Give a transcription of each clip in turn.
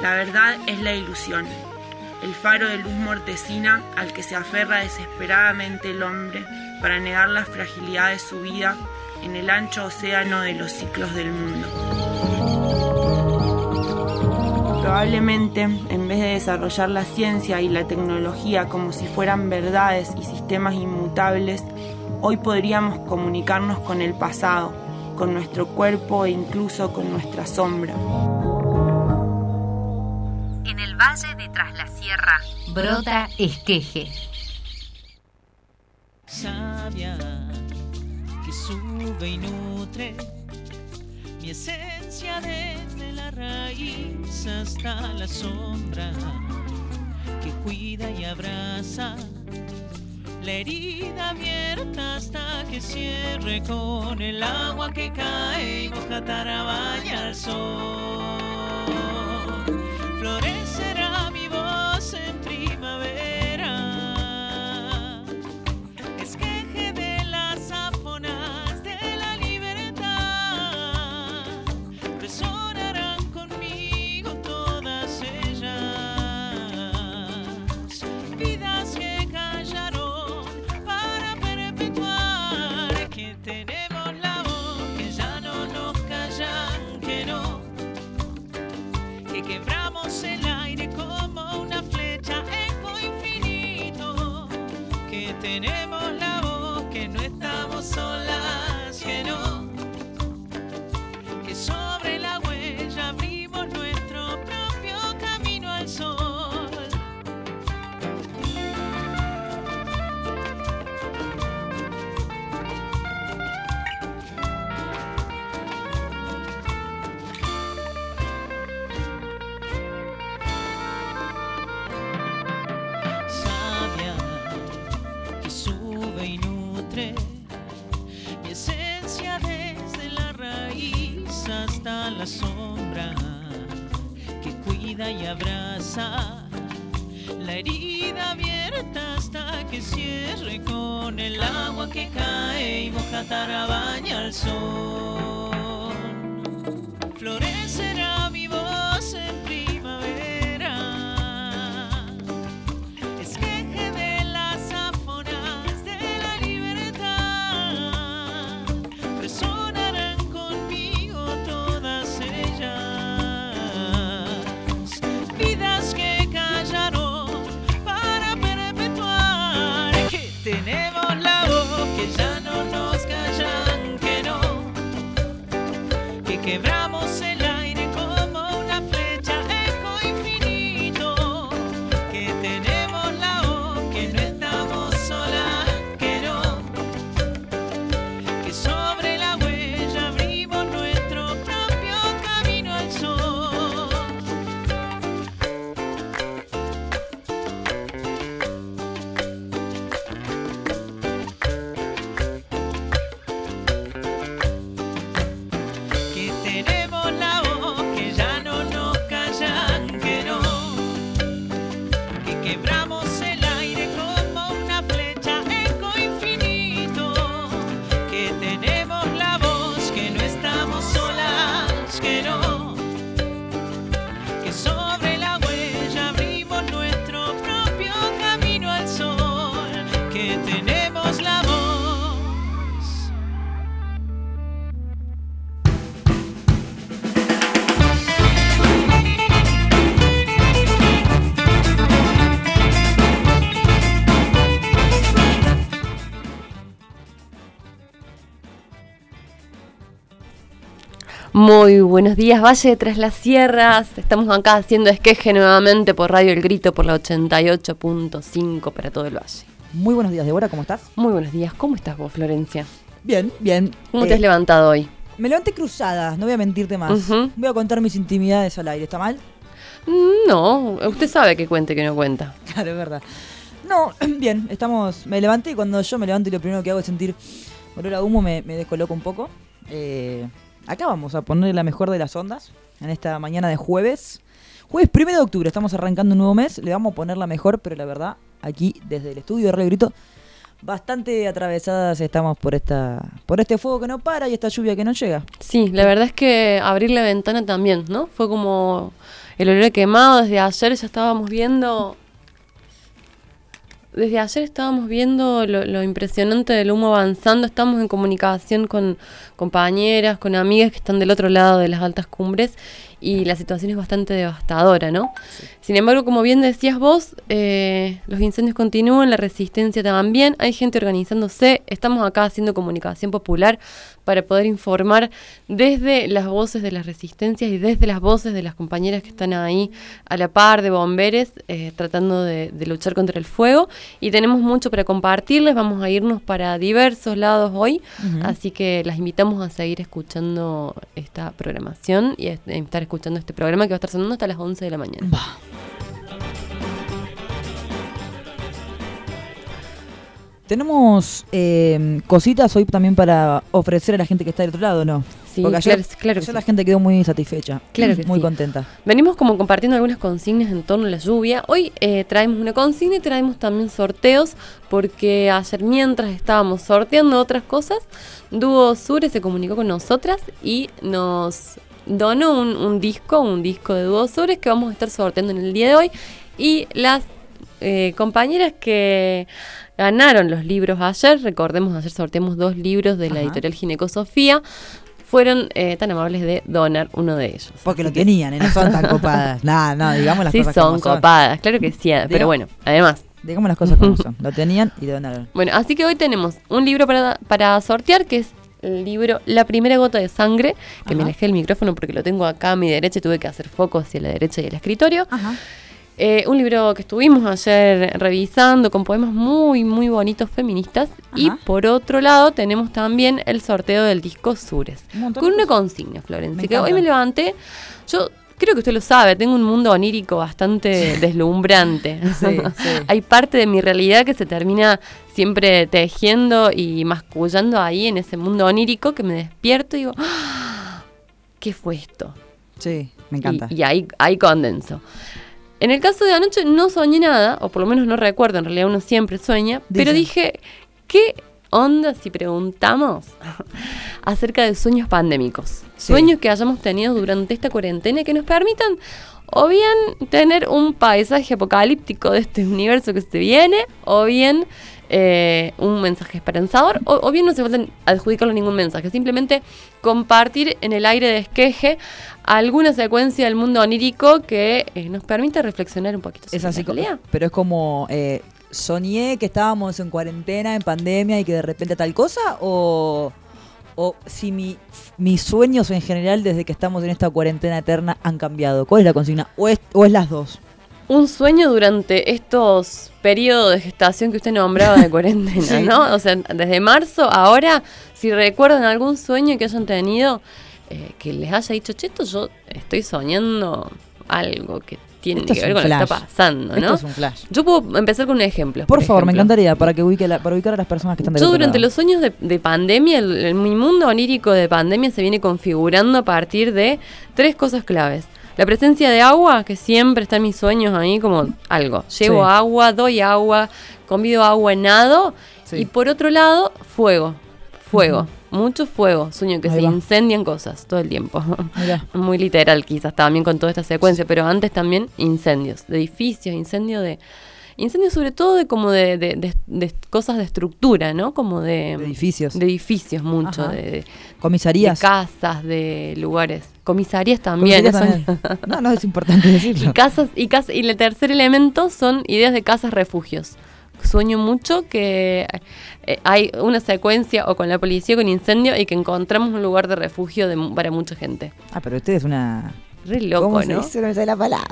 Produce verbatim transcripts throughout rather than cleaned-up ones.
La verdad es la ilusión, el faro de luz mortecina al que se aferra desesperadamente el hombre para negar la fragilidad de su vida en el ancho océano de los ciclos del mundo. Probablemente, en vez de desarrollar la ciencia y la tecnología como si fueran verdades y sistemas inmutables, hoy podríamos comunicarnos con el pasado, con nuestro cuerpo e incluso con nuestra sombra. En el valle de Tras la Sierra brota esqueje. Savia que sube y nutre mi esencia desde la raíz hasta la sombra, que cuida y abraza la herida abierta hasta que cierre con el agua que cae y moja Tarabaya al sol. Florecerá mi voz en primavera, esqueje de las afonas de la libertad, resonarán conmigo todas ellas, vidas que callaron para perpetuar, que tenemos la voz, que ya no nos callan, que no, que quebramos el aire como una flecha, eco infinito, que tenemos la voz, que no estamos solas, que no, que sobre la huella abrimos nuestro propio camino al sol. Que sube y nutre mi esencia desde la raíz hasta la sombra, que cuida y abraza la herida abierta hasta que cierre con el agua que cae y moja Tarabaya al sol. Florecerá mi voz en primavera, esqueje de las afonas de la libertad, resonarán conmigo todas ellas, vidas que callaron para perpetuar, que tenemos la voz, que ya no nos callan, que no, que quebramos el aire como una flecha, eco infinito, que tenemos la voz, que no estamos solas, que no, que sobre la huella abrimos nuestro propio camino al sol. Que tenemos la voz, que ya no nos callan, que no, que quebramos el aire como una flecha, eco infinito, que tenemos la voz, que no estamos solas, que no, que sobre la huella abrimos nuestro propio camino al sol, que tenemos la voz. Muy buenos días, Valle de Tras las Sierras. Estamos acá haciendo esqueje nuevamente por Radio El Grito, por la ochenta y ocho punto cinco para todo el Valle. Muy buenos días, Débora, ¿cómo estás? Muy buenos días, ¿cómo estás vos, Florencia? Bien, bien. ¿Cómo Eh, te has levantado hoy? Me levanté cruzada, no voy a mentirte más. Ujú. Voy a contar mis intimidades al aire, ¿está mal? Mm, No, usted sabe que cuente que no cuenta. Claro, es verdad. No, bien, estamos. Me levanté y cuando yo me levanto y lo primero que hago es sentir olor a humo, me, me descoloco un poco. Eh, acá vamos a poner la mejor de las ondas en esta mañana de jueves. Jueves primero de octubre, estamos arrancando un nuevo mes. Le vamos a poner la mejor, pero la verdad, aquí desde el estudio de Radio Grito, bastante atravesadas estamos por esta por este fuego que no para y esta lluvia que no llega. Sí, la verdad es que abrir la ventana también, ¿no? Fue como el olor a quemado. Desde ayer ya estábamos viendo... Desde ayer estábamos viendo lo, lo impresionante del humo avanzando. Estamos en comunicación con compañeras, con amigas que están del otro lado de las altas cumbres y la situación es bastante devastadora, ¿no? Sí. Sin embargo, como bien decías vos, eh, los incendios continúan, la resistencia también, hay gente organizándose, estamos acá haciendo comunicación popular para poder informar desde las voces de las resistencias y desde las voces de las compañeras que están ahí a la par de bomberos, eh, tratando de, de luchar contra el fuego. Y tenemos mucho para compartirles, vamos a irnos para diversos lados hoy, uh-huh. Así que las invitamos a seguir escuchando esta programación y a estar escuchando este programa que va a estar sonando hasta las once de la mañana. Bah. Tenemos eh, cositas hoy también para ofrecer a la gente que está del otro lado, ¿no? Sí, porque ayer, claro, claro que ayer sí. La gente quedó muy satisfecha, claro que muy sí. contenta. Venimos como compartiendo algunas consignas en torno a la lluvia. Hoy eh, traemos una consigna y traemos también sorteos, porque ayer mientras estábamos sorteando otras cosas, Dúo Sure se comunicó con nosotras y nos donó un, un disco, un disco de Dúo Sure que vamos a estar sorteando en el día de hoy. Y las eh, compañeras que ganaron los libros ayer, recordemos, ayer sorteamos dos libros de la Ajá. editorial Ginecosofía, fueron eh, tan amables de donar uno de ellos. Porque lo tenían, ¿eh? No son tan copadas. No, no, digamos las sí cosas son como son. copadas, claro que sí, Digo, pero bueno, además. Digamos las cosas como son. Lo tenían y donaron. Bueno, así que hoy tenemos un libro para, para sortear, que es el libro La primera gota de sangre, que Ajá. me alejé el micrófono porque lo tengo acá a mi derecha y tuve que hacer foco hacia la derecha y el escritorio. Ajá. Eh, un libro que estuvimos ayer revisando con poemas muy, muy bonitos feministas. Ajá. Y por otro lado tenemos también el sorteo del disco Sures. Un con una consigna, Florencia, que hoy me levanté. Yo creo que usted lo sabe, tengo un mundo onírico bastante deslumbrante. Sí, sí. Hay parte de mi realidad que se termina siempre tejiendo y mascullando ahí en ese mundo onírico, que me despierto y digo, ¡ah! ¿Qué fue esto? Sí, me encanta. Y, y ahí, ahí condenso. En el caso de anoche no soñé nada, o por lo menos no recuerdo, en realidad uno siempre sueña, Dicen. pero dije, ¿qué onda si preguntamos acerca de sueños pandémicos? Sí. Sueños que hayamos tenido durante esta cuarentena que nos permitan o bien tener un paisaje apocalíptico de este universo que se viene, o bien eh, un mensaje esperanzador, o, o bien no se faltan adjudicarle ningún mensaje, simplemente compartir en el aire de esqueje alguna secuencia del mundo onírico que eh, nos permite reflexionar un poquito sobre es así, la realidad. Pero es como, eh, soñé que estábamos en cuarentena, en pandemia y que de repente tal cosa, o, o si mi, mis sueños en general desde que estamos en esta cuarentena eterna han cambiado. ¿Cuál es la consigna? ¿O es, o es las dos? Un sueño durante estos periodos de gestación que usted nombraba de cuarentena, sí. ¿no? O sea, desde marzo, ahora, si recuerdan algún sueño que hayan tenido, eh, que les haya dicho, che, esto yo estoy soñando algo que tiene esto que ver con flash. Lo que está pasando, ¿no? Esto es un flash. Yo puedo empezar con un ejemplo. Por, por favor, ejemplo. me encantaría, para que ubique la, para ubicar a las personas que están del Yo otro durante lado. los sueños de, de pandemia, el, el, mi mundo onírico de pandemia se viene configurando a partir de tres cosas claves. La presencia de agua, que siempre está en mis sueños ahí como algo. Llevo sí. agua, doy agua, convido agua, nado. Sí. Y por otro lado, fuego. Fuego. Uh-huh. Mucho fuego. Sueño que ahí se va. Incendian cosas todo el tiempo. Mirá. Muy literal quizás también con toda esta secuencia, sí. pero antes también incendios. De edificios, incendios de... Incendios sobre todo de como de, de, de, de cosas de estructura, ¿no? Como de... De edificios. De edificios mucho. De, de, comisarías. De casas, de lugares. Comisarías también. Comisarías también. No, no, es importante decirlo. Y casas, y casas, y el tercer elemento son ideas de casas refugios. Sueño mucho que eh, hay una secuencia o con la policía o con incendio y que encontramos un lugar de refugio de, para mucha gente. Ah, pero usted es una... Re loco, ¿cómo ¿no? Se dice? No me sale la palabra.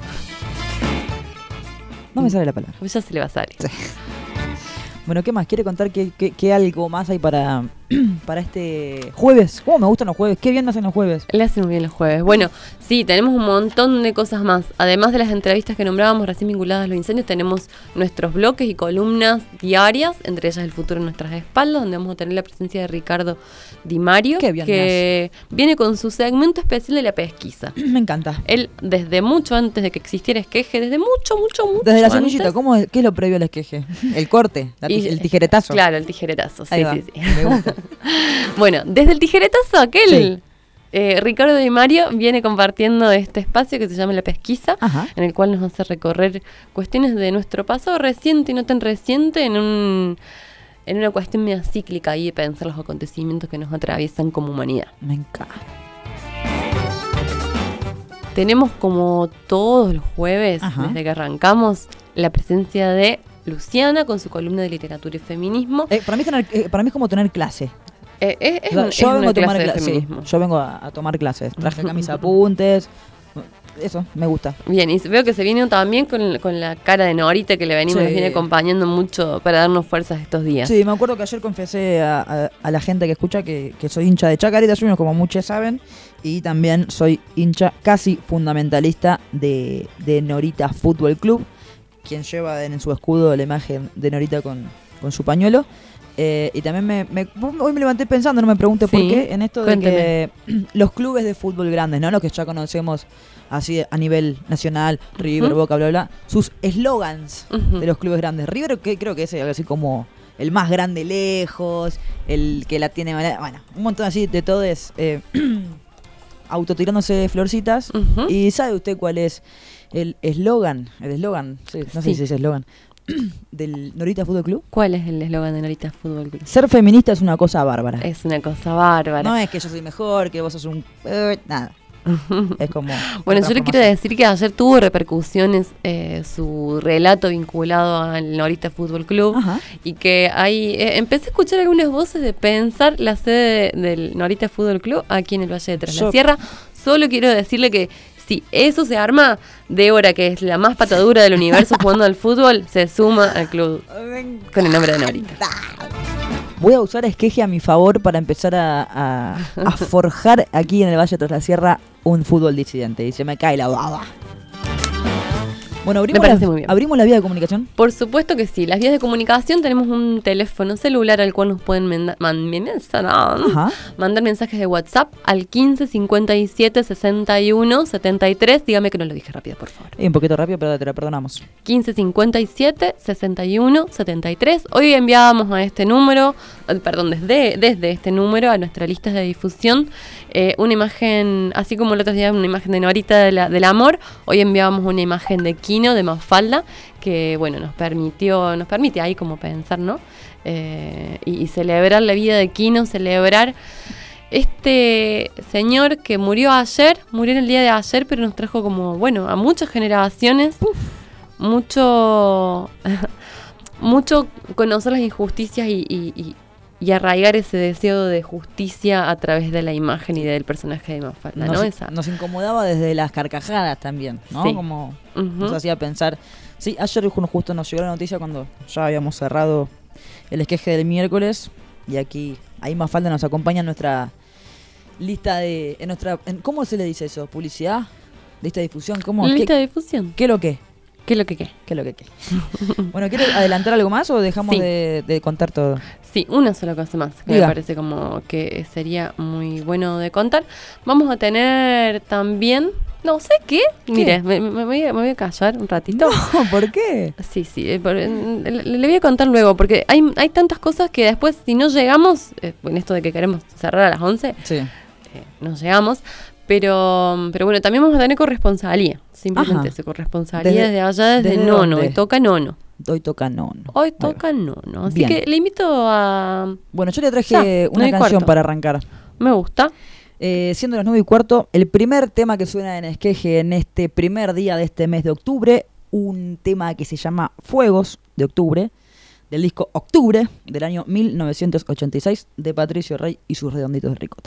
No me sale la palabra. Ya se le va a salir. Sí. Bueno, ¿qué más? ¿Quiere contar qué, qué, qué algo más hay para, para este jueves? ¿Cómo me gustan los jueves? ¿Qué bien hacen los jueves? Le hacen muy bien los jueves. Bueno, sí, tenemos un montón de cosas más. Además de las entrevistas que nombrábamos recién vinculadas a los incendios, tenemos nuestros bloques y columnas diarias, entre ellas El futuro en nuestras espaldas, donde vamos a tener la presencia de Ricardo Di Mario, que viene con su segmento especial de la pesquisa. Me encanta. Él, desde mucho antes de que existiera esqueje, desde mucho, mucho, mucho Desde la antes, semillita, ¿cómo es, ¿qué es lo previo al esqueje? El corte, la, y, el tijeretazo. Claro, el tijeretazo, sí, Ahí va, sí, sí. me gusta. Bueno, desde el tijeretazo aquel... Sí. Eh, Ricardo Di Mario viene compartiendo este espacio que se llama La Pesquisa, Ajá. en el cual nos hace recorrer cuestiones de nuestro pasado reciente y no tan reciente en un en una cuestión medio cíclica y de pensar los acontecimientos que nos atraviesan como humanidad. Me encanta. Tenemos como todos los jueves, Ajá. desde que arrancamos, la presencia de Luciana con su columna de literatura y feminismo. Eh, para, mí tener, eh, para mí es como tener clase. Eh, es, es O sea, un- yo es vengo una a tomar clase de clase. Sí, feminismo. yo vengo a, a tomar clases. Traje acá mis apuntes. Eso, me gusta. Bien, y veo que se viene también con, con la cara de Norita que le venimos, Sí. nos viene acompañando mucho para darnos fuerzas estos días. Sí, me acuerdo que ayer confesé a, a- a la gente que escucha que, que soy hincha de Chacarita Juniors, como muchos saben, y también soy hincha casi fundamentalista de, de Norita Fútbol Club, quien lleva en su escudo la imagen de Norita con, con su pañuelo. Eh, y también me, me- hoy me levanté pensando, no me pregunte por Sí, qué, en esto de cuénteme. que los clubes de fútbol grandes, ¿no? Los que ya conocemos así a nivel nacional, River, Ujú. Boca, bla, bla, sus eslogans Ujú. de los clubes grandes. River, que creo que es algo así como el más grande lejos, el que la tiene, bueno, un montón así de todo es eh, autotirándose florcitas. Ujú. ¿Y sabe usted cuál es el eslogan? El eslogan, sí, no sé Sí. si es eslogan, del Norita Fútbol Club. ¿Cuál es el eslogan de Norita Fútbol Club? Ser feminista es una cosa bárbara. Es una cosa bárbara. No es que yo soy mejor, que vos sos un... eh, nada. Es como... Bueno, otra yo le quiero formación. decir que ayer tuvo repercusiones eh, su relato vinculado al Norita Fútbol Club Ajá. y que ahí eh, empecé a escuchar algunas voces de pensar la sede de- del Norita Fútbol Club aquí en el Valle de Tras Yo- la Sierra. Solo quiero decirle que si eso se arma, Débora, que es la más patadura del universo jugando al fútbol, se suma al club con el nombre de Norita. Voy a usar esqueje a mi favor para empezar a, a, a forjar aquí en el Valle Tras la Sierra un fútbol disidente. Y se me cae la baba. Bueno, abrimos, Me parece la, muy bien. abrimos la vía de comunicación. Por supuesto que sí. Las vías de comunicación tenemos un teléfono celular al cual nos pueden menda- man- mensajar, Ajá. mandar mensajes de WhatsApp al quince cincuenta y siete sesenta y uno setenta y tres. Dígame que no lo dije rápido, por favor. Y un poquito rápido, pero te la perdonamos. quince cincuenta y siete sesenta y uno setenta y tres. Hoy enviábamos a este número, eh, perdón, desde, desde este número a nuestra lista de difusión eh, una imagen, así como el otro día una imagen de Norita de la- del amor, hoy enviábamos una imagen de Kino, de Mafalda, que bueno, nos permitió, nos permite ahí como pensar, ¿no? Eh, y, y celebrar la vida de Kino, celebrar este señor que murió ayer, murió en el día de ayer, pero nos trajo como, bueno, a muchas generaciones, mucho, mucho conocer las injusticias y, y, y- y arraigar ese deseo de justicia a través de la imagen y del personaje de Mafalda, Nos, ¿no? Esa. nos incomodaba desde las carcajadas también, ¿no? Sí. Como Ujú. nos hacía pensar. Sí, ayer ju- justo nos llegó la noticia cuando ya habíamos cerrado el esqueje del miércoles. Y aquí, ahí Mafalda nos acompaña en nuestra lista de. En nuestra, en- ¿Cómo se le dice eso? ¿Publicidad? ¿Lista de difusión? ¿Cómo? La ¿Qué, lista de difusión. ¿Qué lo que? ¿Qué es lo que qué? ¿Qué lo que qué? Bueno, ¿quiere adelantar algo más o dejamos Sí. de, de contar todo? Sí, una sola cosa más que Diga. me parece como que sería muy bueno de contar. Vamos a tener también, no sé qué, mire, me, me voy a, me voy a callar un ratito. No, ¿por qué? Sí, sí, eh, por- eh, le, le voy a contar luego, porque hay, hay tantas cosas que después, si no llegamos, eh, en esto de que queremos cerrar a las once, Sí. eh, no llegamos. Pero, pero bueno, también vamos a tener corresponsalía, simplemente Ajá. eso, corresponsalía Desde- desde, allá, desde, ¿desde Nono, dónde? hoy toca Nono. Hoy toca no, no. Hoy Bueno. toca Nono, así Bien. que le invito a... Bueno, yo le traje Ya, una nueve y canción cuarto. para arrancar. Me gusta. Eh, siendo las nueve y cuarto, el primer tema que suena en esqueje en este primer día de este mes de octubre, un tema que se llama Fuegos de Octubre, del disco Octubre del año mil novecientos ochenta y seis de Patricio Rey y sus Redonditos de Ricota.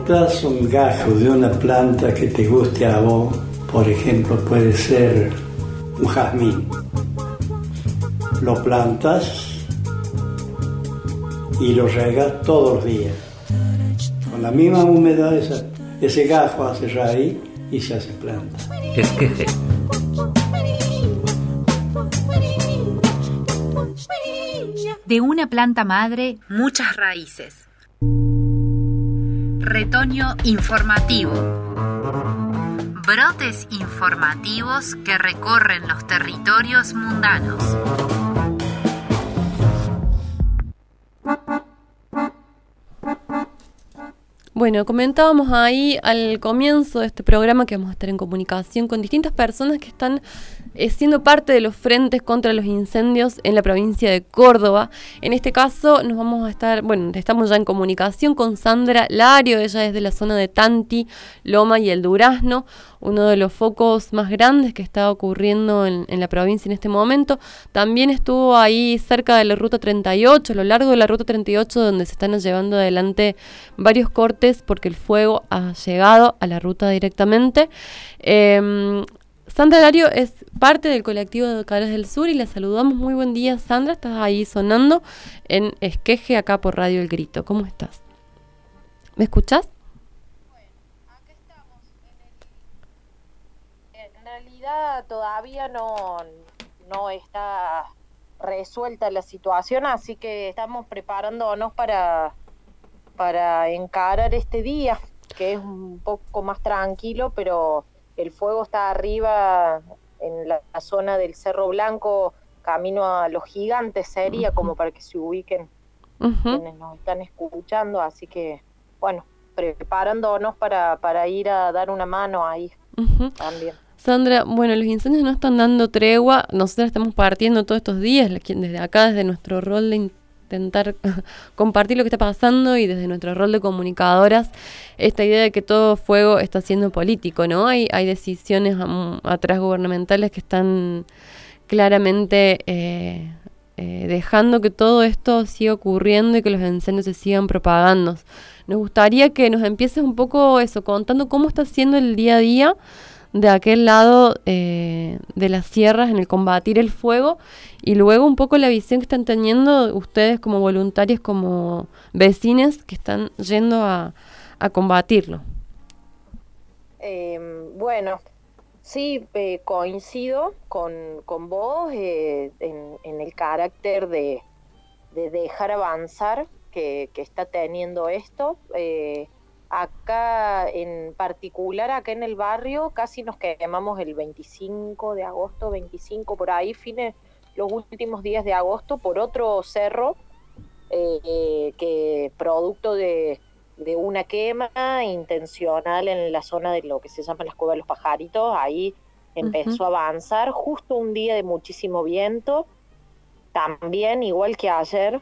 cortas un gajo de una planta que te guste a vos, por ejemplo, puede ser un jazmín. Lo plantas y lo regas todos los días. Con la misma humedad, esa, ese gajo hace raíz y se hace planta. Esqueje. De una planta madre, muchas raíces. Retoño informativo. Brotes informativos que recorren los territorios mundanos. Bueno, comentábamos ahí al comienzo de este programa que vamos a estar en comunicación con distintas personas que están eh, siendo parte de los frentes contra los incendios en la provincia de Córdoba. En este caso nos vamos a estar, bueno, estamos ya en comunicación con Sandra Lario. Ella es de la zona de Tanti, Loma y El Durazno, uno de los focos más grandes que está ocurriendo en, en la provincia en este momento. También estuvo ahí cerca de la Ruta treinta y ocho, a lo largo de la Ruta treinta y ocho, donde se están llevando adelante varios cortes porque el fuego ha llegado a la ruta directamente. Eh, Sandra Lario es parte del colectivo de Caras del Sur y la saludamos. Muy buen día, Sandra. Estás ahí sonando en Esqueje, acá por Radio El Grito. ¿Cómo estás? ¿Me escuchás? En realidad todavía no, no está resuelta la situación, así que estamos preparándonos para, para encarar este día, que es un poco más tranquilo, pero el fuego está arriba en la, la zona del Cerro Blanco, camino a Los Gigantes sería, como para que se ubiquen uh-huh. quienes nos están escuchando, así que bueno, preparándonos para, para ir a dar una mano ahí uh-huh. también. Sandra, bueno, los incendios no están dando tregua, nosotros estamos partiendo todos estos días, desde acá, desde nuestro rol de intentar compartir lo que está pasando y desde nuestro rol de comunicadoras, esta idea de que todo fuego está siendo político, ¿no? Hay, hay decisiones um, atrás gubernamentales que están claramente eh, eh, dejando que todo esto siga ocurriendo y que los incendios se sigan propagando. Nos gustaría que nos empieces un poco eso, contando cómo está siendo el día a día de aquel lado eh, de las sierras en el combatir el fuego y luego un poco la visión que están teniendo ustedes como voluntarios, como vecinos que están yendo a, a combatirlo. Eh, bueno, sí, eh, coincido con, con vos eh, en, en el carácter de, de dejar avanzar que, que está teniendo esto. Eh, Acá en particular, acá en el barrio, casi nos quemamos el veinticinco de agosto, veinticinco por ahí, fines, los últimos días de agosto, por otro cerro, eh, eh, que producto de, de una quema intencional en la zona de lo que se llama las Cuevas de los Pajaritos, ahí empezó uh-huh. a avanzar, justo un día de muchísimo viento, también, igual que ayer,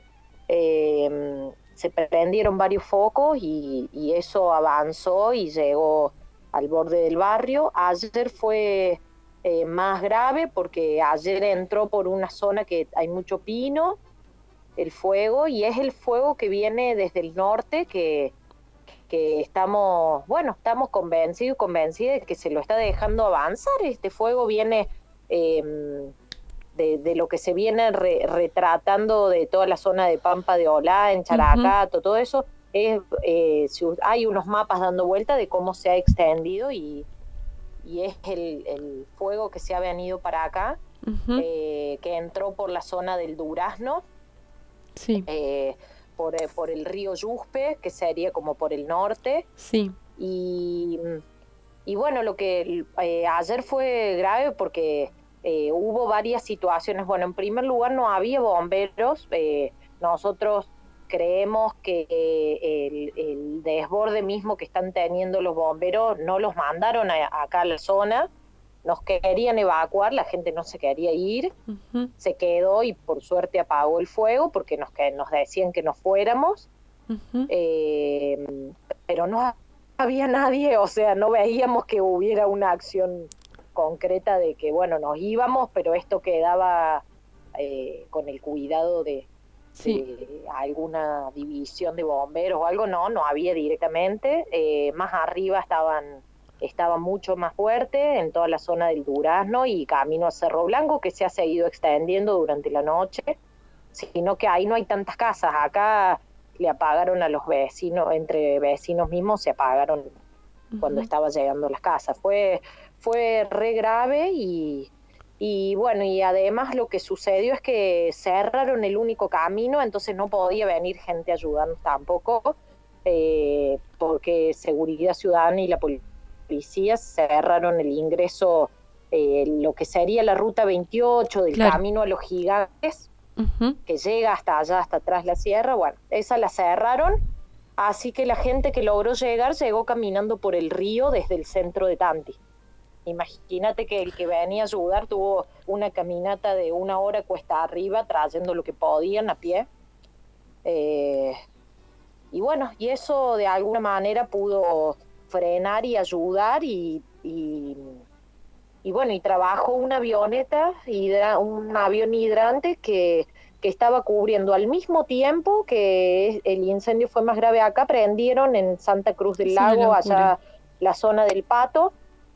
eh, se prendieron varios focos y, y eso avanzó y llegó al borde del barrio. Ayer fue eh, más grave porque ayer entró por una zona que hay mucho pino, el fuego, y es el fuego que viene desde el norte que, que estamos, bueno, estamos convencidos y convencidas de que se lo está dejando avanzar. Este fuego viene... Eh, De, de lo que se viene re, retratando de toda la zona de Pampa de Olá, en Characato, uh-huh. todo eso, es, eh, hay unos mapas dando vuelta de cómo se ha extendido y, y es el, el fuego que se ha venido para acá, uh-huh. eh, que entró por la zona del Durazno, sí. eh, por, por el río Yuspe, que sería como por el norte, sí. y, y bueno, lo que eh, ayer fue grave porque... Eh, hubo varias situaciones. Bueno, en primer lugar no había bomberos. Eh, nosotros creemos que eh, el, el desborde mismo que están teniendo los bomberos no los mandaron a, acá a la zona. Nos querían evacuar, la gente no se quería ir. Uh-huh. Se quedó y por suerte apagó el fuego porque nos, que, nos decían que nos fuéramos. Uh-huh. Eh, pero no había nadie, o sea, no veíamos que hubiera una acción concreta de que, bueno, nos íbamos, pero esto quedaba eh, con el cuidado de, Sí. eh, alguna división de bomberos o algo, no, no había directamente. Eh, más arriba estaban, estaba mucho más fuerte en toda la zona del Durazno y camino a Cerro Blanco, que se ha seguido extendiendo durante la noche, sino que ahí no hay tantas casas. Acá le apagaron a los vecinos, entre vecinos mismos se apagaron cuando estaba llegando a las casas. Fue, fue re grave y, y bueno, y además lo que sucedió es que cerraron el único camino, entonces no podía venir gente a ayudarnos tampoco, eh, porque Seguridad Ciudadana y la policía cerraron el ingreso, eh, lo que sería la ruta veintiocho del Claro. camino a los Gigantes, Ujú. que llega hasta allá, hasta atrás la sierra. Bueno, esa la cerraron, así que la gente que logró llegar llegó caminando por el río desde el centro de Tanti. Imagínate que el que venía a ayudar tuvo una caminata de una hora cuesta arriba, trayendo lo que podían a pie. Eh, y bueno, y eso de alguna manera pudo frenar y ayudar y... y Y bueno, y trabajó una avioneta, hidra, un avión hidrante que, que estaba cubriendo al mismo tiempo que el incendio fue más grave acá. Prendieron en Santa Cruz del Es una Lago, locura. allá la zona del Pato.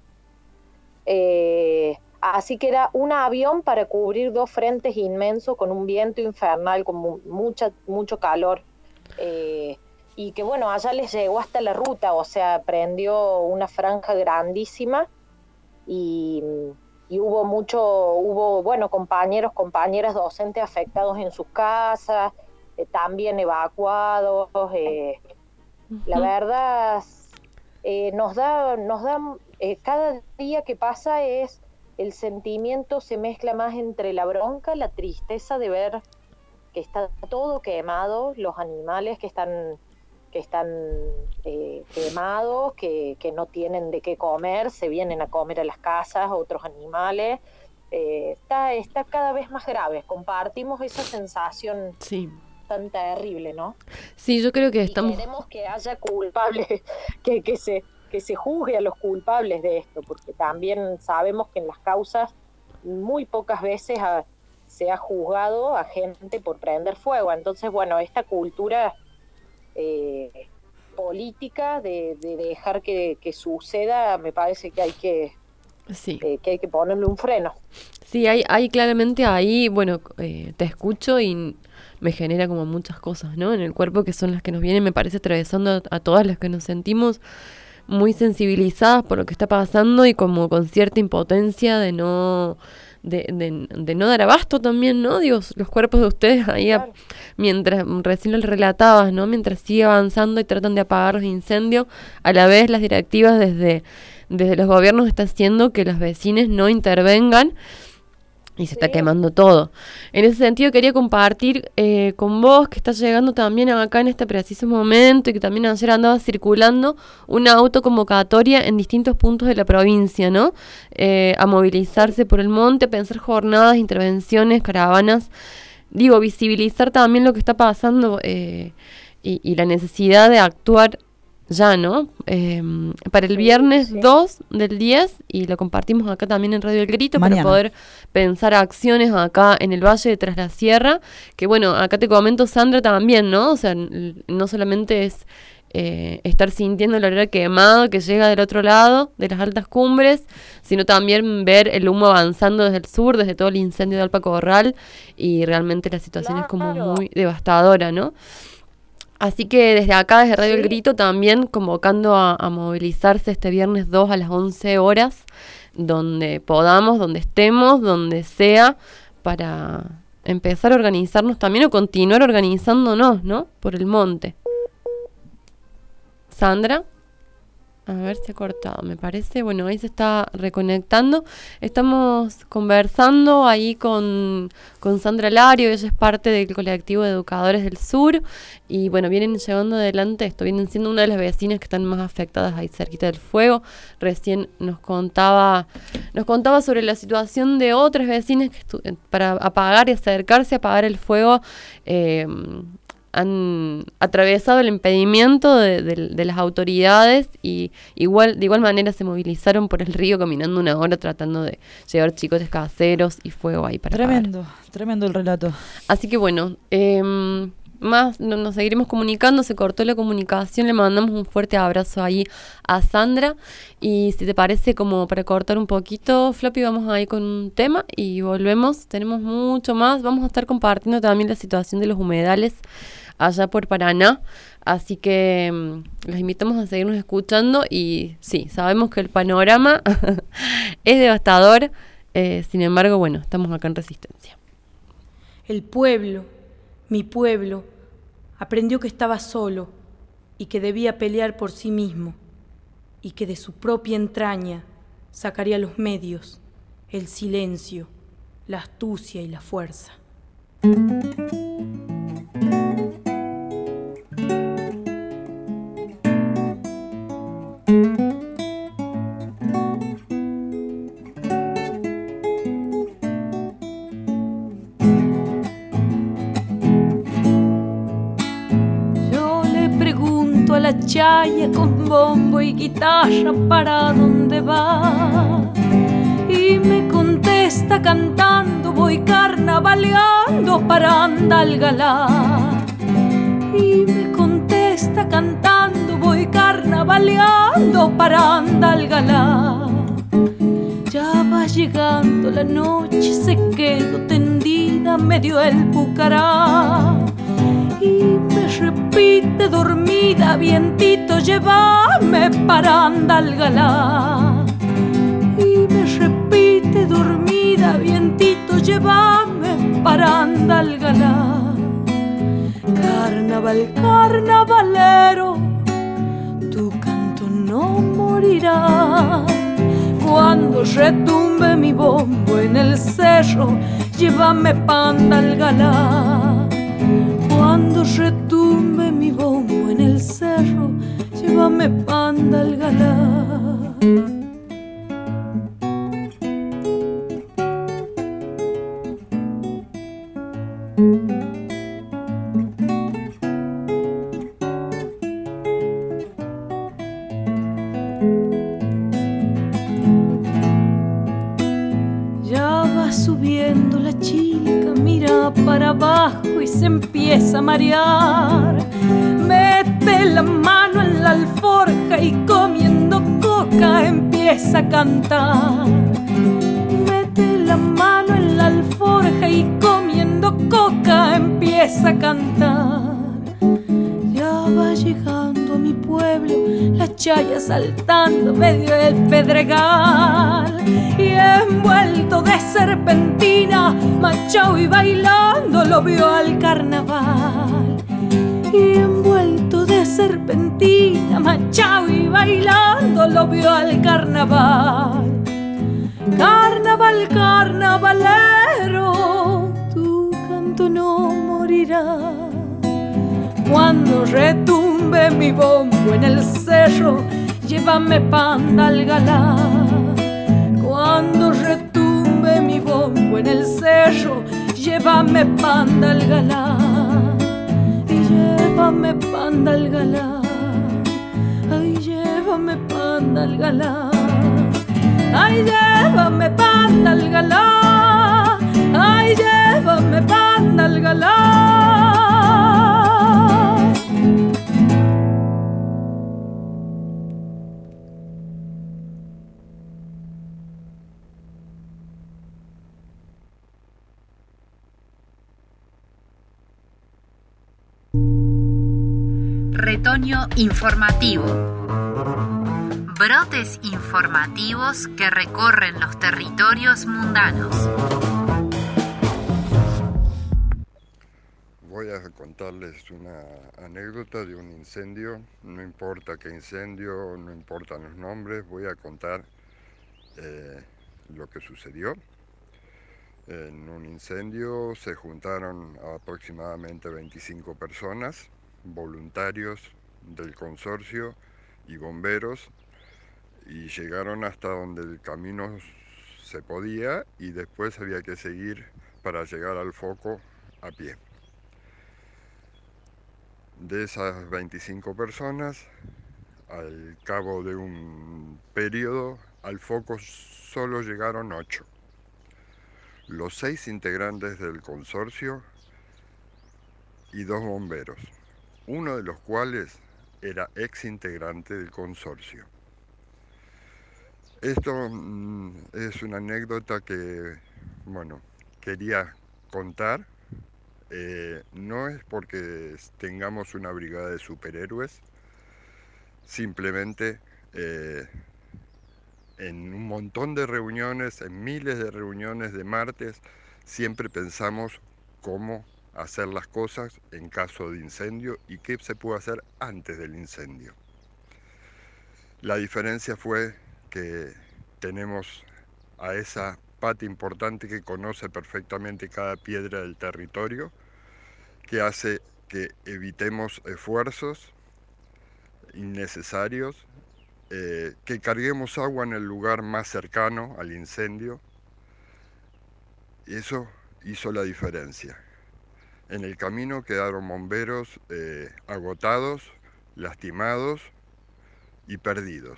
Eh, así que era un avión para cubrir dos frentes inmensos con un viento infernal, con mu- mucha, mucho calor. Eh, y que bueno, allá les llegó hasta la ruta, o sea, prendió una franja grandísima. Y, y hubo mucho, hubo, bueno, compañeros, compañeras docentes afectados en sus casas, eh, también evacuados. Eh, la Ujú. verdad, eh, nos da, nos da eh, cada día que pasa es, el sentimiento se mezcla más entre la bronca, la tristeza de ver que está todo quemado, los animales que están que están eh, quemados, que, que no tienen de qué comer, se vienen a comer a las casas otros animales. Eh, está, está cada vez más grave. Compartimos esa sensación Sí. tan terrible, ¿no? Sí, yo creo que Y estamos... queremos que haya culpables, que, que, se, que se juzgue a los culpables de esto, porque también sabemos que en las causas muy pocas veces ha, se ha juzgado a gente por prender fuego. Entonces, bueno, esta cultura... Eh, política de, de dejar que, que suceda, me parece que hay que, Sí. eh, que hay que ponerle un freno. Sí, hay, hay claramente ahí, bueno, eh, te escucho y me genera como muchas cosas, ¿no? En el cuerpo que son las que nos vienen, me parece, atravesando a, a todas las que nos sentimos muy sensibilizadas por lo que está pasando y como con cierta impotencia de no... De, de, de no dar abasto también, ¿no? Digo, los cuerpos de ustedes ahí, a- Claro. mientras recién lo relatabas, ¿no? Mientras sigue avanzando y tratan de apagar los incendios, a la vez las directivas desde, desde los gobiernos están haciendo que los vecinos no intervengan y se está Sí. quemando todo. En ese sentido quería compartir eh, con vos, que estás llegando también acá en este preciso momento y que también ayer andaba circulando una autoconvocatoria en distintos puntos de la provincia, ¿no? Eh, a movilizarse por el monte, pensar jornadas, intervenciones, caravanas, digo, visibilizar también lo que está pasando eh, y, y la necesidad de actuar ya, ¿no? Eh, para el Sí, viernes sí. dos del diez, y lo compartimos acá también en Radio El Grito, Mañana. para poder pensar acciones acá en el Valle de Tras la Sierra, que bueno, acá te comento, Sandra, también, ¿no? O sea, n- no solamente es eh, estar sintiendo el olor a quemado que llega del otro lado de las altas cumbres, sino también ver el humo avanzando desde el sur, desde todo el incendio de Alpa Corral, y realmente la situación es como Claro. muy devastadora, ¿no? Así que desde acá, desde Radio El Sí. Grito, también convocando a, a movilizarse este viernes dos a las once horas, donde podamos, donde estemos, donde sea, para empezar a organizarnos también o continuar organizándonos, ¿no? Por el monte. Sandra, a ver si ha cortado, me parece. Bueno, ahí se está reconectando. Estamos conversando ahí con, con Sandra Lario, ella es parte del colectivo de educadores del sur. Y bueno, vienen llevando adelante esto, vienen siendo una de las vecinas que están más afectadas ahí cerquita del fuego. Recién nos contaba, nos contaba sobre la situación de otras vecinas que estu- para apagar y acercarse a apagar el fuego. Eh, han atravesado el impedimento de, de, de las autoridades y igual de igual manera se movilizaron por el río caminando una hora tratando de llevar chicotes caseros y fuego ahí para Tremendo, pagar. tremendo el relato. Así que bueno, eh, más no, nos seguiremos comunicando, se cortó la comunicación, le mandamos un fuerte abrazo ahí a Sandra y si te parece como para cortar un poquito, Floppy, vamos ahí con un tema y volvemos, tenemos mucho más, vamos a estar compartiendo también la situación de los humedales allá por Paraná, así que um, los invitamos a seguirnos escuchando y sí, sabemos que el panorama es devastador, eh, sin embargo, bueno, estamos acá en Resistencia. El pueblo, mi pueblo, aprendió que estaba solo y que debía pelear por sí mismo y que de su propia entraña sacaría los medios, el silencio, la astucia y la fuerza. Chaya con bombo y guitarra, ¿para dónde va? Y me contesta cantando, voy carnavaleando para Andalgalá. Y me contesta cantando, voy carnavaleando para Andalgalá. Ya va llegando la noche, se quedó tendida medio el pucará. Y me repite dormida, vientito, llévame para Andalgalá. Y me repite dormida, vientito, llévame para Andalgalá. Carnaval, carnavalero, tu canto no morirá. Cuando retumbe mi bombo en el cerro, llévame pa' Andalgalá. Cuando retumbe mi bombo en el cerro, llévame pa' Andalgalá. Ya va subiendo la chica, mira para abajo y se empieza a marear. Mete la mano en la alforja y comiendo coca empieza a cantar. Mete la mano en la alforja y comiendo coca empieza a cantar. Ya va llegando a mi pueblo la chaya saltando medio del pedregal. Y envuelto de serpentina, machao y bailando lo vio al carnaval. Y envuelto de serpentina, machao y bailando lo vio al carnaval. Carnaval, carnavalero, tu canto no morirá. Cuando retumbe mi bombo en el cerro, llévame pa' Andalgalá. Cuando retumbe mi bombo en el cerro, llévame pa' Andalgalá. Y llévame pa' Andalgalá. Ay, llévame pa' Andalgalá. Ay, llévame pa' Andalgalá. Ay, llévame pa' Andalgalá. Retoño informativo. Brotes informativos que recorren los territorios mundanos. Voy a contarles una anécdota de un incendio. No importa qué incendio, no importan los nombres, voy a contar eh, lo que sucedió. En un incendio se juntaron aproximadamente veinticinco personas, voluntarios del consorcio y bomberos, y llegaron hasta donde el camino se podía y después había que seguir para llegar al foco a pie. de esas veinticinco personas, al cabo de un periodo, al foco solo llegaron ocho. Los seis integrantes del consorcio y dos bomberos, uno de los cuales era ex integrante del consorcio. Esto mm, es una anécdota que, bueno, quería contar. Eh, no es porque tengamos una brigada de superhéroes, simplemente eh, en un montón de reuniones, en miles de reuniones de martes, siempre pensamos cómo hacer las cosas en caso de incendio y qué se puede hacer antes del incendio. La diferencia fue que tenemos a esa pata importante que conoce perfectamente cada piedra del territorio, que hace que evitemos esfuerzos innecesarios, eh, que carguemos agua en el lugar más cercano al incendio. Eso hizo la diferencia. En el camino quedaron bomberos eh, agotados, lastimados y perdidos.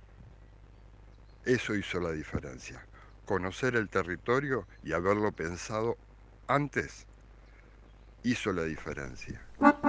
Eso hizo la diferencia. Conocer el territorio y haberlo pensado antes hizo la diferencia.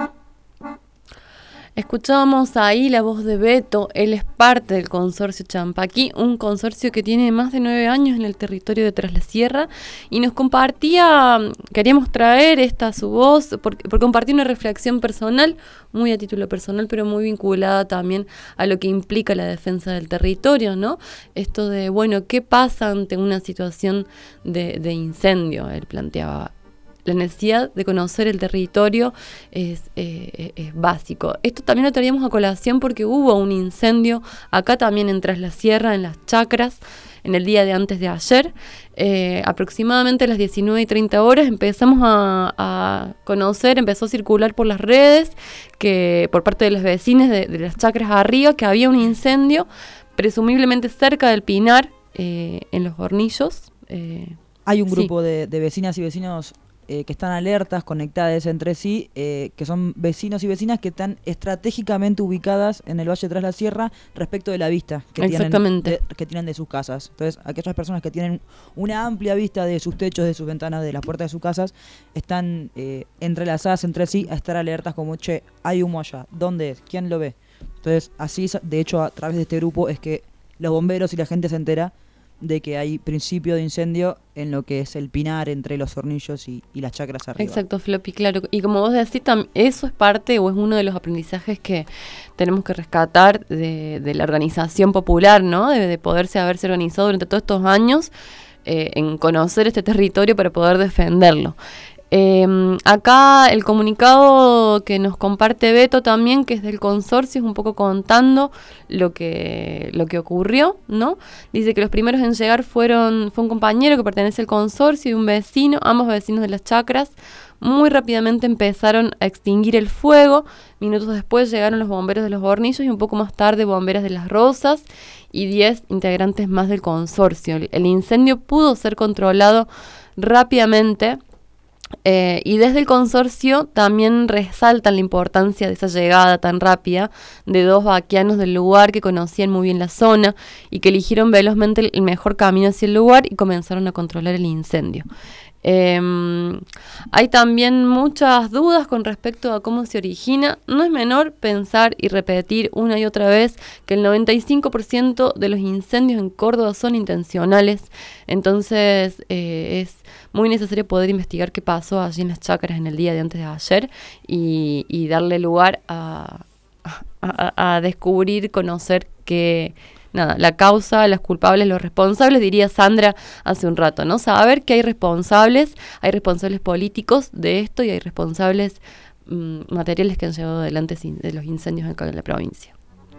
Escuchábamos ahí la voz de Beto. Él es parte del consorcio Champaquí, un consorcio que tiene más de nueve años en el territorio de Tras la Sierra, y nos compartía, queríamos traer esta su voz, porque, porque compartía una reflexión personal, muy a título personal, pero muy vinculada también a lo que implica la defensa del territorio, ¿no? Esto de, bueno, ¿qué pasa ante una situación de, de incendio? Él planteaba, la necesidad de conocer el territorio es, eh, es básico. Esto también lo traíamos a colación porque hubo un incendio acá también en Tras la Sierra, en las chacras, en el día de antes de ayer. Eh, aproximadamente a las diecinueve y treinta horas empezamos a, a conocer, empezó a circular por las redes, que por parte de los vecinos de, de las chacras arriba, que había un incendio, presumiblemente cerca del Pinar, eh, en Los Hornillos. Eh, Hay un grupo sí. de, de vecinas y vecinos Eh, que están alertas, conectadas entre sí, eh, que son vecinos y vecinas que están estratégicamente ubicadas en el Valle de Tras la Sierra respecto de la vista que tienen de, que tienen de sus casas. Entonces, aquellas personas que tienen una amplia vista de sus techos, de sus ventanas, de las puertas de sus casas, están eh, entrelazadas entre sí a estar alertas como, che, hay humo allá, ¿dónde es? ¿Quién lo ve? Entonces, así, de hecho, a través de este grupo es que los bomberos y la gente se entera de que hay principio de incendio en lo que es el Pinar entre Los Hornillos y, y las chacras arriba. Exacto, Floppy, claro. Y como vos decís, tam- eso es parte o es uno de los aprendizajes que tenemos que rescatar de, de la organización popular, ¿no? De, de poderse haberse organizado durante todos estos años eh, en conocer este territorio para poder defenderlo. Eh, acá el comunicado que nos comparte Beto también, que es del consorcio, es un poco contando lo que lo que ocurrió, ¿no? Dice que los primeros en llegar fueron fue un compañero que pertenece al consorcio y un vecino, ambos vecinos de las chacras. Muy rápidamente empezaron a extinguir el fuego. Minutos después llegaron los bomberos de Los Hornillos y un poco más tarde bomberas de Las Rosas y diez integrantes más del consorcio. El, el incendio pudo ser controlado rápidamente. Eh, y desde el consorcio también resaltan la importancia de esa llegada tan rápida de dos vaquianos del lugar que conocían muy bien la zona y que eligieron velozmente el mejor camino hacia el lugar y comenzaron a controlar el incendio. Eh, hay también muchas dudas con respecto a cómo se origina. No es menor pensar y repetir una y otra vez que el noventa y cinco por ciento de los incendios en Córdoba son intencionales. Entonces eh, es muy necesario poder investigar qué pasó allí en las chacras en el día de antes de ayer y, y darle lugar a, a, a descubrir, conocer que nada, la causa, los culpables, los responsables, diría Sandra hace un rato, ¿no? Saber que hay responsables, hay responsables políticos de esto y hay responsables mmm, materiales que han llevado adelante sin, de los incendios acá en la provincia.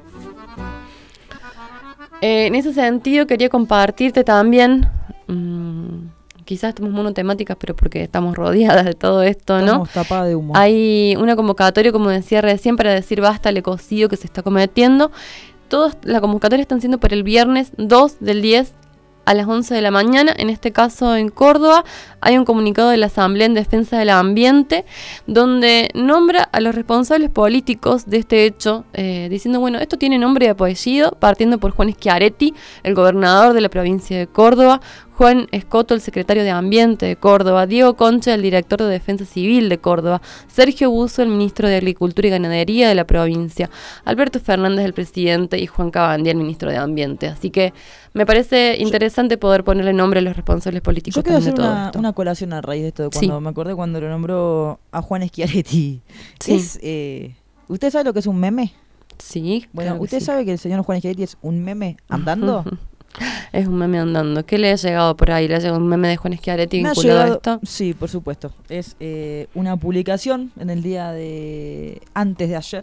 Eh, en ese sentido quería compartirte también, mmm, quizás estamos monotemáticas, pero porque estamos rodeadas de todo esto, ¿no? Estamos tapadas de humo. Hay una convocatoria, como decía recién, para decir basta al ecocidio que se está cometiendo. Todas las convocatorias están siendo para el viernes dos del diez a las once de la mañana. En este caso en Córdoba hay un comunicado de la Asamblea en Defensa del Ambiente donde nombra a los responsables políticos de este hecho, eh, diciendo, bueno, esto tiene nombre y apellido, partiendo por Juan Schiaretti, el gobernador de la provincia de Córdoba, Juan Escoto, el secretario de Ambiente de Córdoba, Diego Concha, el director de Defensa Civil de Córdoba, Sergio Buzo, el ministro de Agricultura y Ganadería de la provincia, Alberto Fernández, el presidente, y Juan Cabandier, el ministro de Ambiente. Así que me parece interesante poder ponerle nombre a los responsables políticos. Yo quiero hacer de todo una, esto. una colación a raíz de esto, de cuando Sí. me acordé cuando lo nombró a Juan Schiaretti. Sí. Es, eh, ¿usted sabe lo que es un meme? Sí, Bueno, claro que ¿usted sí. sabe que el señor Juan Schiaretti es un meme andando? Es un meme andando. ¿Qué le ha llegado por ahí? ¿Le ha llegado un meme de Juan Schiaretti Me ha vinculado llegado- a esto? Sí, por supuesto. Es eh, una publicación en el día de antes de ayer,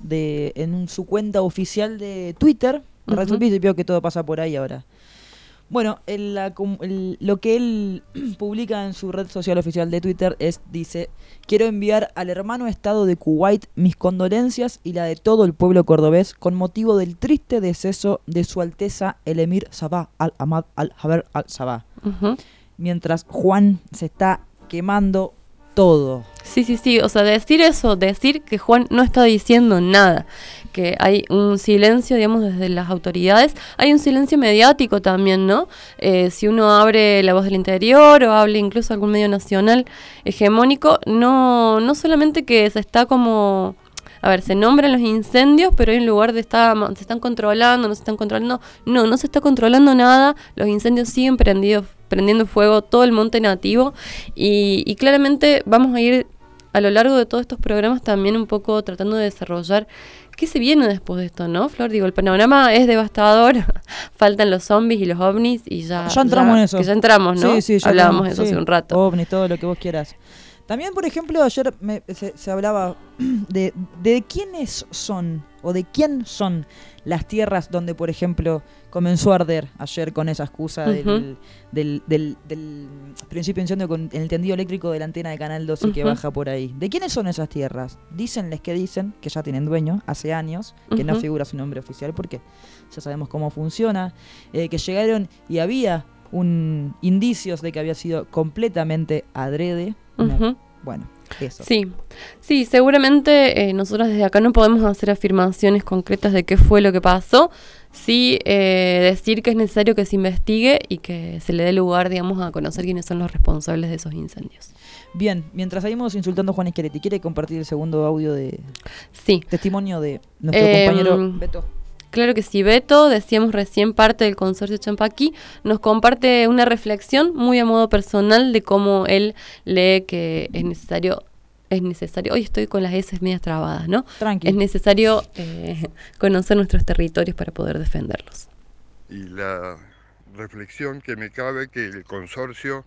de en un- su cuenta oficial de Twitter. Ujú. Resulta y veo que todo pasa por ahí ahora. Bueno, el- la com- el- lo que él publica en su red social oficial de Twitter es, dice, quiero enviar al hermano Estado de Kuwait mis condolencias y la de todo el pueblo cordobés con motivo del triste deceso de su Alteza el Emir Sabah al-Ahmad al-Jaber al-Sabah. Ujú. Mientras Juan se está quemando todo. Sí, sí, sí, o sea, decir eso, decir que Juan no está diciendo nada, que hay un silencio, digamos, desde las autoridades, hay un silencio mediático también, ¿no? Eh, si uno abre La Voz del Interior o hable incluso algún medio nacional hegemónico, no, no solamente que se está como... A ver, se nombran los incendios, pero hay un lugar de estar, se están controlando, no se están controlando. No, no se está controlando nada. Los incendios siguen prendidos, prendiendo fuego todo el monte nativo. Y, y claramente vamos a ir a lo largo de todos estos programas también un poco tratando de desarrollar qué se viene después de esto, ¿no, Flor? Digo, el panorama es devastador. Faltan los zombies y los ovnis y ya... Ya entramos ya- en eso. Que ya entramos, ¿no? Sí, sí, ya Hablábamos de entramos, eso hace sí. un rato. OVNI, todo lo que vos quieras. También, por ejemplo, ayer me- se, se hablaba de, de quiénes son o de quién son las tierras donde, por ejemplo, comenzó a arder ayer con esa excusa del, Ujú. del, del- del principio de incendio con el tendido eléctrico de la antena de Canal doce que Ujú. baja por ahí. ¿De quiénes son esas tierras? Dícenles que dicen que ya tienen dueño hace años, que no Ujú. figura su nombre oficial porque ya sabemos cómo funciona, eh, que llegaron y había un indicios de que había sido completamente adrede. Una- Ujú. Bueno, eso. Sí, sí, seguramente eh, nosotros desde acá no podemos hacer afirmaciones concretas de qué fue lo que pasó, sí eh, decir que es necesario que se investigue y que se le dé lugar, digamos, a conocer quiénes son los responsables de esos incendios. Bien, mientras seguimos insultando a Juan Schiaretti, ¿quiere compartir el segundo audio de Sí. testimonio de nuestro Em, compañero Beto? Claro que sí, Beto, decíamos recién parte del consorcio Champaquí, nos comparte una reflexión muy a modo personal de cómo él lee que es necesario, es necesario, hoy estoy con las S medias trabadas, ¿no? Tranqui. Es necesario eh, conocer nuestros territorios para poder defenderlos. Y la reflexión que me cabe que el consorcio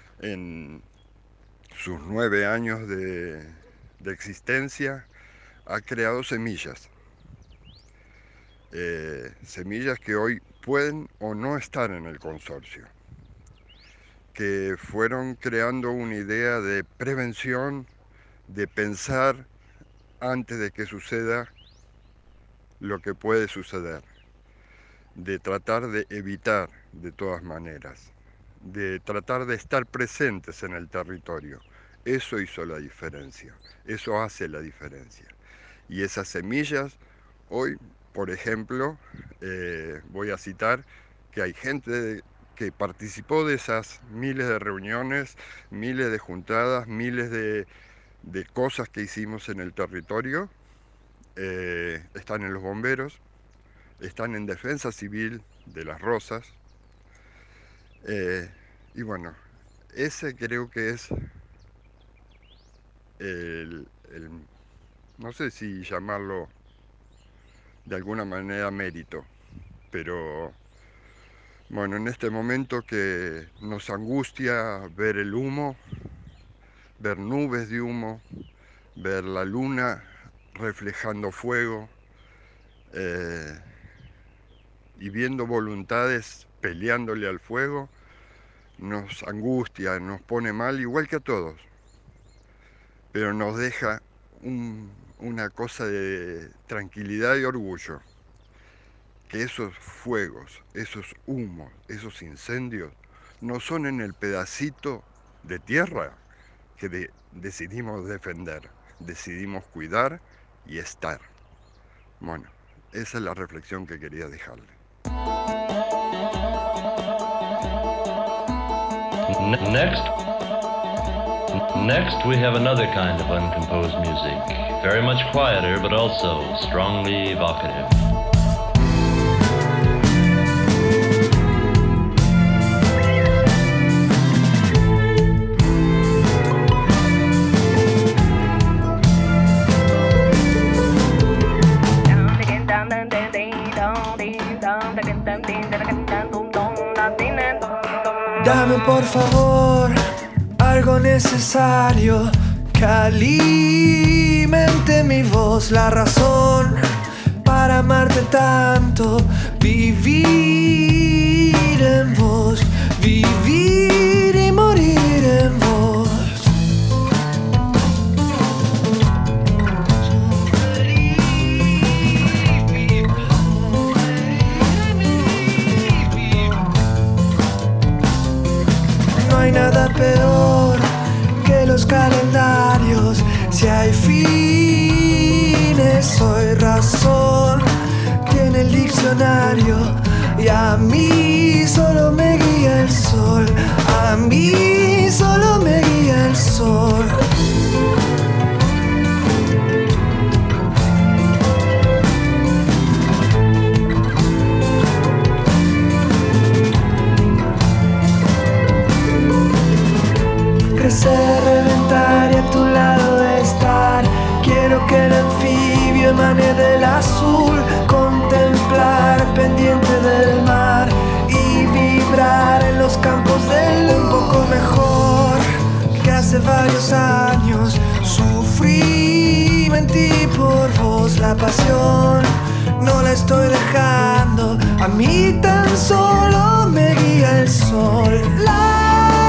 en sus nueve años de, de existencia ha creado semillas. Eh, semillas que hoy pueden o no estar en el consorcio, que fueron creando una idea de prevención, de pensar antes de que suceda lo que puede suceder, de tratar de evitar de todas maneras, de tratar de estar presentes en el territorio. Eso hizo la diferencia, eso hace la diferencia. Y esas semillas, hoy, por ejemplo, eh, voy a citar que hay gente que participó de esas miles de reuniones, miles de juntadas, miles de, de cosas que hicimos en el territorio. Eh, están en los bomberos, están en Defensa Civil de Las Rosas. Eh, y bueno, ese creo que es el, el, no sé si llamarlo de alguna manera mérito, pero bueno, en este momento que nos angustia ver el humo, ver nubes de humo, ver la luna reflejando fuego, eh, y viendo voluntades peleándole al fuego, nos angustia, nos pone mal, igual que a todos, pero nos deja un, una cosa de tranquilidad y orgullo, que esos fuegos, esos humos, esos incendios no son en el pedacito de tierra que de- decidimos defender, decidimos cuidar y estar. Bueno, esa es la reflexión que quería dejarle. Next, next we have another kind of uncomposed music, very much quieter but also strongly evocative. Dame por favor algo necesario que alimente mi voz, la razón para amarte tanto, vivir en vos, vivir y morir en vos. No hay nada peor que los calendarios. Si hay fines, soy razón. Tiene el diccionario y a mí solo me guía el sol. A mí solo me guía el sol. Crecer, reventar y a tu lado estar. Quiero que el anfibio emane del azul, contemplar pendiente del mar y vibrar en los campos del un poco mejor que hace varios años. Sufrí, mentí por vos, la pasión no la estoy dejando. A mí tan solo me guía el sol. La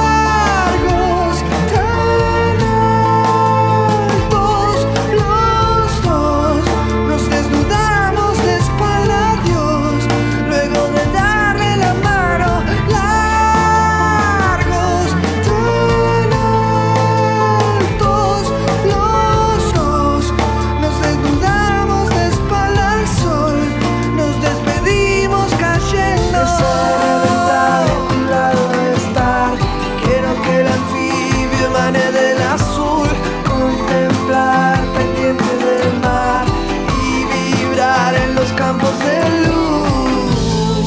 campos de luz.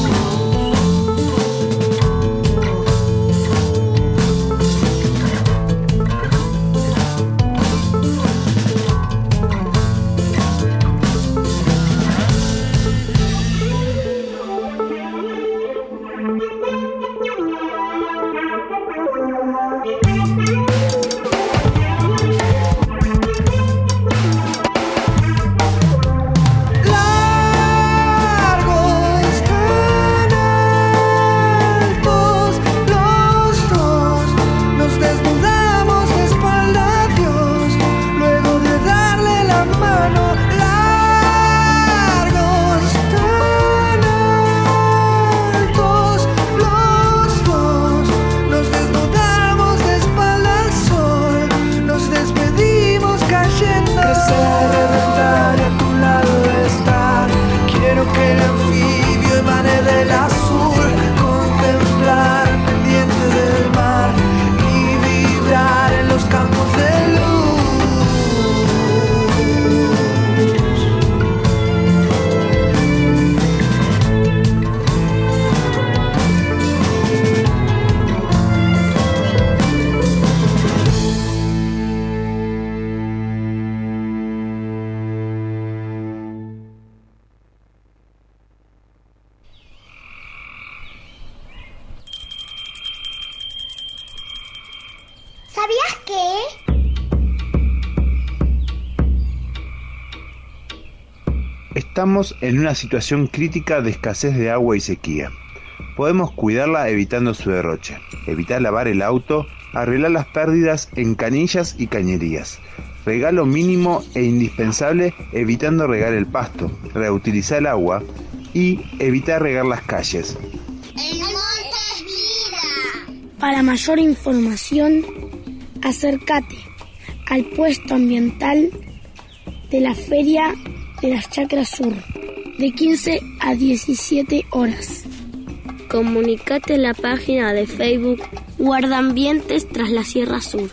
¿Sabías que? Estamos en una situación crítica de escasez de agua y sequía. Podemos cuidarla evitando su derroche, evitar lavar el auto, arreglar las pérdidas en canillas y cañerías. Regalo mínimo e indispensable evitando regar el pasto, reutilizar el agua y evitar regar las calles. El monte es vida. Para mayor información, acércate al puesto ambiental de la Feria de las Chacras Sur, de quince a diecisiete horas. Comunicate en la página de Facebook Guardaambientes Tras la Sierra Sur.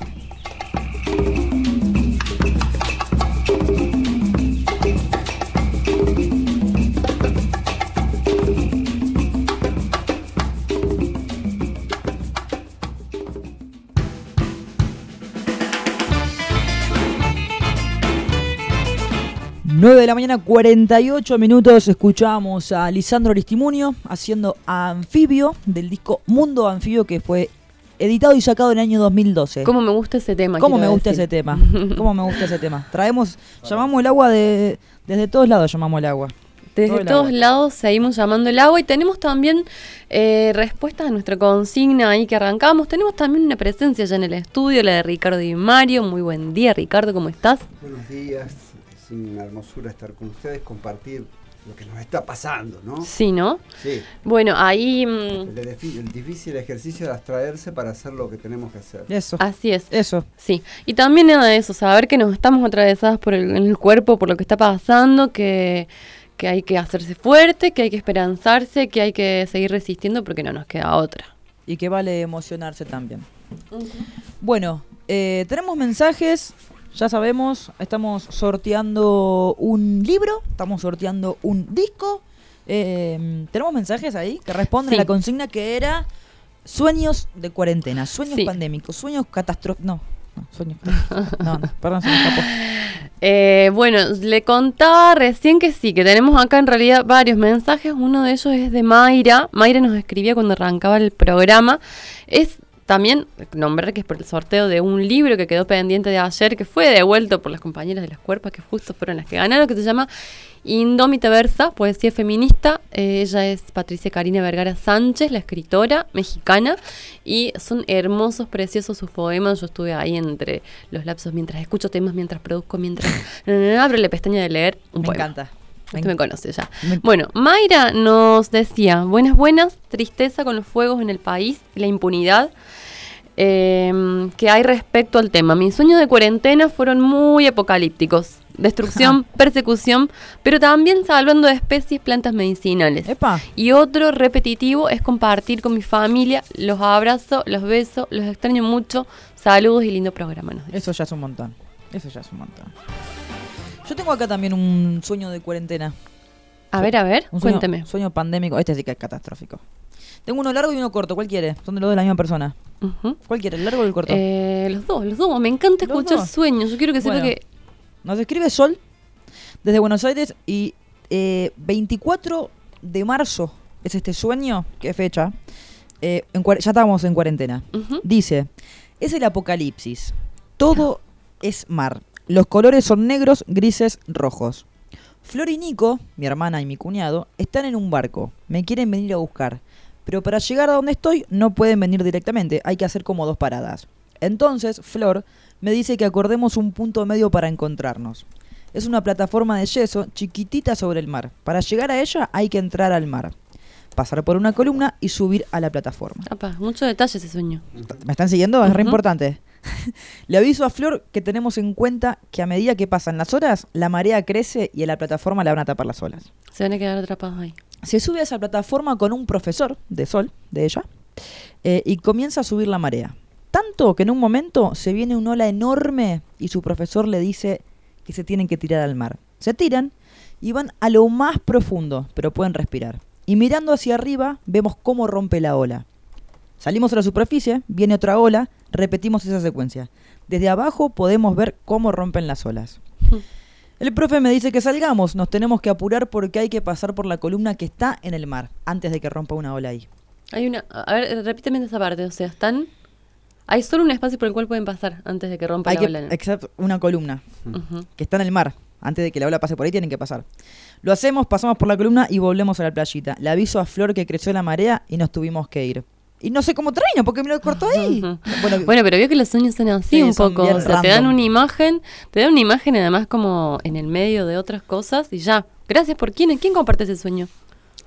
nueve de la mañana, cuarenta y ocho minutos, escuchamos a Lisandro Aristimuño haciendo Anfibio, del disco Mundo Anfibio, que fue editado y sacado en el año dos mil doce. ¿Cómo me gusta ese tema? ¿Cómo me quiero gusta decir. ese tema? ¿Cómo me gusta ese tema? Traemos, llamamos el agua de, desde todos lados, llamamos el agua. Desde Todo el todos agua. lados seguimos llamando el agua y tenemos también eh, respuestas a nuestra consigna ahí que arrancamos. Tenemos también una presencia ya en el estudio, la de Ricardo y Mario. Muy buen día, Ricardo, ¿cómo estás? Buenos días, es una hermosura estar con ustedes, compartir lo que nos está pasando, ¿no? Sí, ¿no? Sí. Bueno, ahí... mmm, El, defi- el difícil ejercicio de abstraerse para hacer lo que tenemos que hacer. Eso. Así es. Eso. Sí. Y también nada de eso, saber que nos estamos atravesadas por el, en el cuerpo, por lo que está pasando, que, que hay que hacerse fuerte, que hay que esperanzarse, que hay que seguir resistiendo porque no nos queda otra. Y que vale emocionarse también. Uh-huh. Bueno, eh, tenemos mensajes. Ya sabemos, estamos sorteando un libro, estamos sorteando un disco. Eh, tenemos mensajes ahí que responden Sí. a la consigna que era sueños de cuarentena, sueños Sí. pandémicos, sueños catastróficos. No, no, sueños catastróficos. No, no, perdón, se me escapó. Eh, bueno, le contaba recién que sí, que tenemos acá en realidad varios mensajes. Uno de ellos es de Mayra. Mayra nos escribía cuando arrancaba el programa. Es también nombrar que es por el sorteo de un libro que quedó pendiente de ayer, que fue devuelto por las compañeras de las cuerpas, que justo fueron las que ganaron, que se llama Indómita Versa, poesía feminista. Eh, ella es Patricia Karina Vergara Sánchez, la escritora mexicana, y son hermosos, preciosos sus poemas. Yo estuve ahí entre los lapsos mientras escucho temas, mientras produzco, mientras abro la pestaña de leer un Me poema. encanta. Usted me conoce ya. Me- Bueno, Mayra nos decía, buenas, buenas, tristeza con los fuegos en el país, la impunidad eh, que hay respecto al tema. Mis sueños de cuarentena fueron muy apocalípticos. Destrucción, persecución, pero también salvando de especies, plantas medicinales. Epa. Y otro repetitivo es compartir con mi familia. Los abrazo, los beso, los extraño mucho. Saludos y lindo programa. Nos dice. Eso ya es un montón. Eso ya es un montón. Yo tengo acá también un sueño de cuarentena. A ver, a ver, Un sueño, cuénteme. sueño pandémico. Este sí que es catastrófico. Tengo uno largo y uno corto. ¿Cuál quiere? Son de los dos de la misma persona. Uh-huh. ¿Cuál quiere? ¿El largo o el corto? Eh, los dos, los dos. Me encanta Los escuchar dos. sueños. Yo quiero que sepa Bueno. que... Nos escribe Sol desde Buenos Aires y eh, veinticuatro de marzo es este sueño. ¿Qué fecha? Eh, en cua- ya estamos en cuarentena. Uh-huh. Dice, es el apocalipsis. Todo es mar. Los colores son negros, grises, rojos. Flor y Nico, mi hermana y mi cuñado, están en un barco. Me quieren venir a buscar. Pero para llegar a donde estoy no pueden venir directamente. Hay que hacer como dos paradas. Entonces, Flor me dice que acordemos un punto medio para encontrarnos. Es una plataforma de yeso chiquitita sobre el mar. Para llegar a ella hay que entrar al mar, pasar por una columna y subir a la plataforma. Apa, mucho detalle ese sueño. ¿Me están siguiendo? Es re Ujú. importante. Le aviso a Flor que tenemos en cuenta que a medida que pasan las horas, la marea crece y a la plataforma la van a tapar las olas. Se van a quedar atrapados ahí. Se sube a esa plataforma con un profesor de Sol, de ella, eh, y comienza a subir la marea. Tanto que en un momento se viene una ola enorme y su profesor le dice que se tienen que tirar al mar. Se tiran y van a lo más profundo, pero pueden respirar. Y mirando hacia arriba vemos cómo rompe la ola. Salimos a la superficie, viene otra ola, repetimos esa secuencia. Desde abajo podemos ver cómo rompen las olas. El profe me dice que salgamos, nos tenemos que apurar porque hay que pasar por la columna que está en el mar, antes de que rompa una ola ahí. Hay una... A ver, repíteme esa parte. O sea, están... Hay solo un espacio por el cual pueden pasar antes de que rompa Hay la que, ola, ¿no? exacto, una columna Ujú. que está en el mar. Antes de que la ola pase por ahí tienen que pasar. Lo hacemos, pasamos por la columna y volvemos a la playita. Le aviso a Flor que creció la marea y nos tuvimos que ir. Y no sé cómo termina porque me lo cortó ahí. Ujú. Bueno, Bueno, pero vio que los sueños son así Sí, un son poco. bien O sea, te dan random. una imagen, te dan una imagen además como en el medio de otras cosas y ya. Gracias por quién, ¿quién comparte ese sueño?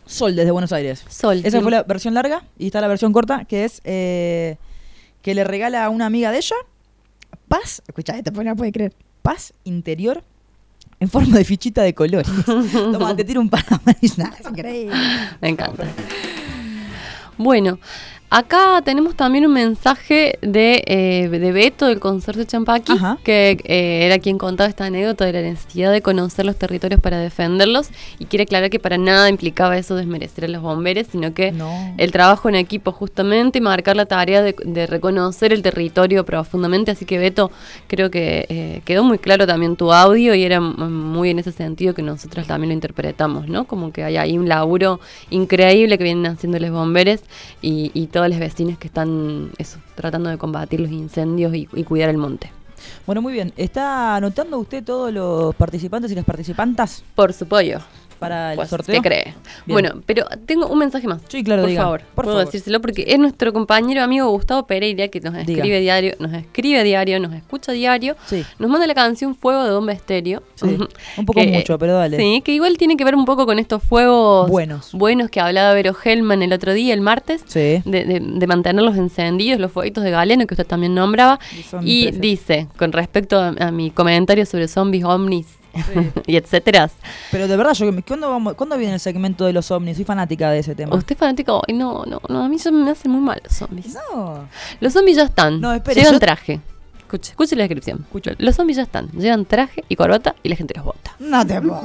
Sol desde Buenos Aires. Sol. Esa sí. fue la versión larga y está la versión corta, que es eh, que le regala a una amiga de ella paz. Escucha, esta no puede creer. Paz interior en forma de fichita de colores. Toma, te tiro un Panamá. Es increíble. Me encanta. Bueno, acá tenemos también un mensaje de, eh, de Beto del Consorcio Champaqui, Ajá. que eh, era quien contaba esta anécdota de la necesidad de conocer los territorios para defenderlos, y quiere aclarar que para nada implicaba eso desmerecer a los bomberos, sino que No. el trabajo en equipo justamente y marcar la tarea de, de reconocer el territorio profundamente. Así que Beto, creo que eh, quedó muy claro también tu audio y era m- muy en ese sentido que nosotros también lo interpretamos, ¿no? Como que hay ahí un laburo increíble que vienen haciendo los bomberos y, y todas las vecinas que están eso, tratando de combatir los incendios y, y cuidar el monte. Bueno, muy bien. ¿Está anotando usted todos los participantes y las participantas Por su pollo. para el Pues, sorteo? ¿qué cree? Bien. Bueno, pero tengo un mensaje más. Sí, claro, por diga. favor. Por Puedo favor. decírselo porque es nuestro compañero amigo Gustavo Pereira, que nos Diga. escribe diario, nos escribe diario, nos escucha diario, Sí. nos manda la canción Fuego de Bomba Estéreo. Sí. Un poco Que- mucho, pero dale. Sí, que igual tiene que ver un poco con estos fuegos Buenos. buenos que hablaba Vero Hellman el otro día, el martes, Sí. de, de, de mantenerlos encendidos, los fueguitos de Galeno que usted también nombraba. Son Y impresionantes. dice, con respecto a, a mi comentario sobre zombies, ovnis y etcétera. Pero de verdad, yo, ¿cuándo, vamos, ¿cuándo viene el segmento de los ovnis? Soy fanática de ese tema. ¿Usted es fanático? Ay, no, no, no, a mí ya me hacen muy mal los zombies. No. Los zombies ya están. No, espere, Llevan yo- traje. Escuche, escuche la descripción. Los zombies ya están. Llevan traje y corbata y la gente los vota. No te puedo.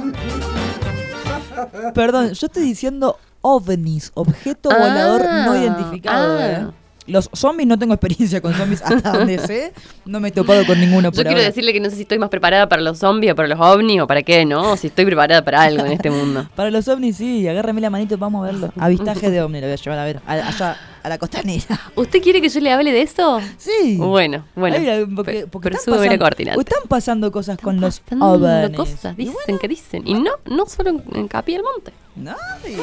Perdón, yo estoy diciendo ovnis, objeto Ah, volador no identificado. ah. ¿eh? Los zombies, no tengo experiencia con zombies hasta donde sé. No me he topado con ninguno por Yo quiero ahora. decirle que no sé si estoy más preparada para los zombies o para los ovnis o para qué, ¿no? O si estoy preparada para algo en este mundo. Para los ovnis, sí, agárrame la manito, vamos a verlo. Avistaje de ovni, lo voy a llevar a ver, a- allá a la costanera. ¿Usted quiere que yo le hable de eso? Sí. Bueno, bueno. Ay, mira, porque, Pe- porque pero están sube la pasando- cortina. Están pasando cosas con los Pasando ovnis. cosas, dicen que dicen. Y no, no solo en, en Capilla del Monte. No, sí.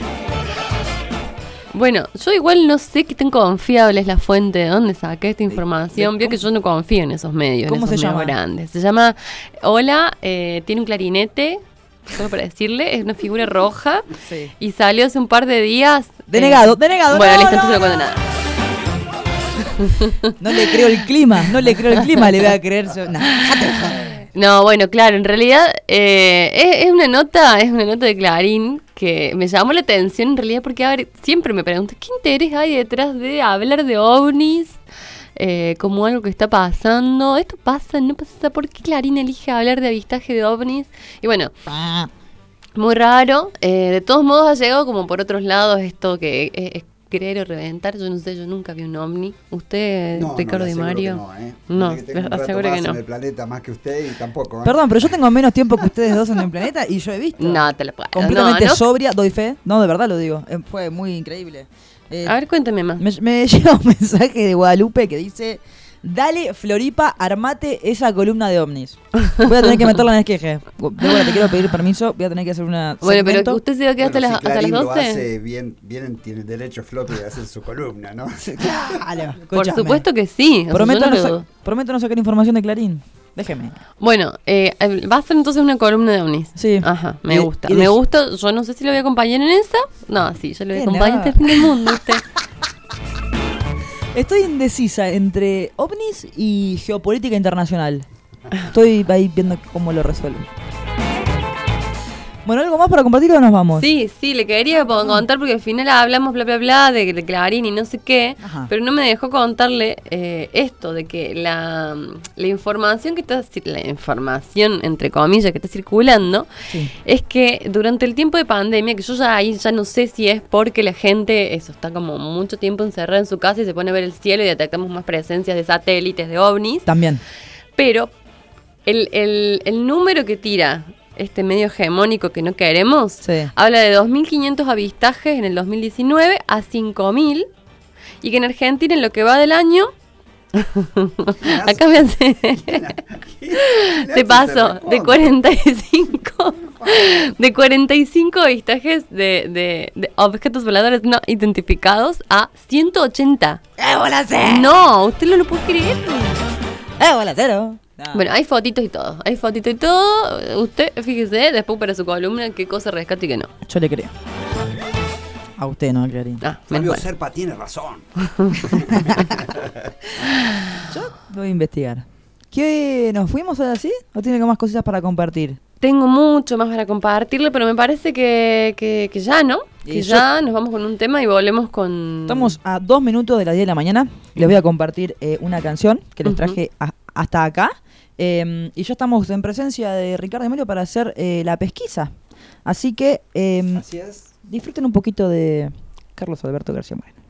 Bueno, yo igual no sé qué tan confiable es la fuente de dónde saqué esta información. Vio que yo no confío en esos medios, ¿Cómo en esos se medios llama? grandes. Se llama Hola, eh, tiene un clarinete, solo para decirle, es una figura roja Sí. y salió hace un par de días. Denegado, denegado, Bueno, no, listo, no, entonces no no. cuento nada. No le creo el clima, no le creo el clima, le voy a creer. so- Nah, déjate de joder. No, bueno, claro, en realidad eh, es, es una nota, es una nota de Clarín que me llamó la atención en realidad porque a ver, siempre me pregunto qué interés hay detrás de hablar de ovnis eh, como algo que está pasando. Esto pasa, no pasa, ¿por qué Clarín elige hablar de avistaje de ovnis? Y bueno, muy raro. Eh, de todos modos ha llegado como por otros lados esto que es, es creer o reventar. Yo no sé, yo nunca vi un ovni. ¿Usted, No, Ricardo no, y le aseguro Mario? que no, ¿eh? No, Mire que tengo un les rato aseguro que más no. en el planeta más que usted y tampoco, ¿eh? Perdón, pero yo tengo menos tiempo que ustedes dos en el planeta y yo he visto. No, te lo puedo. Completamente no, no. sobria, doy fe. No, de verdad lo digo. Eh, fue muy increíble. Eh, A ver, cuénteme más. me, me llega un mensaje de Guadalupe que dice: Dale, Floripa, armate esa columna de ovnis. Voy a tener que meterla en esqueje. Débora, te quiero pedir permiso. Voy a tener que hacer una. Bueno, pero segmento. usted se va a quedar hasta, Bueno, las, si hasta las Clarín lo doce. hace bien, bien, tiene derecho Floppy de hacer su columna, ¿no? Claro, Por escúchame. supuesto que sí. o sea, Prometo, yo no no lo sa- dudo. prometo no sacar información de Clarín. Déjeme. Bueno, eh, va a ser entonces una columna de ovnis. Sí. Ajá, me Y- gusta. y Me de- gusta. Yo no sé si lo voy a acompañar en esa. No, sí, yo lo voy a Que acompañar no. hasta el fin del mundo. ¿Usted? Estoy indecisa entre ovnis y geopolítica internacional. Estoy ahí viendo cómo lo resuelvo. Bueno, ¿algo más para compartir o nos vamos? Sí, sí, le quería po- contar porque al final hablamos bla bla bla de, de Clarín y no sé qué, Ajá. pero no me dejó contarle eh, esto de que la, la información que está cir- la información entre comillas que está circulando Sí. es que durante el tiempo de pandemia, que yo ya ahí ya no sé si es porque la gente eso está como mucho tiempo encerrada en su casa y se pone a ver el cielo y detectamos más presencias de satélites, de ovnis, También. pero el, el, el número que tira este medio hegemónico que no queremos, Sí. habla de dos mil quinientos avistajes en el dos mil diecinueve a cinco mil y que en Argentina en lo que va del año acá me hace se pasó de cuarenta y cinco de cuarenta y cinco avistajes de, de, de objetos voladores no identificados a ciento ochenta. ¡Eh, bola cero! No, usted no lo puede creer. ¡Eh, bola cero! Bueno, hay fotitos y todo. Hay fotitos y todo. Usted, fíjese, después para su columna, qué cosa rescata y qué no. Yo le creo. A usted, no, Clarín. Ah, Fabio mal. Serpa tiene razón. Yo voy a investigar. ¿Qué? ¿Nos fuimos así? ¿O tiene más cositas para compartir? Tengo mucho más para compartirle, pero me parece que, que, que ya, ¿no? Que Y ya nos vamos con un tema y volvemos con... Estamos a dos minutos de las diez de la mañana. Les voy a compartir eh, una canción que les traje a- hasta acá. Eh, y ya estamos en presencia de Ricardo Emilio para hacer eh, la pesquisa. Así que eh, Así es. disfruten un poquito de Carlos Alberto García Moreno.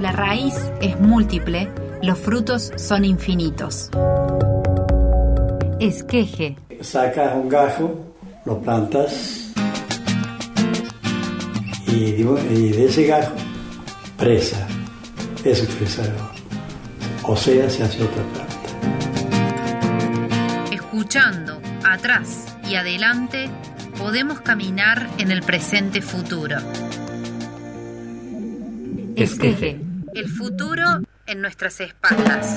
la raíz es múltiple, los frutos son infinitos. Esqueje. Sacas un gajo, lo plantas y, y de ese gajo, presa. Eso es presa. O sea, se hace otra planta. Escuchando atrás y adelante, podemos caminar en el presente futuro. Esqueje. El futuro en nuestras espaldas.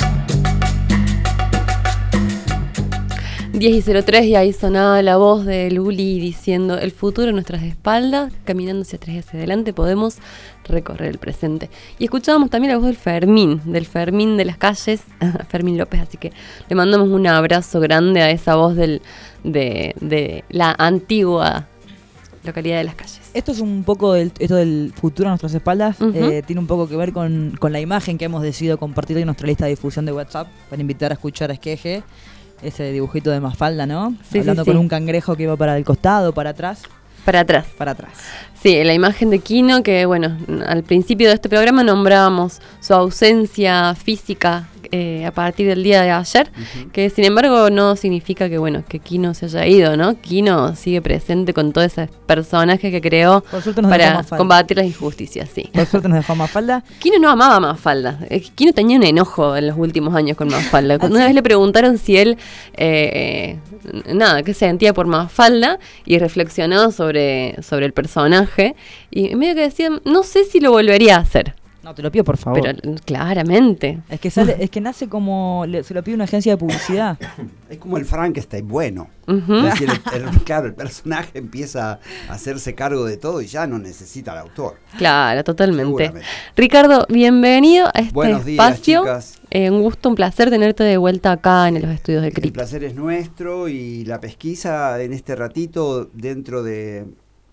diez y cero tres y ahí sonaba la voz de Luli diciendo el futuro en nuestras espaldas, caminando hacia atrás y hacia adelante podemos recorrer el presente. Y escuchábamos también la voz del Fermín, del Fermín de las calles, Fermín López, así que le mandamos un abrazo grande a esa voz del, de, de la antigua localidad de las calles. Esto es un poco del, esto del futuro a nuestras espaldas, Uh-huh. eh, tiene un poco que ver con, con la imagen que hemos decidido compartir en nuestra lista de difusión de WhatsApp para invitar a escuchar a Esqueje. Ese dibujito de Mafalda, ¿no? Sí, Hablando sí, con sí. un cangrejo que va para el costado, para atrás. Para atrás. Para atrás. Sí, la imagen de Quino, que bueno, al principio de este programa nombrábamos su ausencia física eh, a partir del día de ayer, uh-huh. que sin embargo no significa que bueno, que Quino se haya ido, ¿no? Quino sigue presente con todo ese personaje que creó para combatir las injusticias, sí. Por suerte nos dejó Mafalda. Quino no amaba a Mafalda. Quino tenía un enojo en los últimos años con Mafalda. Cuando una vez le preguntaron si él, eh, eh, nada, qué sentía por Mafalda y reflexionó sobre, sobre el personaje y medio que decía, no sé si lo volvería a hacer. No, te lo pido por favor. Pero claramente. Es que sale, es que nace como, le, se lo pide una agencia de publicidad. Es como el Frankenstein bueno. Uh-huh. Es decir, el, el, claro, el personaje empieza a hacerse cargo de todo y ya no necesita al autor. Claro, totalmente. Ricardo, bienvenido a este Buenos días, espacio. Chicas. Eh, un gusto, un placer tenerte de vuelta acá en los estudios de Cripto. El placer es nuestro y la pesquisa en este ratito dentro de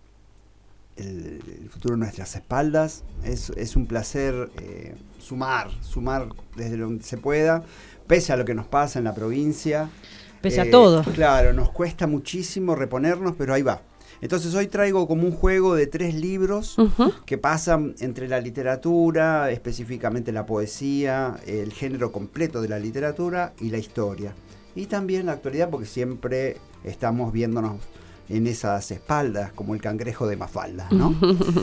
el, el futuro de nuestras espaldas es, es un placer eh, sumar, sumar desde donde se pueda, pese a lo que nos pasa en la provincia. Pese eh, a todo. Claro, nos cuesta muchísimo reponernos, pero ahí va. Entonces hoy traigo como un juego de tres libros uh-huh. que pasan entre la literatura, específicamente la poesía, el género completo de la literatura y la historia. Y también la actualidad, porque siempre estamos viéndonos en esas espaldas, como el cangrejo de Mafalda, ¿no?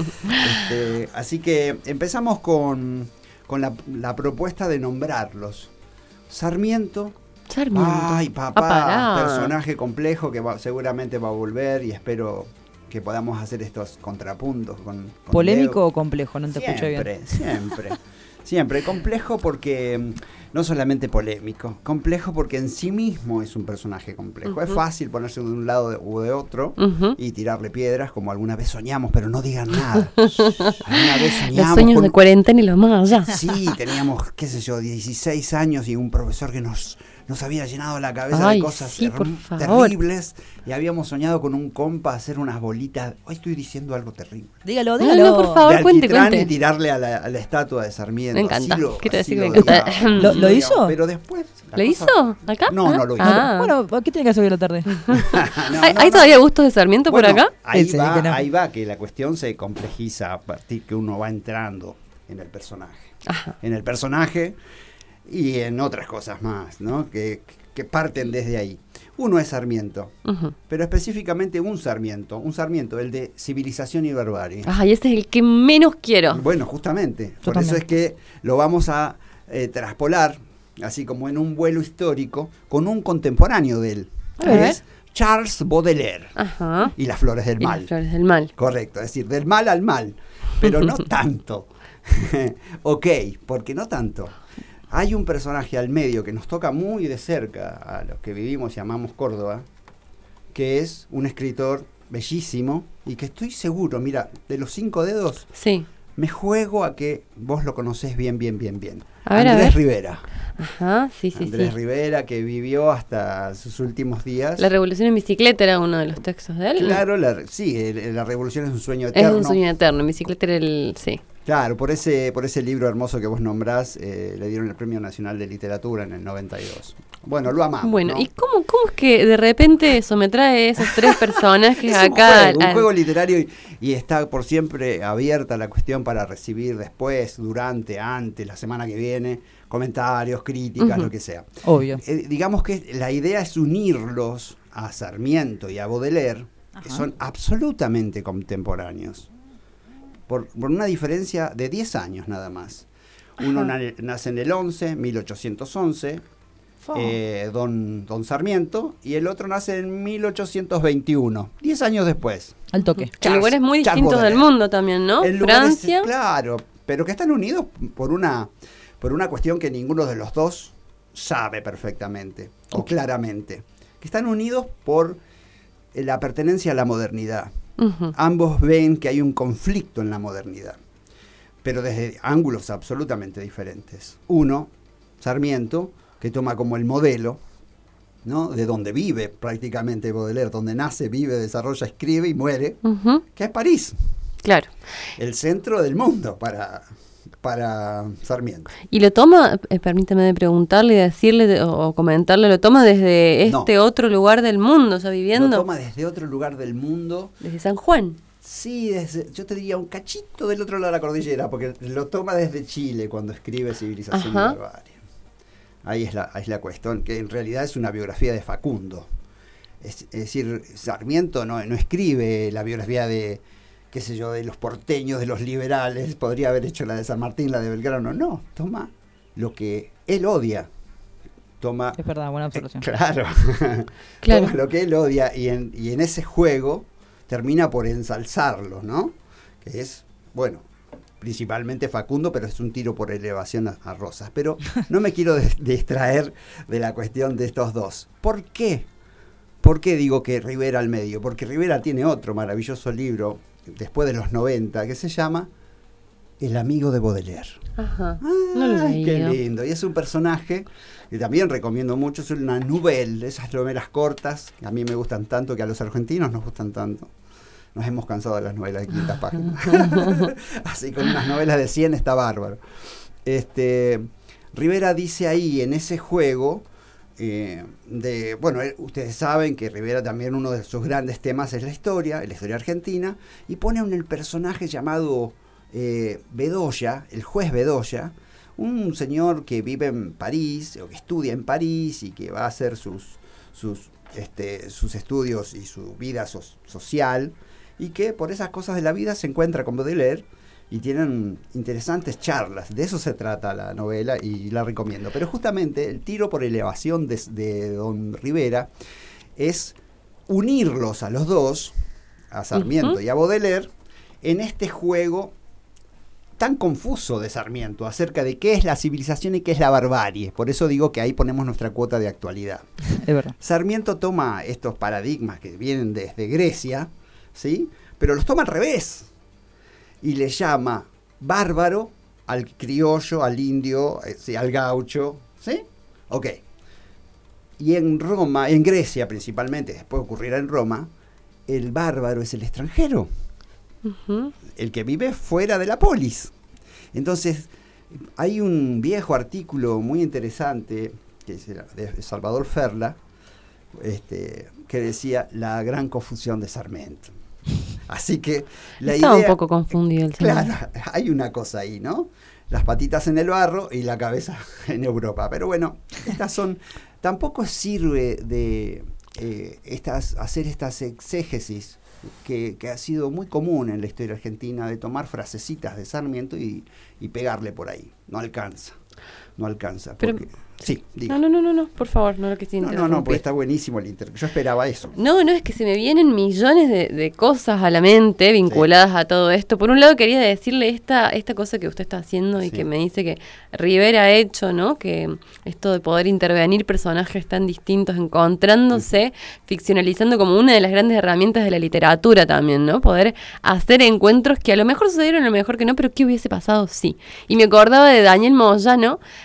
este, así que empezamos con, con la, la propuesta de nombrarlos. Sarmiento. Sarmiento. Ay, papá, personaje complejo que va, seguramente va a volver y espero que podamos hacer estos contrapuntos. Con, con ¿Polémico Leo. O complejo? No te escucho bien. Siempre, siempre. Siempre. Complejo porque, no solamente polémico, complejo porque en sí mismo es un personaje complejo. Uh-huh. Es fácil ponerse de un lado o de otro uh-huh. y tirarle piedras como alguna vez soñamos, pero no digan nada. Alguna vez soñamos. Los sueños con... de cuarentena y los más allá. Sí, teníamos, qué sé yo, dieciséis años y un profesor que nos... nos había llenado la cabeza Ay, de cosas sí, terribles y habíamos soñado con un compa hacer unas bolitas. Hoy estoy diciendo algo terrible. Dígalo, dígalo. No, no, por favor, de cuente, cuente. Y tirarle a la, a la estatua de Sarmiento. Me encanta. Así lo, Quiero así decir que me encanta. digamos, ¿Lo, ¿Lo hizo? Pero después... ¿Lo cosa... hizo? ¿Acá? No, no lo hizo. Ah. Bueno, ¿qué tiene que hacer hoy a la tarde? no, ¿Hay, no, ¿Hay no. todavía gustos de Sarmiento bueno, por acá? Ahí, Sí, va, que no. ahí va, que la cuestión se complejiza a partir que uno va entrando en el personaje. Ajá. En el personaje y en otras cosas más, ¿no? Que, que parten desde ahí. Uno es Sarmiento, uh-huh. pero específicamente un Sarmiento, un Sarmiento, el de Civilización y Barbarie. Ah, y ese es el que menos quiero. Bueno, justamente, Yo por también. eso es que lo vamos a eh, traspolar, así como en un vuelo histórico, con un contemporáneo de él, que es Charles Baudelaire. Ajá. Y las flores del y mal. Las flores del mal. Correcto, es decir, del mal al mal, pero no tanto. Ok, porque no tanto. Hay un personaje al medio que nos toca muy de cerca a los que vivimos y amamos Córdoba, que es un escritor bellísimo y que estoy seguro, mira, de los cinco dedos, sí. me juego a que vos lo conocés bien, bien, bien, bien. A ver, Andrés a ver. Rivera. Ajá, sí, sí, Andrés sí. Rivera, que vivió hasta sus últimos días. La Revolución en Bicicleta era uno de los textos de él. Claro, la, sí, el, la Revolución es un sueño eterno. Es un sueño eterno, en Bicicleta era el... sí. Claro, por ese, por ese libro hermoso que vos nombrás, eh, le dieron el Premio Nacional de Literatura en el noventa y dos. Bueno, lo amamos. Bueno, ¿no? ¿y cómo, cómo es que de repente eso me trae esos tres personajes es acá? Un juego, al, un juego literario y, y está por siempre abierta la cuestión para recibir después, durante, antes, la semana que viene, comentarios, críticas, Uh-huh. lo que sea. Obvio. Eh, digamos que la idea es unirlos a Sarmiento y a Baudelaire, Ajá. que son absolutamente contemporáneos, por, por una diferencia de diez años nada más. Uno na- nace en el once, mil ochocientos once, oh. eh, don, don Sarmiento, y el otro nace en mil ochocientos veintiuno, diez años después. Al toque. En lugares muy distintos del mundo también, ¿no? En Francia. Lugares, claro, pero que están unidos por una, por una cuestión que ninguno de los dos sabe perfectamente o claramente. Que están unidos por la pertenencia a la modernidad. Uh-huh. Ambos ven que hay un conflicto en la modernidad, pero desde ángulos absolutamente diferentes. Uno, Sarmiento, que toma como el modelo, ¿no?, de donde vive prácticamente Baudelaire, donde nace, vive, desarrolla, escribe y muere, uh-huh. que es París. Claro. El centro del mundo para, para Sarmiento. Y lo toma, eh, permítame preguntarle, decirle de, o, o comentarle, lo toma desde este no. otro lugar del mundo, ya viviendo. Lo toma desde otro lugar del mundo. Desde San Juan. Sí, desde, yo te diría un cachito del otro lado de la cordillera, porque lo toma desde Chile cuando escribe Civilización Ajá. y Barbarie. Ahí es, la, ahí es la cuestión, que en realidad es una biografía de Facundo. Es, es decir, Sarmiento no, no escribe la biografía de, qué sé yo, de los porteños, de los liberales, podría haber hecho la de San Martín, la de Belgrano. No, toma lo que él odia. Toma, es verdad, buena observación. Eh, claro, claro. Toma lo que él odia y en, y en ese juego termina por ensalzarlo, ¿no? Que es, bueno, principalmente Facundo, pero es un tiro por elevación a, a Rosas. Pero no me quiero de, distraer de la cuestión de estos dos. ¿Por qué? ¿Por qué digo que Rivera al medio? Porque Rivera tiene otro maravilloso libro, después de los noventa, que se llama El amigo de Baudelaire. Ajá. No lo Ay, qué lindo. Y es un personaje que también recomiendo mucho, es una novela, esas novelas cortas, que a mí me gustan tanto, que a los argentinos nos gustan tanto. Nos hemos cansado de las novelas de quinientas páginas. Así con unas novelas de cien está bárbaro. Este, Rivera dice ahí, en ese juego, eh, de, bueno, eh, ustedes saben que Rivera también uno de sus grandes temas es la historia, la historia argentina, y pone un el personaje llamado eh, Bedoya, el juez Bedoya, un señor que vive en París, o que estudia en París, y que va a hacer sus, sus, este, sus estudios y su vida so- social, y que por esas cosas de la vida se encuentra con Baudelaire y tienen interesantes charlas. De eso se trata la novela y la recomiendo. Pero justamente el tiro por elevación de, de don Rivera es unirlos a los dos, a Sarmiento uh-huh. y a Baudelaire, en este juego tan confuso de Sarmiento acerca de qué es la civilización y qué es la barbarie. Por eso digo que ahí ponemos nuestra cuota de actualidad. Es verdad. Sarmiento toma estos paradigmas que vienen desde Grecia, ¿sí?, pero los toma al revés y le llama bárbaro al criollo, al indio, eh, sí, al gaucho, ¿sí? Ok. Y en Roma, en Grecia principalmente, después ocurrirá en Roma, el bárbaro es el extranjero, uh-huh. el que vive fuera de la polis. Entonces, hay un viejo artículo muy interesante que es de Salvador Ferla, este, que decía la gran confusión de Sarmiento. Así que la Estaba idea, un poco confundido el señor. Claro, hay una cosa ahí, ¿no? Las patitas en el barro y la cabeza en Europa. Pero bueno, estas son... Tampoco sirve de eh, estas, hacer estas exégesis que, que ha sido muy común en la historia argentina, de tomar frasecitas de Sarmiento y, y pegarle por ahí. No alcanza, no alcanza. Porque, Pero, sí, diga. No, no, no, no, por favor, no lo que estoy No, no, no, porque está buenísimo el inter. Yo esperaba eso. No, no, es que se me vienen millones de, de cosas a la mente vinculadas sí. a todo esto. Por un lado quería decirle esta, esta cosa que usted está haciendo y sí. que me dice que Rivera ha hecho, ¿no? Que esto de poder intervenir personajes tan distintos, encontrándose, uh-huh. ficcionalizando como una de las grandes herramientas de la literatura también, ¿no? Poder hacer encuentros que a lo mejor sucedieron, a lo mejor que no, pero ¿qué hubiese pasado? Sí. Y me acordaba de Daniel Moyano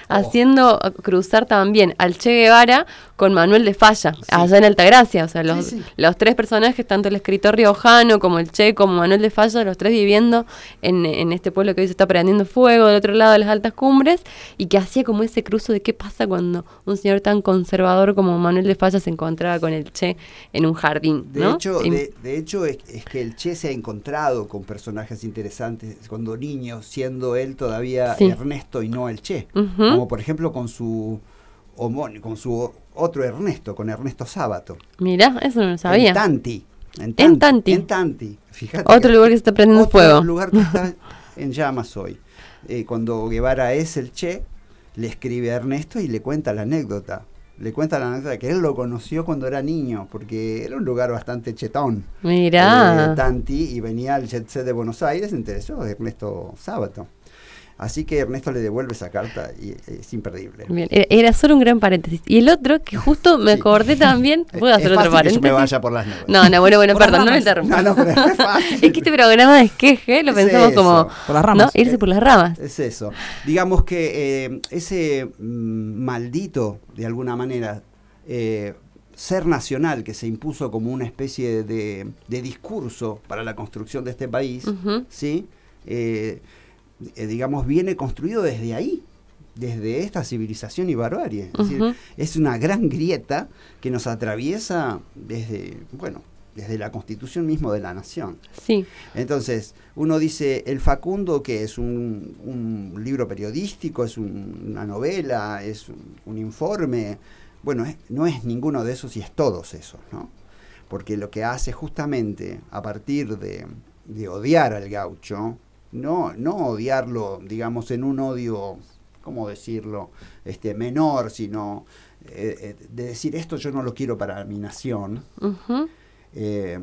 haciendo cruzar también al Che Guevara con Manuel de Falla, sí. allá en Altagracia. O sea, los, sí, sí. los tres personajes, tanto el escritor riojano como el Che, como Manuel de Falla, los tres viviendo en, en este pueblo que hoy se está prendiendo fuego del otro lado de las altas cumbres, y que hacía como ese cruzo de qué pasa cuando un señor tan conservador como Manuel de Falla se encontraba con el Che en un jardín, ¿no? De hecho, y, de, de hecho es, es que el Che se ha encontrado con personajes interesantes cuando niño, siendo él todavía sí. Ernesto y no el Che. Uh-huh. Como por ejemplo con su homónimo, con su otro Ernesto, con Ernesto Sábato. Mirá, eso no lo sabía. En Tanti. En Tanti. En Tanti. En Tanti. Fíjate. Otro lugar que se está prendiendo otro fuego. Otro lugar que está en llamas hoy. Eh, cuando Guevara es el Che, le escribe a Ernesto y le cuenta la anécdota. Le cuenta la anécdota que él lo conoció cuando era niño, porque era un lugar bastante chetón. Mirá. Eh, Tanti, y venía al jet set de Buenos Aires, se interesó Ernesto Sábato. Así que Ernesto le devuelve esa carta y es imperdible. Bien, era, era solo un gran paréntesis. Y el otro, que justo me acordé sí. también, ¿puedo hacer es otro paréntesis? Que yo me vaya por las nubes. No, no, bueno, bueno, perdón, no me interrumpas. No, no, pero es fácil. Es que este programa de esqueje lo es pensamos eso. Como, por las ramas. ¿no? Irse por las ramas. Es eso. Digamos que eh, ese mm, maldito, de alguna manera, eh, ser nacional que se impuso como una especie de, de discurso para la construcción de este país, uh-huh. ¿sí? Eh, Eh, digamos, viene construido desde ahí, desde esta civilización y barbarie. Es, uh-huh. decir, es una gran grieta que nos atraviesa desde, bueno, desde la constitución mismo de la nación. Sí. Entonces, uno dice, El Facundo, que es un, un libro periodístico, es un, una novela, es un, un informe. Bueno, es, no es ninguno de esos y es todos esos, ¿no? Porque lo que hace justamente a partir de, de odiar al gaucho, No, no odiarlo, digamos, en un odio, ¿cómo decirlo?, este, menor, sino eh, eh, de decir, esto yo no lo quiero para mi nación. Uh-huh. Eh,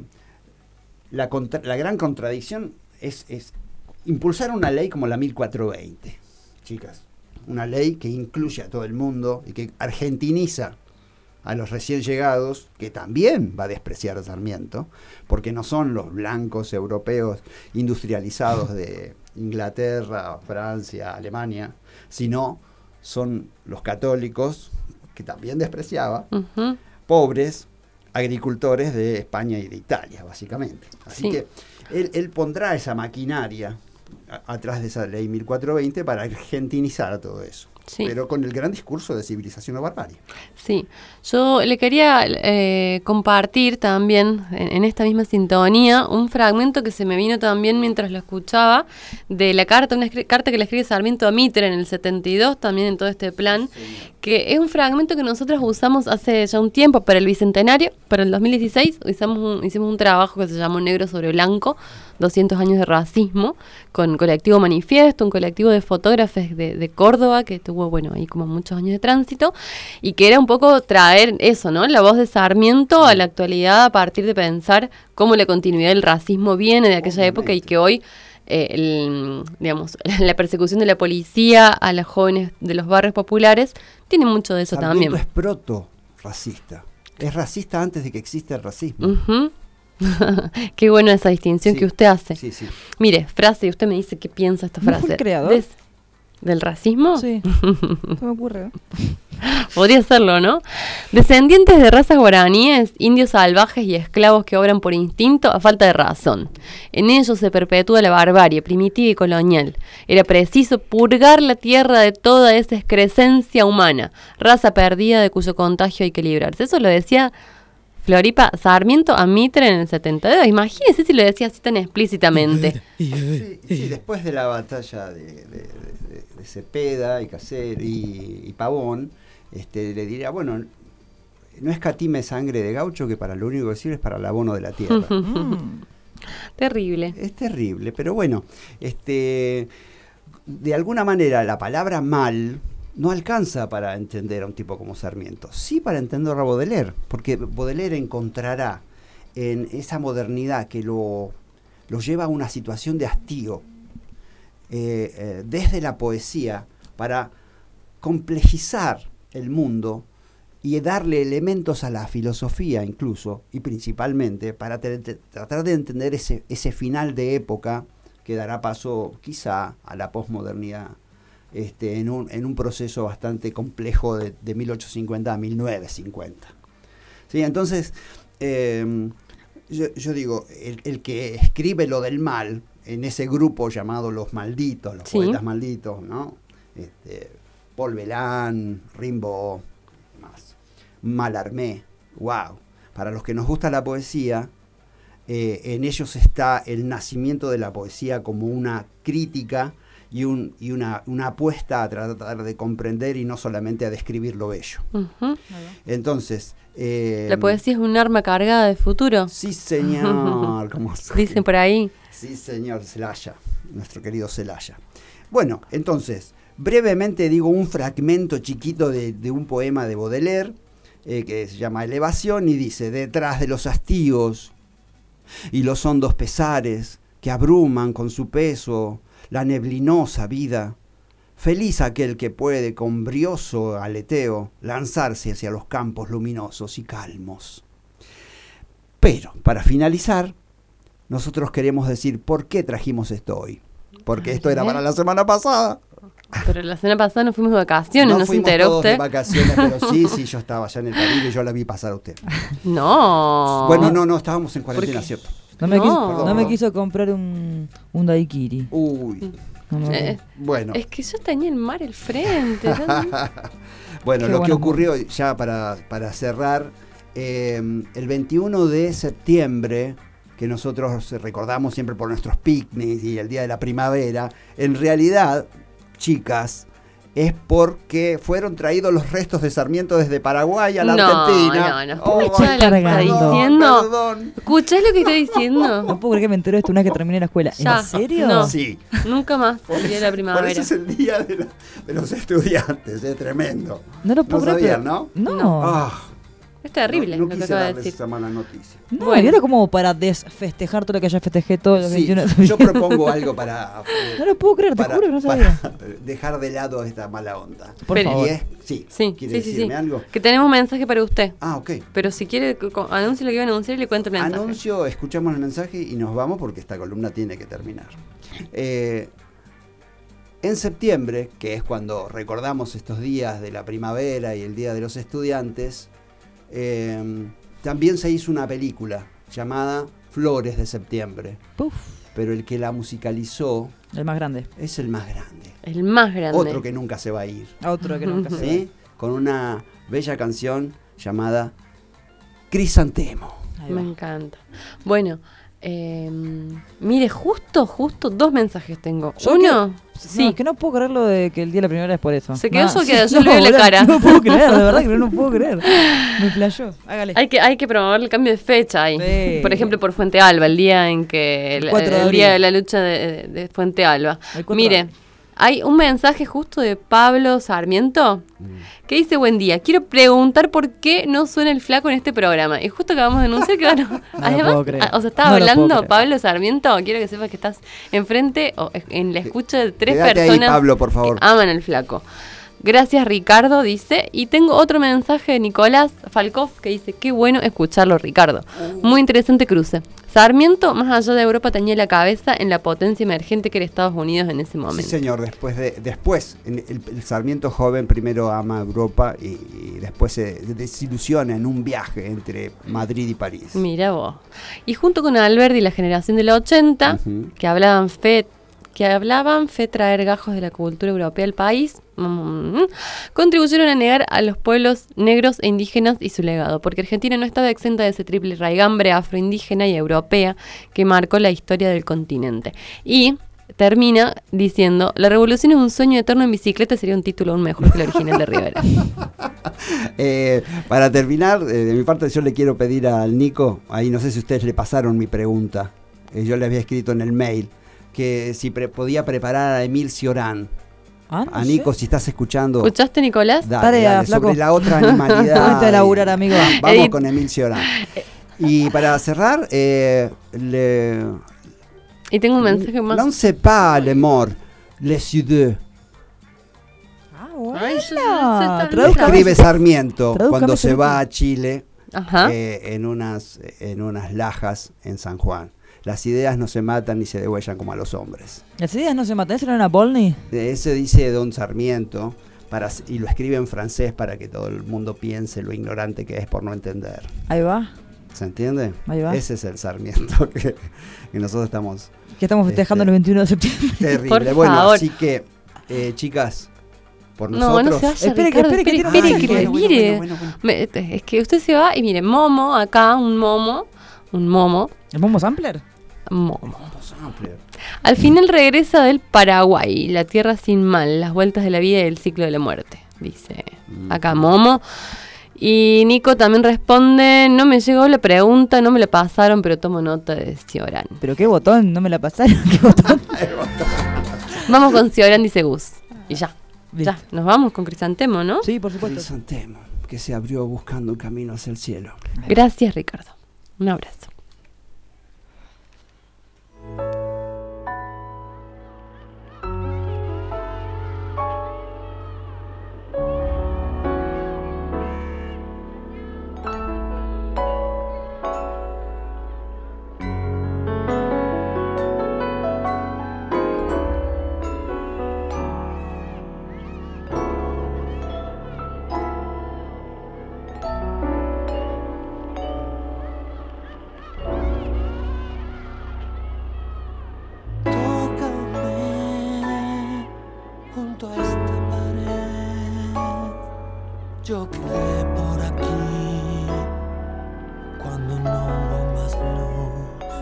la, contra, la gran contradicción es, es impulsar una ley como la mil cuatrocientos veinte, chicas. Una ley que incluye a todo el mundo y que argentiniza a los recién llegados, que también va a despreciar a Sarmiento, porque no son los blancos europeos industrializados de Inglaterra, Francia, Alemania, sino son los católicos, que también despreciaba, uh-huh. pobres agricultores de España y de Italia, básicamente. Así sí. que él, él pondrá esa maquinaria a, atrás de esa ley mil cuatrocientos veinte para argentinizar todo eso. Sí. Pero con el gran discurso de civilización o barbarie. Sí, yo le quería eh, compartir también en, en esta misma sintonía un fragmento que se me vino también mientras lo escuchaba de la carta, una escri- carta que le escribe Sarmiento a Mitre en el setenta y dos, también en todo este plan, sí. que es un fragmento que nosotros usamos hace ya un tiempo para el Bicentenario, para el dos mil dieciséis, hicimos un, hicimos un trabajo que se llamó Negro sobre Blanco, doscientos años de racismo, con Colectivo Manifiesto, un colectivo de fotógrafos de, de Córdoba, que tuvo, bueno, ahí como muchos años de tránsito, y que era un poco traer eso, ¿no? La voz de Sarmiento a la actualidad a partir de pensar cómo la continuidad del racismo viene de aquella Obviamente. época y que hoy, eh, el, digamos, la persecución de la policía a las jóvenes de los barrios populares tiene mucho de eso Sarmiento también. Es proto-racista. Es racista antes de que exista el racismo. Uh-huh. Qué bueno esa distinción sí, que usted hace. Sí, sí. Mire, frase, y usted me dice qué piensa esta frase. ¿No fue el creador? Des, ¿Del racismo? Sí, se me ocurre. Podría serlo, ¿no? Descendientes de razas guaraníes, indios salvajes y esclavos que obran por instinto a falta de razón. En ellos se perpetúa la barbarie primitiva y colonial. Era preciso purgar la tierra de toda esa excrescencia humana, raza perdida de cuyo contagio hay que librarse. Eso lo decía Floripa Sarmiento a Mitre en el setenta y dos. Imagínese si lo decía así tan explícitamente. Sí, sí, después de la batalla de, de, de, de Cepeda y Caser y, y Pavón, este, le diría, bueno, no escatime sangre de gaucho, que para lo único que sirve es para el abono de la tierra. mm. Terrible. Es terrible, pero bueno, este, de alguna manera la palabra mal no alcanza para entender a un tipo como Sarmiento. Sí para entender a Baudelaire, porque Baudelaire encontrará en esa modernidad que lo, lo lleva a una situación de hastío eh, eh, desde la poesía para complejizar el mundo y darle elementos a la filosofía incluso, y principalmente para te, te, tratar de entender ese, ese final de época que dará paso quizá a la posmodernidad este, en, un, en un proceso bastante complejo de, de mil ochocientos cincuenta a mil novecientos cincuenta. ¿Sí? Entonces, eh, yo, yo digo, el, el que escribe lo del mal, en ese grupo llamado los malditos, los sí. poetas malditos, ¿no? Este, Paul Celan, Rimbaud, más, Mallarmé, wow. Para los que nos gusta la poesía, eh, en ellos está el nacimiento de la poesía como una crítica y, un, y una, una apuesta a tratar de comprender y no solamente a describir lo bello. Uh-huh. Entonces... Eh, ¿la poesía es un arma cargada de futuro? Sí, señor. Como dicen por ahí. Sí, señor Celaya, nuestro querido Celaya. Bueno, entonces, brevemente digo un fragmento chiquito de, de un poema de Baudelaire, eh, que se llama Elevación, y dice: detrás de los hastíos y los hondos pesares que abruman con su peso la neblinosa vida, feliz aquel que puede con brioso aleteo lanzarse hacia los campos luminosos y calmos. Pero, para finalizar, nosotros queremos decir por qué trajimos esto hoy. Porque esto era para la semana pasada. Pero la semana pasada nos fuimos de vacaciones, no, ¿no se enteró todos usted? De vacaciones, pero sí, sí, yo estaba allá en el Caribe y yo la vi pasar a usted. No. Bueno, no, no, estábamos en cuarentena, ¿cierto? No me, No. quiso, Perdón, no me perdón. quiso comprar un, un daiquiri. Uy. No, no, Eh, Bueno. Es que yo tenía el mar al frente. ¿no? Bueno, Qué lo que bueno. ocurrió, ya para, para cerrar, eh, el veintiuno de septiembre, que nosotros recordamos siempre por nuestros picnics y el Día de la Primavera, en realidad, chicas, es porque fueron traídos los restos de Sarmiento desde Paraguay a la No, Argentina. no, no. Oh, Escuchá ay, lo que está perdón, diciendo. perdón. ¿Escuchás lo que está diciendo? No puedo creer que me enteré esto una vez que terminé la escuela. Ya. ¿En serio? No. Sí. Nunca más. Por El día de eso- la Por primavera. eso es el día de, la- de los estudiantes, es tremendo. No lo puedo No creer. sabían, pero- ¿no? No. Ah, Es terrible no, no lo que quise acaba de darles decir. esa mala noticia. No, Bueno. y era como para desfestejar todo lo que ya festejé todo los Sí, veintiuno. yo propongo algo para, eh, No lo puedo creer, te para, juro que no sabía. para dejar de lado esta mala onda. Por Pero- favor. Y es, sí, Sí, ¿quiere sí, sí, decirme sí. algo? Que tenemos un mensaje para usted. Ah, ok. Pero si quiere, co- co- anuncie lo que iba a anunciar y le cuento el mensaje. Anuncio, escuchamos el mensaje y nos vamos porque esta columna tiene que terminar. Eh, en septiembre, que es cuando recordamos estos días de la primavera y el Día de los Estudiantes, eh, también se hizo una película llamada Flores de Septiembre. Puf, Pero el que la musicalizó el más grande. es el más grande. El más grande. Otro que nunca se va a ir. Otro que nunca se va. ¿Sí? Con una bella canción llamada Crisantemo. Ahí Me va. encanta. Bueno, eh, mire, justo, justo dos mensajes tengo. Yo Uno, sí. No, que no puedo creer lo de que el día de la primavera es por eso. ¿Se quedó No, o queda? sí, Yo le veo la boludo, cara. No puedo creer, de verdad que no puedo creer. Me flayó. Hágale. Hay que, hay que promover el cambio de fecha ahí. Sí. Por ejemplo, por Fuente Alba, el día en que el, El cuatro de el abril. día de la lucha de, de Fuente Alba. El cuatro de Mire, abril. hay un mensaje justo de Pablo Sarmiento que dice: buen día, quiero preguntar por qué no suena el flaco en este programa. Y justo acabamos de anunciar que bueno, lo además, puedo creer. a- o sea, estaba No lo puedo hablando creer. Pablo Sarmiento. Quiero que sepas que estás enfrente o en la escucha de tres Quédate ahí, personas Pablo, por favor. que aman al flaco. Gracias, Ricardo, dice. Y tengo otro mensaje de Nicolás Falkov que dice: qué bueno escucharlo, Ricardo. Muy interesante cruce. Sarmiento, más allá de Europa, tenía la cabeza en la potencia emergente que era Estados Unidos en ese Sí, momento. señor, después de después en el, el Sarmiento joven primero ama Europa y, y después se desilusiona en un viaje entre Madrid y París. Mira vos. Y junto con Alberti y la generación de los ochenta, Ujú. que hablaban fe, que hablaban fe traer gajos de la cultura europea al país, mm, contribuyeron a negar a los pueblos negros e indígenas y su legado, porque Argentina no estaba exenta de ese triple raigambre afroindígena y europea que marcó la historia del continente. Y termina diciendo: la revolución es un sueño eterno en bicicleta. Sería un título aún mejor que el original de Rivera. Eh, para terminar, eh, de mi parte yo le quiero pedir al Nico, ahí no sé si ustedes le pasaron mi pregunta, eh, yo le había escrito en el mail, que si pre- podía preparar a Emil Cioran. Ah, no A Nico, sé. si estás escuchando, ¿Escuchaste, Nicolás? dale, Tarea, dale, flaco. sobre la otra animalidad. Ponete a laburar, amigo. Va- Vamos Edith. con Emil Cioran. Y para cerrar, eh, le... Y tengo un mensaje más. No ne sais pas le mort, le sud. Ah, bueno. Ay, yo- yo- yo- yo- Traduzca- Escribe Sarmiento Tradúzcame cuando ese se va último. a Chile Ajá. eh, en, unas, en unas lajas en San Juan. las ideas no se matan ni se degüellan como a los hombres. ¿Las ideas no se matan? ¿Eso no era Bolney? Ese dice Don Sarmiento, para, y lo escribe en francés para que todo el mundo piense lo ignorante que es por no entender. Ahí va. ¿Se entiende? Ahí va. Ese es el Sarmiento que, que nosotros estamos... Que estamos festejando este, el veintiuno de septiembre. Terrible. Por bueno, favor. así que, eh, chicas, por No, nosotros... no se vaya, Espere, Ricardo, espere, que espere, tiene espere, un que mensaje. le Bueno, mire. bueno, bueno, Me- es que usted se va y mire, Momo, acá, un Momo, un Momo, ¿El Momo Sampler? Momo. Amplio. Al final regresa del Paraguay, la tierra sin mal, las vueltas de la vida y el ciclo de la muerte, dice acá Momo. Y Nico también responde, no me llegó la pregunta, no me la pasaron, pero tomo nota de Ciorán. ¿Pero qué botón? ¿No me la pasaron? ¿Qué botón? Vamos con Ciorán, dice Gus. Y ya, Listo. ya, nos vamos con Crisantemo, ¿no? Sí, por supuesto. Crisantemo, que se abrió buscando un camino hacia el cielo. Gracias, Ricardo. Un abrazo. Tócame junto a esta pared. Yo quedé por aquí cuando no hubo más luz.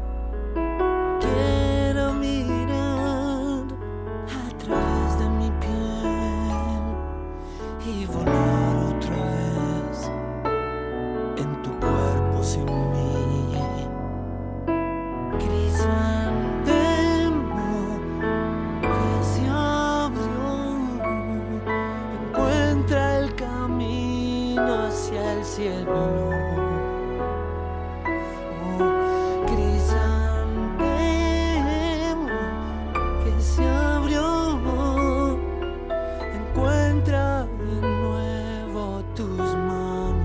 Quiero mirar a través de mi piel y volar otra vez en tu cuerpo sin mí. Crisantemo que se abrió, encuentra el camino hacia el cielo. Oh, crisantemo que se abrió, encuentra de nuevo tus manos.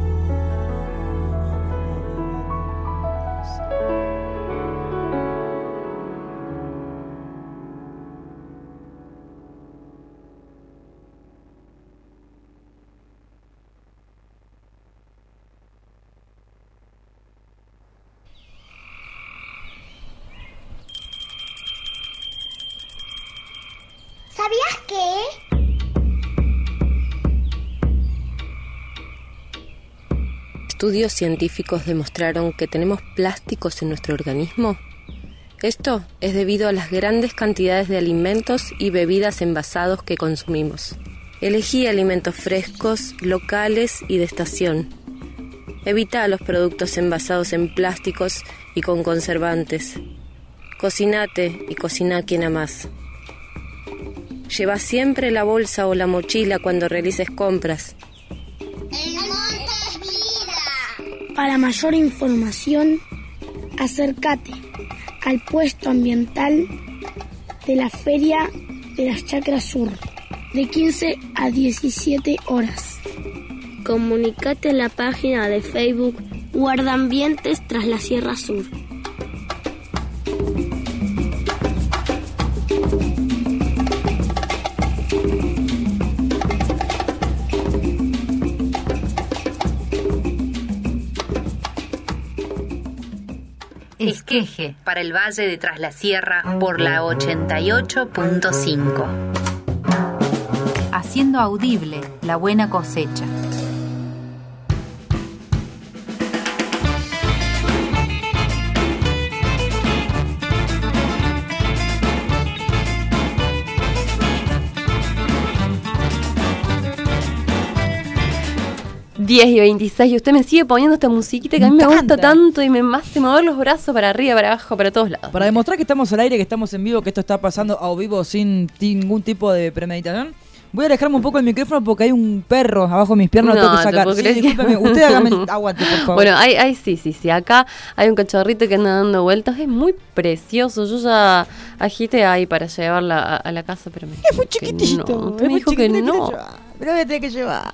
¿Sabías que? Estudios científicos demostraron que tenemos plásticos en nuestro organismo. Esto es debido a las grandes cantidades de alimentos y bebidas envasados que consumimos. Elegí alimentos frescos, locales y de estación. Evita los productos envasados en plásticos y con conservantes. Cocinate y cocina a quien amás. Lleva siempre la bolsa o la mochila cuando realices compras. Para mayor información, acércate al puesto ambiental de la Feria de las Chacras Sur, de quince a diecisiete horas. Comunicate en la página de Facebook Guardaambientes Tras la Sierra Sur. Esqueje para el Valle de Tras la Sierra por la ochenta y ocho punto cinco. Haciendo audible la buena cosecha. diez y veintiséis, y usted me sigue poniendo esta musiquita que a mí me gusta tanto y me hace mover los brazos para arriba, para abajo, para todos lados. Para demostrar que estamos al aire, que estamos en vivo, que esto está pasando a vivo sin ningún tipo de premeditación, voy a alejarme un poco el micrófono porque hay un perro abajo de mis piernas, No, lo tengo que te sacar. puedo Sí, creer que- discúlpeme, usted hágame el aguante, por favor. Bueno, hay, hay, sí, sí, sí. Acá hay un cachorrito que anda dando vueltas. Es muy precioso. Yo ya agité ahí para llevarla a, a la casa, pero me es muy chiquitito. No, usted es me muy dijo que chiquitito, no. lo voy a llevar, me lo voy a tener que llevar.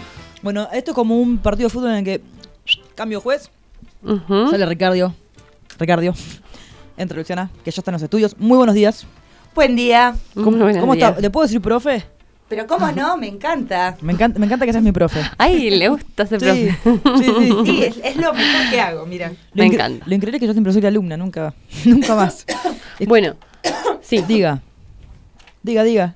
Bueno, esto es como un partido de fútbol en el que cambio juez, Ujú. sale Ricardo. Ricardo. Entre Luciana, que ya está en los estudios. Muy buenos días. Buen día. ¿Cómo, ¿cómo está? ¿Le puedo decir profe? Pero cómo no, me encanta. Me encanta, me encanta que seas mi profe. Ay, le gusta ser profe. Sí, sí, sí. Sí, es, es lo mejor que hago, mira. Me encanta. Lo increíble es que yo siempre soy la alumna, nunca, nunca más. Bueno, sí. Diga. Diga, diga.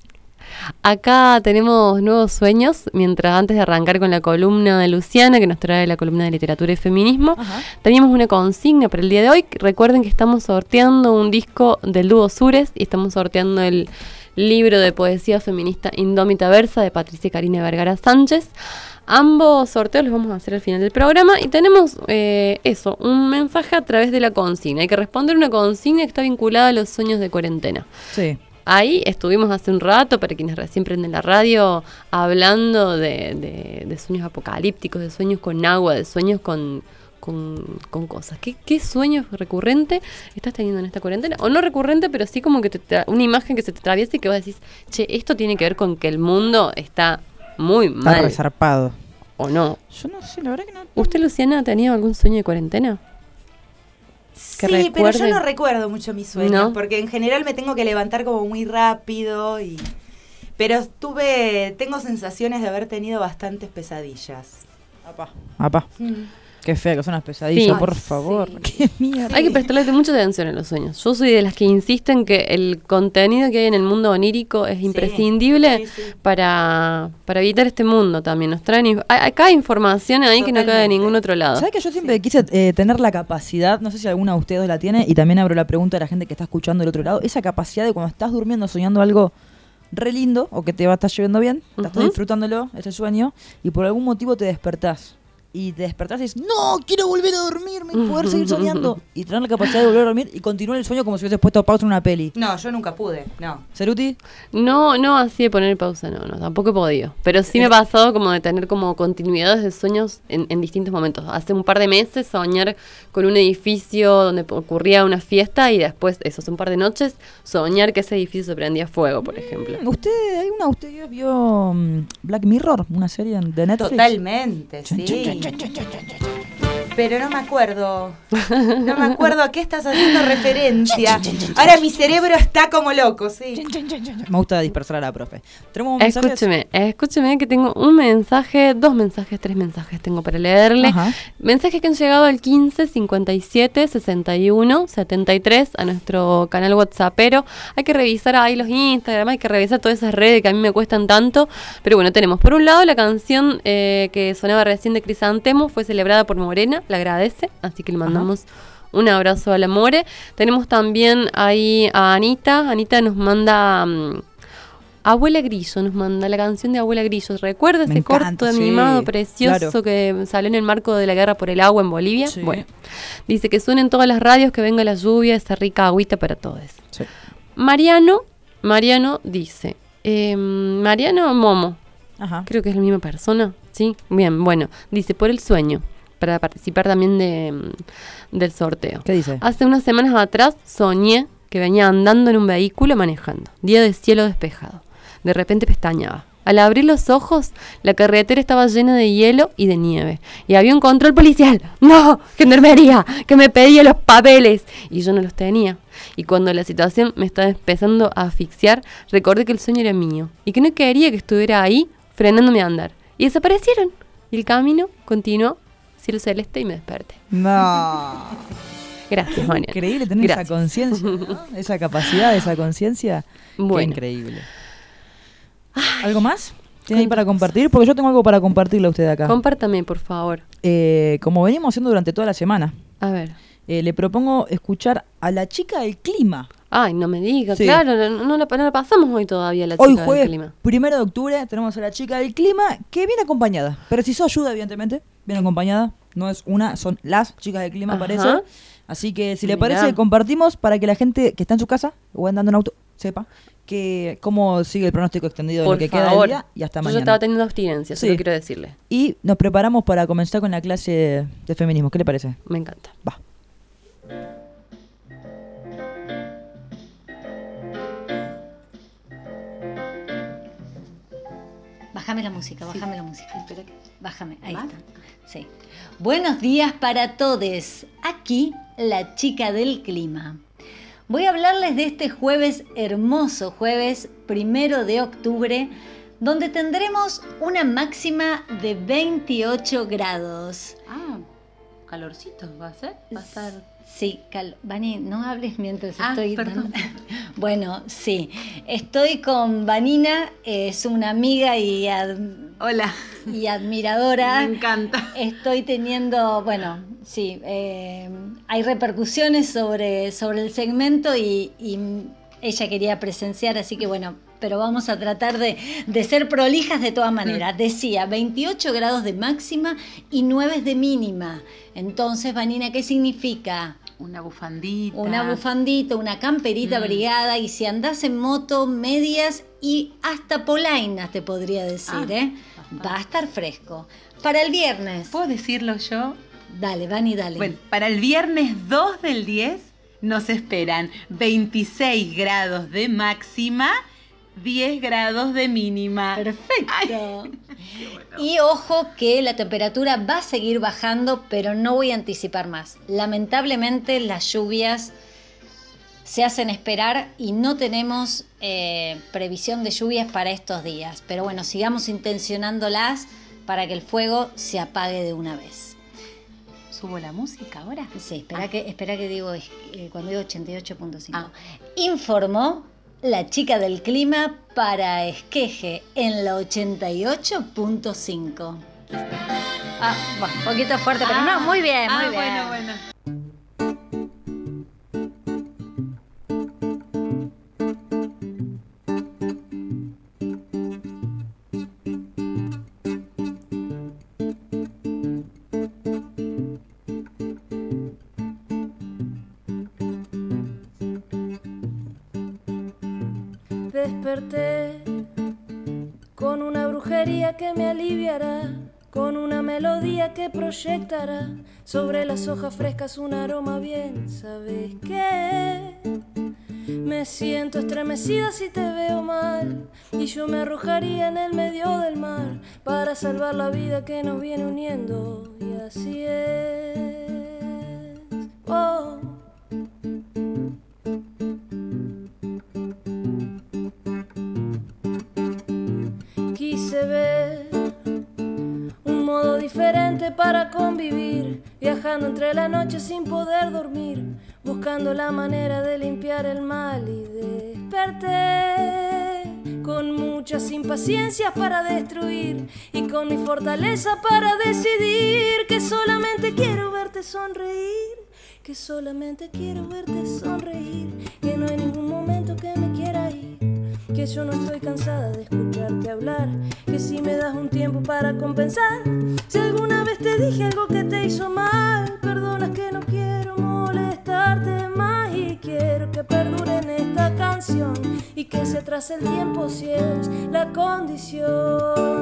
Acá tenemos nuevos sueños, mientras antes de arrancar con la columna de Luciana, que nos trae la columna de literatura y feminismo, Ajá. teníamos una consigna para el día de hoy. Recuerden que estamos sorteando un disco del dúo Sures y estamos sorteando el libro de poesía feminista Indómita Versa de Patricia Karina Vergara Sánchez. Ambos sorteos los vamos a hacer al final del programa y tenemos eh, eso, un mensaje a través de la consigna. Hay que responder una consigna que está vinculada a los sueños de cuarentena. Sí. Ahí estuvimos hace un rato, para quienes recién prenden la radio, hablando de, de, de sueños apocalípticos, de sueños con agua, de sueños con, con, con cosas. ¿Qué, ¿Qué sueño recurrente estás teniendo en esta cuarentena? O no recurrente, pero sí como que te tra- una imagen que se te atraviesa y que vos decís, che, esto tiene que ver con que el mundo está muy mal. Está resarpado. ¿O no? Yo no sé, la verdad que no. ¿Usted, Luciana, ha tenido algún sueño de cuarentena? Sí, recuerde. Pero yo no recuerdo mucho mis sueños, ¿no? Porque en general me tengo que levantar como muy rápido y... Pero tuve, tengo sensaciones de haber tenido bastantes pesadillas. Apá. Apá. Mm. Qué fea que son las pesadillas, sí. por favor. Sí. Qué mierda. Hay que prestarle mucha atención a los sueños. Yo soy de las que insisten que el contenido que hay en el mundo onírico es sí. imprescindible sí, sí. Para, para evitar este mundo también. Nos traen acá hay información ahí Totalmente. Que no cae de ningún otro lado. ¿Sabes que yo siempre sí. quise eh, tener la capacidad, no sé si alguna de ustedes la tiene, y también abro la pregunta a la gente que está escuchando del otro lado, esa capacidad de cuando estás durmiendo soñando algo re lindo o que te va a estar llevando bien, uh-huh. estás disfrutándolo, ese sueño, y por algún motivo te despertás. Y te despertás y dices, no, quiero volver a dormirme y poder seguir soñando. Y tener la capacidad de volver a dormir y continuar el sueño como si hubieses puesto pausa en una peli. No, yo nunca pude, no. ¿Ceruti? No, no así de poner pausa, no, no, tampoco he podido. Pero sí me ha pasado como de tener como continuidades de sueños en, en distintos momentos. Hace un par de meses soñar con un edificio donde ocurría una fiesta y después, eso, hace un par de noches, soñar que ese edificio se prendía fuego, por ejemplo. ¿Usted, alguna de ustedes vio um, Black Mirror, una serie de Netflix? Totalmente, sí. Chun, chun, chun. Pero no me acuerdo. No me acuerdo a qué estás haciendo referencia. Ahora mi cerebro está como loco, sí. Me gusta dispersar a la profe. ¿Tenemos mensajes? Escúcheme, escúcheme que tengo un mensaje, dos mensajes, tres mensajes tengo para leerle. Ajá. Mensajes que han llegado al quince, cincuenta y siete, sesenta y uno, setenta y tres a nuestro canal WhatsAppero. Hay que revisar ahí los Instagram, hay que revisar todas esas redes que a mí me cuestan tanto. Pero bueno, tenemos por un lado la canción eh, que sonaba recién de Crisantemo, fue celebrada por Morena. Le agradece, así que le mandamos Ajá. un abrazo a la More. Tenemos también ahí a Anita. Anita nos manda um, Abuela Grillo, nos manda la canción de Abuela Grillo. ¿Recuerda ese encanta, corto animado sí, precioso claro. que salió en el marco de la guerra por el agua en Bolivia? Sí. Bueno, dice que suenen todas las radios, que venga la lluvia, esa rica agüita para todos. Sí. Mariano, Mariano dice, eh, Mariano Momo, Ajá. creo que es la misma persona, ¿sí? Bien, bueno, dice, por el sueño, para participar también de, del sorteo. ¿Qué dice? Hace unas semanas atrás soñé que venía andando en un vehículo manejando. Día de cielo despejado. De repente pestañaba. Al abrir los ojos, la carretera estaba llena de hielo y de nieve. Y había un control policial. ¡No! ¡Gendarmería! Que me pedía los papeles. Y yo no los tenía. Y cuando la situación me estaba empezando a asfixiar, recordé que el sueño era mío. Y que no quería que estuviera ahí frenándome a andar. Y desaparecieron. Y el camino continuó. Cielo celeste y me desperté. No. Gracias, Mariana. Increíble tener Gracias. Esa conciencia, ¿no? Esa capacidad, esa conciencia. Bueno. Qué increíble. ¿Algo más? ¿Tiene ahí para compartir? Porque yo tengo algo para compartirle a usted acá. Compártame, por favor. Eh, como venimos haciendo durante toda la semana. A ver. Eh, le propongo escuchar a la chica del clima. Ay, no me digas, sí. Claro, no, no, la, no la pasamos hoy todavía, la hoy chica jueves, del clima. Primero de octubre, tenemos a la chica del clima que viene acompañada. Precisó ayuda, evidentemente. Viene acompañada. No es una, son las chicas del clima, Ajá. parece. Así que si le Mirá. parece, compartimos para que la gente que está en su casa o andando en auto sepa que cómo sigue el pronóstico extendido Por de lo que favor. queda del día y hasta Yo mañana. Yo estaba teniendo abstinencia, sí. Solo quiero decirle. Y nos preparamos para comenzar con la clase de feminismo. ¿Qué le parece? Me encanta. Va. Bájame la música, bájame sí. la música. Espera que... Bájame, ahí ¿Más? Está. Sí. Buenos días para todos. Aquí la chica del clima. Voy a hablarles de este jueves, hermoso jueves, primero de octubre, donde tendremos una máxima de veintiocho grados. Ah, calorcito va a ser, va a estar... Sí, cal... Vani, no hables mientras ah, estoy... Perdón. Bueno, sí, estoy con Vanina, es una amiga y... Ad... Hola. Y admiradora. Me encanta. Estoy teniendo, bueno, sí, eh, hay repercusiones sobre, sobre el segmento y, y ella quería presenciar, así que bueno, pero vamos a tratar de, de ser prolijas de todas maneras. Mm. Decía veintiocho grados de máxima y nueve de mínima. Entonces, Vanina, ¿qué significa? Una bufandita. Una bufandita, una camperita mm. abrigada, y si andás en moto, medias y hasta polainas, te podría decir, ah, ¿eh? Ajá. Va a estar fresco. Para el viernes. ¿Puedo decirlo yo? Dale, Vani, dale. Bueno, para el viernes dos del diez nos esperan veintiséis grados de máxima, diez grados de mínima. Perfecto. Ay, bueno. Y ojo que la temperatura va a seguir bajando, pero no voy a anticipar más. Lamentablemente las lluvias se hacen esperar y no tenemos eh, previsión de lluvias para estos días. Pero bueno, sigamos intencionándolas para que el fuego se apague de una vez. ¿Subo la música ahora? Sí, espera, ah. que, espera que digo, eh, cuando digo ochenta y ocho punto cinco. Ah. Informó la chica del clima para Esqueje en la ochenta y ocho punto cinco. Ah, bueno, un poquito fuerte, pero ah, no, muy bien, muy ah, bien. Bueno, bueno. Desperté con una brujería que me aliviará, con una melodía que proyectará sobre las hojas frescas un aroma bien. ¿Sabes qué? Me siento estremecida si te veo mal, y yo me arrojaría en el medio del mar para salvar la vida que nos viene uniendo. Y así es. Oh. Quise ver un modo diferente para convivir, viajando entre la noche sin poder dormir, buscando la manera de limpiar el mal, y desperté con muchas impaciencias para destruir y con mi fortaleza para decidir que solamente quiero verte sonreír, que solamente quiero verte sonreír, que no hay ningún momento que me quiera ir, que yo no estoy cansada de escucharte hablar, que si me das un tiempo para compensar, si alguna vez te dije algo que te hizo mal, perdonas que no quiero molestarte más, y quiero que perdure en esta canción y que se atrase el tiempo si es la condición.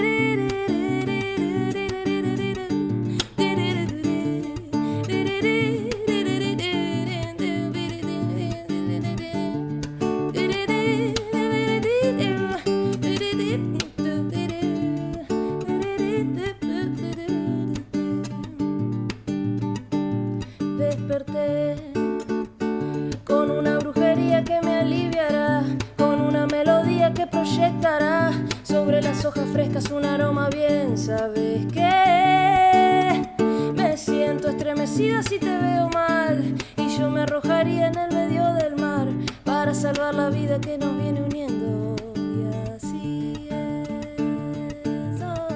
Desperté con una brujería que me aliviará, con una melodía que proyectará sobre las hojas frescas un aroma bien. ¿Sabes qué? Me siento estremecida si te veo mal, y yo me arrojaría en el medio del mar para salvar la vida que nos viene uniendo. Y así es. Oh.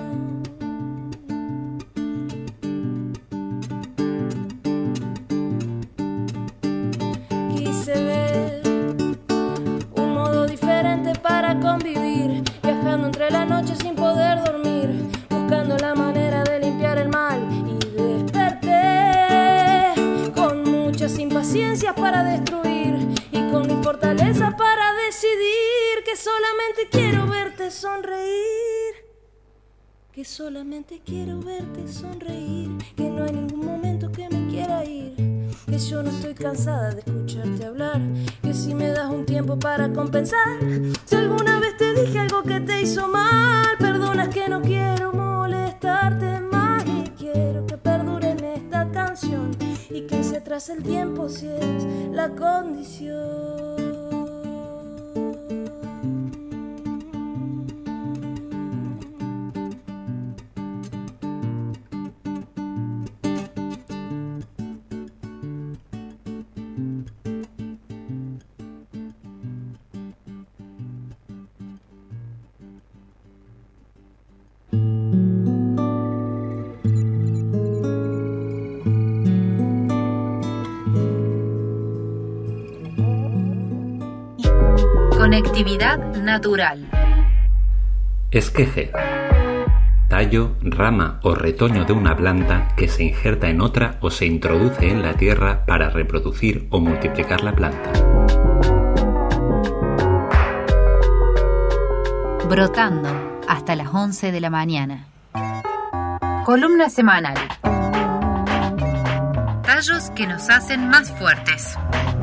Quise ver un modo diferente para convivir, viajando entre la noche sin poder dormir, buscando la manera de limpiar el mal, y desperté con muchas impaciencias para destruir y con mi fortaleza para decidir que solamente quiero verte sonreír, que solamente quiero verte sonreír, que no hay ningún momento que me quiera ir, que yo no estoy cansada de escucharte hablar, que si me das un tiempo para compensar, si alguna vez te dije algo que te hizo mal, perdonas que no quiero molestarte más y quiero que perdure en esta canción y que se atrase el tiempo si es la condición. Conectividad natural. Esqueje. Tallo, rama o retoño de una planta que se injerta en otra o se introduce en la tierra para reproducir o multiplicar la planta. Brotando hasta las once de la mañana. Columna semanal. Tallos que nos hacen más fuertes.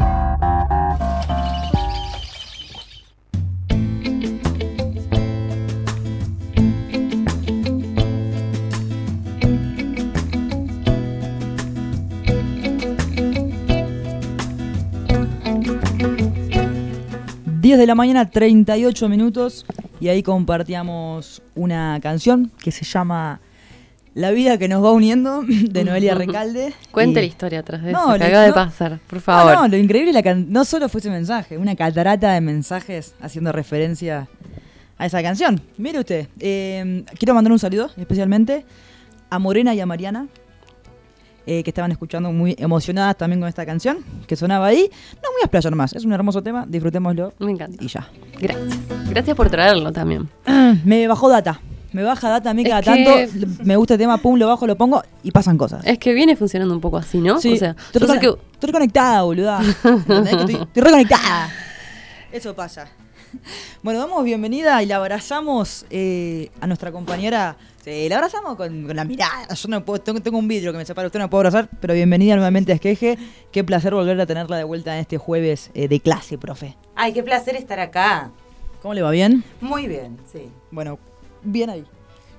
diez de la mañana, treinta y ocho minutos, y ahí compartíamos una canción que se llama La vida que nos va uniendo, de Noelia Recalde. Cuente y... la historia atrás de no, eso, que le, acaba no, de pasar, por favor. No, no, lo increíble la can... no solo fue ese mensaje, una catarata de mensajes haciendo referencia a esa canción. Mire usted, eh, quiero mandar un saludo especialmente a Morena y a Mariana, Eh, que estaban escuchando muy emocionadas también con esta canción que sonaba ahí. No voy a explayar más, es un hermoso tema, disfrutémoslo. Me encanta. Y ya. Gracias. Gracias por traerlo también. Me bajó data. Me baja data a mí cada Es que... tanto. Me gusta el tema, pum, lo bajo, lo pongo y pasan cosas. Es que viene funcionando un poco así, ¿no? Sí. O sea, estoy, recone- que... estoy reconectada, boluda. ¿Entendés? Que estoy, estoy reconectada. Eso pasa. Bueno, damos bienvenida y la abrazamos eh, a nuestra compañera. Sí, la abrazamos con, con la mirada. Yo no puedo, tengo, tengo un vidrio que me separa, usted no puedo abrazar, pero bienvenida nuevamente a Esqueje. Qué placer volver a tenerla de vuelta en este jueves eh, de clase, profe. Ay, qué placer estar acá. ¿Cómo le va? ¿Bien? Muy bien, sí. Bueno, bien ahí.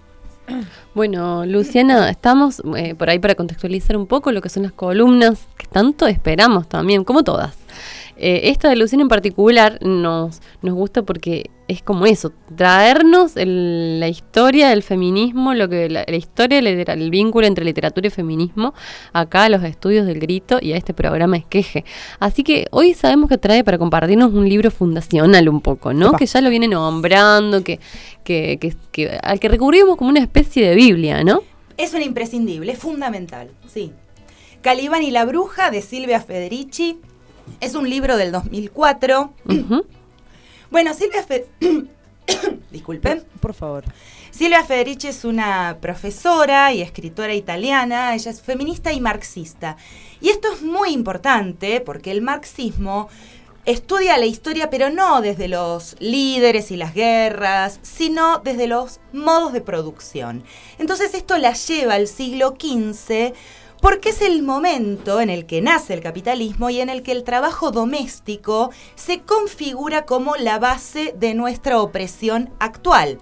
Bueno, Luciana, estamos eh, por ahí para contextualizar un poco lo que son las columnas que tanto esperamos también, como todas. Eh, esta de Luciana en particular nos, nos gusta porque es como eso, traernos el, la historia del feminismo, lo que la, la historia, el, el vínculo entre literatura y feminismo, acá a los estudios del Grito y a este programa Esqueje. Así que hoy sabemos que trae para compartirnos un libro fundacional un poco, ¿no? Opa. Que ya lo viene nombrando, que, que, que, que al que recurrimos como una especie de Biblia, ¿no? Es un imprescindible, es fundamental, sí. Calibán y la bruja, de Silvia Federici. Es un libro del dos mil cuatro. Uh-huh. Bueno, Silvia Fe... Disculpen. Por, por favor. Silvia Federici es una profesora y escritora italiana. Ella es feminista y marxista. Y esto es muy importante porque el marxismo estudia la historia, pero no desde los líderes y las guerras, sino desde los modos de producción. Entonces esto la lleva al siglo quince, porque es el momento en el que nace el capitalismo y en el que el trabajo doméstico se configura como la base de nuestra opresión actual.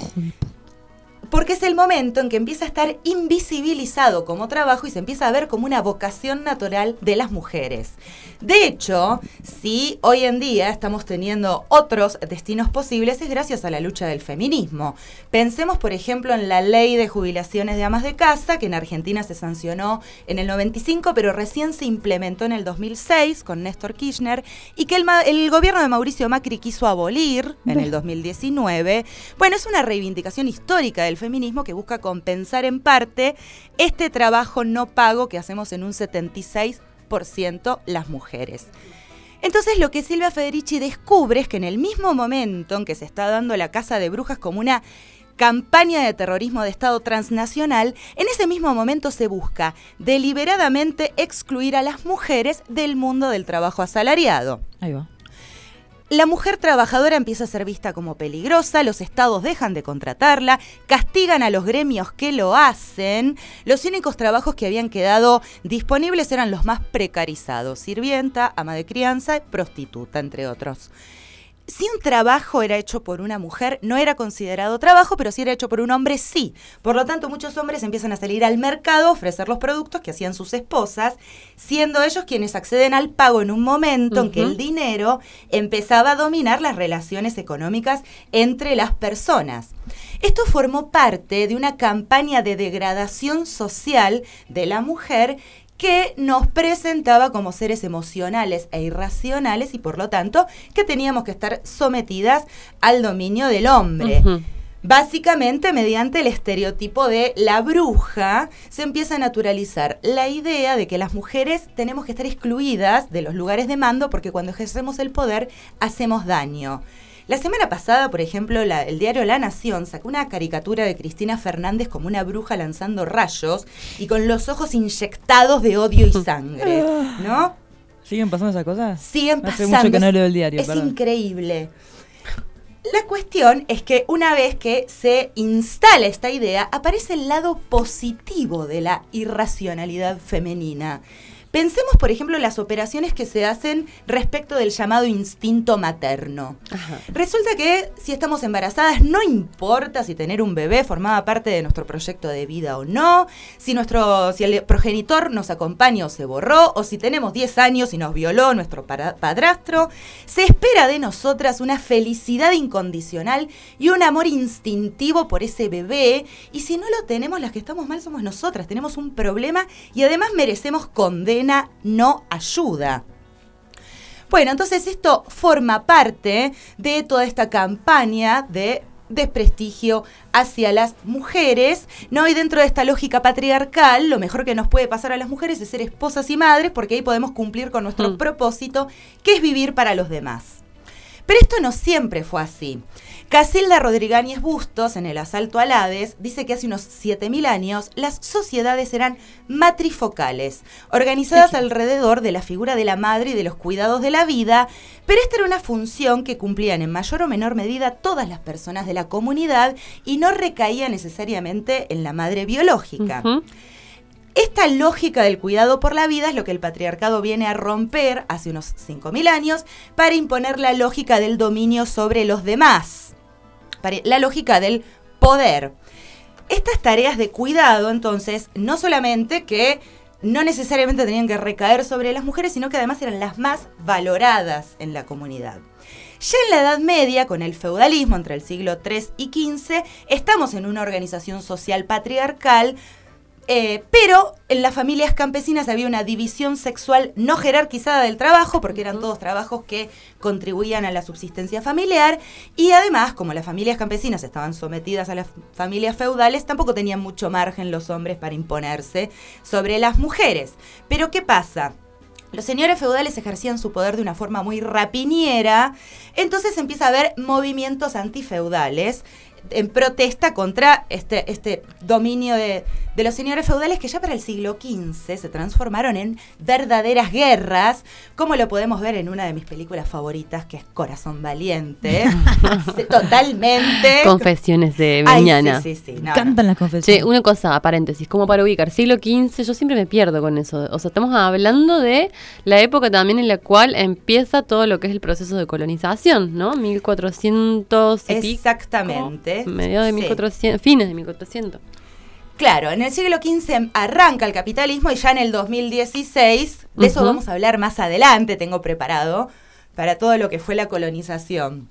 Porque es el momento en que empieza a estar invisibilizado como trabajo y se empieza a ver como una vocación natural de las mujeres. De hecho, si hoy en día estamos teniendo otros destinos posibles, es gracias a la lucha del feminismo. Pensemos, por ejemplo, en la ley de jubilaciones de amas de casa, que en Argentina se sancionó en el noventa y cinco, pero recién se implementó en el dos mil seis con Néstor Kirchner, y que el, el gobierno de Mauricio Macri quiso abolir en el dos mil diecinueve. Bueno, es una reivindicación histórica del feminismo que busca compensar en parte este trabajo no pago que hacemos en un setenta y seis por ciento las mujeres. Entonces lo que Silvia Federici descubre es que en el mismo momento en que se está dando la caza de brujas como una campaña de terrorismo de Estado transnacional, en ese mismo momento se busca deliberadamente excluir a las mujeres del mundo del trabajo asalariado. Ahí va. la mujer trabajadora empieza a ser vista como peligrosa, los estados dejan de contratarla, castigan a los gremios que lo hacen, los únicos trabajos que habían quedado disponibles eran los más precarizados, sirvienta, ama de crianza, prostituta, entre otros. Si un trabajo era hecho por una mujer, no era considerado trabajo, pero si era hecho por un hombre, sí. Por lo tanto, muchos hombres empiezan a salir al mercado a ofrecer los productos que hacían sus esposas, siendo ellos quienes acceden al pago en un momento uh-huh. en que el dinero empezaba a dominar las relaciones económicas entre las personas. Esto formó parte de una campaña de degradación social de la mujer que nos presentaba como seres emocionales e irracionales y por lo tanto que teníamos que estar sometidas al dominio del hombre. Uh-huh. Básicamente, mediante el estereotipo de la bruja, se empieza a naturalizar la idea de que las mujeres tenemos que estar excluidas de los lugares de mando porque cuando ejercemos el poder hacemos daño. La semana pasada, por ejemplo, la, el diario La Nación sacó una caricatura de Cristina Fernández como una bruja lanzando rayos y con los ojos inyectados de odio y sangre, ¿no? ¿Siguen pasando esas cosas? Siguen Hace pasando. mucho que no leo el diario, Es perdón. increíble. La cuestión es que una vez que se instala esta idea, aparece el lado positivo de la irracionalidad femenina. Pensemos, por ejemplo, en las operaciones que se hacen respecto del llamado instinto materno. Ajá. Resulta que si estamos embarazadas, no importa si tener un bebé formaba parte de nuestro proyecto de vida o no, si nuestro, si el progenitor nos acompaña o se borró, o si tenemos diez años y nos violó nuestro para, padrastro, se espera de nosotras una felicidad incondicional y un amor instintivo por ese bebé, y si no lo tenemos, las que estamos mal somos nosotras, tenemos un problema y además merecemos condena, no ayuda. Bueno, entonces esto forma parte de toda esta campaña de desprestigio hacia las mujeres, ¿no? Y dentro de esta lógica patriarcal, lo mejor que nos puede pasar a las mujeres es ser esposas y madres, porque ahí podemos cumplir con nuestro mm. propósito, que es vivir para los demás. Pero esto no siempre fue así. Casilda Rodríguez Bustos, en El asalto al Hades, dice que hace unos siete mil años las sociedades eran matrifocales, organizadas sí. alrededor de la figura de la madre y de los cuidados de la vida, pero esta era una función que cumplían en mayor o menor medida todas las personas de la comunidad y no recaía necesariamente en la madre biológica. Uh-huh. Esta lógica del cuidado por la vida es lo que el patriarcado viene a romper hace unos cinco mil años para imponer la lógica del dominio sobre los demás, para la lógica del poder. Estas tareas de cuidado, entonces, no solamente que no necesariamente tenían que recaer sobre las mujeres, sino que además eran las más valoradas en la comunidad. Ya en la Edad Media, con el feudalismo entre el siglo tres y quince, estamos en una organización social patriarcal. Eh, pero en las familias campesinas había una división sexual no jerarquizada del trabajo, porque eran todos trabajos que contribuían a la subsistencia familiar, y además, como las familias campesinas estaban sometidas a las familias feudales, tampoco tenían mucho margen los hombres para imponerse sobre las mujeres. Pero ¿qué pasa? Los señores feudales ejercían su poder de una forma muy rapiñera, entonces empieza a haber movimientos antifeudales en protesta contra este, este dominio de, de los señores feudales, que ya para el siglo quince se transformaron en verdaderas guerras, como lo podemos ver en una de mis películas favoritas, que es Corazón Valiente. Totalmente. Confesiones de Mañana. Sí, sí, sí. No, Cantan no. las confesiones. Sí, una cosa, paréntesis, como para ubicar, siglo quince, yo siempre me pierdo con eso. O sea, estamos hablando de la época también en la cual empieza todo lo que es el proceso de colonización, ¿no? mil cuatrocientos y pico. Exactamente. Mediados de mil cuatrocientos, sí. Fines de mil cuatrocientos. Claro, en el siglo quince arranca el capitalismo y ya en el dos mil dieciséis, de uh-huh. eso vamos a hablar más adelante, tengo preparado, para todo lo que fue la colonización.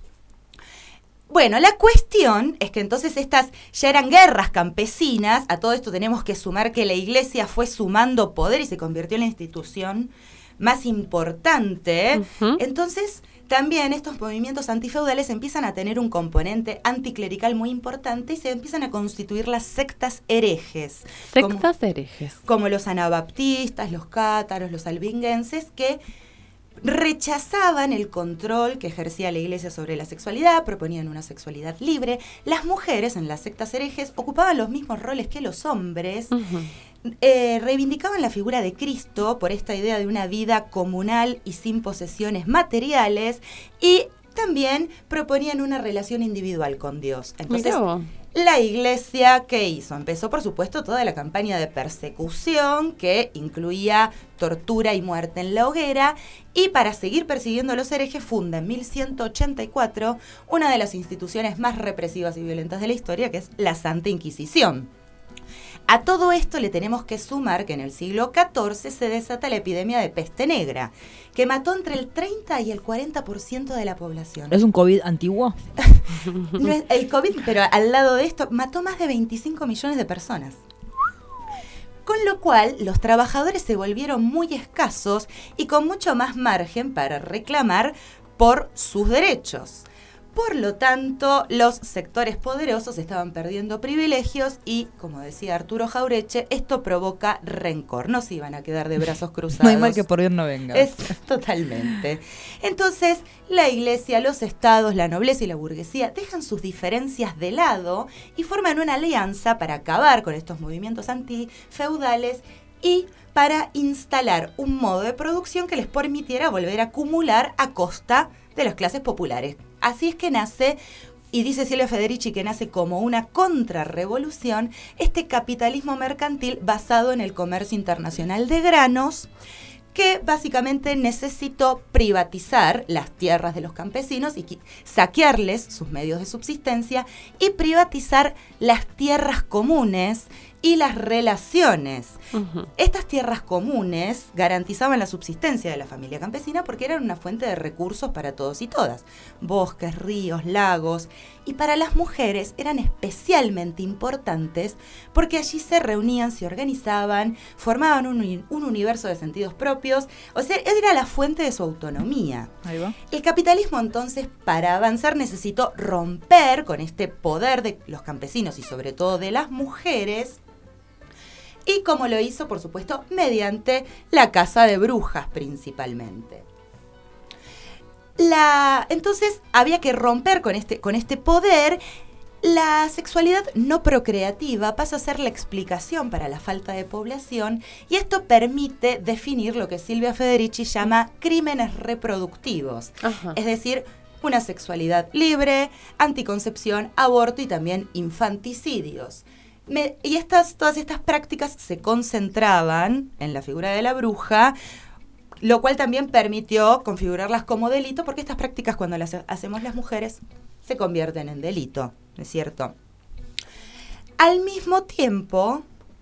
Bueno, la cuestión es que entonces estas ya eran guerras campesinas. A todo esto tenemos que sumar que la iglesia fue sumando poder y se convirtió en la institución más importante. Uh-huh. Entonces, también estos movimientos antifeudales empiezan a tener un componente anticlerical muy importante y se empiezan a constituir las sectas herejes. Sectas como, herejes. Como los anabaptistas, los cátaros, los albinguenses, que rechazaban el control que ejercía la iglesia sobre la sexualidad, proponían una sexualidad libre. Las mujeres en las sectas herejes ocupaban los mismos roles que los hombres. Uh-huh. Eh, reivindicaban la figura de Cristo por esta idea de una vida comunal y sin posesiones materiales, y también proponían una relación individual con Dios. Entonces, la iglesia, ¿qué hizo? Empezó, por supuesto, toda la campaña de persecución que incluía tortura y muerte en la hoguera, y para seguir persiguiendo a los herejes funda en mil ciento ochenta y cuatro una de las instituciones más represivas y violentas de la historia, que es la Santa Inquisición. A todo esto le tenemos que sumar que en el siglo catorce se desata la epidemia de peste negra, que mató entre el treinta y el cuarenta por ciento de la población. ¿Es un COVID antiguo? No es el COVID, pero al lado de esto, mató más de veinticinco millones de personas. Con lo cual, los trabajadores se volvieron muy escasos y con mucho más margen para reclamar por sus derechos. Por lo tanto, los sectores poderosos estaban perdiendo privilegios y, como decía Arturo Jaureche, esto provoca rencor. No se iban a quedar de brazos cruzados. No hay mal que por bien no venga. Es totalmente. Entonces, la iglesia, los estados, la nobleza y la burguesía dejan sus diferencias de lado y forman una alianza para acabar con estos movimientos antifeudales y para instalar un modo de producción que les permitiera volver a acumular a costa de las clases populares. Así es que nace, y dice Silvia Federici que nace como una contrarrevolución, este capitalismo mercantil basado en el comercio internacional de granos, que básicamente necesitó privatizar las tierras de los campesinos y saquearles sus medios de subsistencia y privatizar las tierras comunes y las relaciones. Uh-huh. Estas tierras comunes garantizaban la subsistencia de la familia campesina porque eran una fuente de recursos para todos y todas. Bosques, ríos, lagos. Y para las mujeres eran especialmente importantes porque allí se reunían, se organizaban, formaban un, un universo de sentidos propios. O sea, era la fuente de su autonomía. Ahí va. El capitalismo, entonces, para avanzar necesitó romper con este poder de los campesinos y sobre todo de las mujeres. Y como lo hizo, por supuesto, mediante la caza de brujas principalmente. La, entonces había que romper con este, con este poder. La sexualidad no procreativa pasa a ser la explicación para la falta de población y esto permite definir lo que Silvia Federici llama crímenes reproductivos. Ajá. Es decir, una sexualidad libre, anticoncepción, aborto y también infanticidios. Me, y estas, todas estas prácticas se concentraban en la figura de la bruja, lo cual también permitió configurarlas como delito, porque estas prácticas cuando las hacemos las mujeres se convierten en delito, ¿no es cierto? Al mismo tiempo,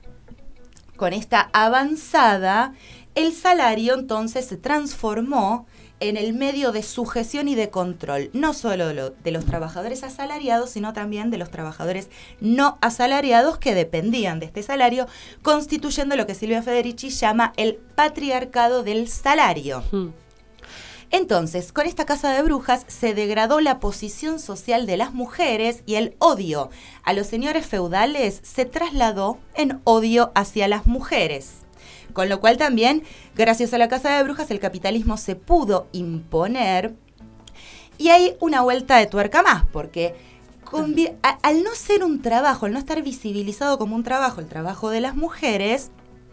con esta avanzada, el salario entonces se transformó en el medio de sujeción y de control, no solo de, lo, de los trabajadores asalariados, sino también de los trabajadores no asalariados que dependían de este salario, constituyendo lo que Silvia Federici llama el patriarcado del salario. Hmm. Entonces, con esta casa de brujas se degradó la posición social de las mujeres y el odio a los señores feudales se trasladó en odio hacia las mujeres. Con lo cual también, gracias a la casa de brujas, el capitalismo se pudo imponer. Y hay una vuelta de tuerca más, porque convi- a, al no ser un trabajo, al no estar visibilizado como un trabajo, el trabajo de las mujeres,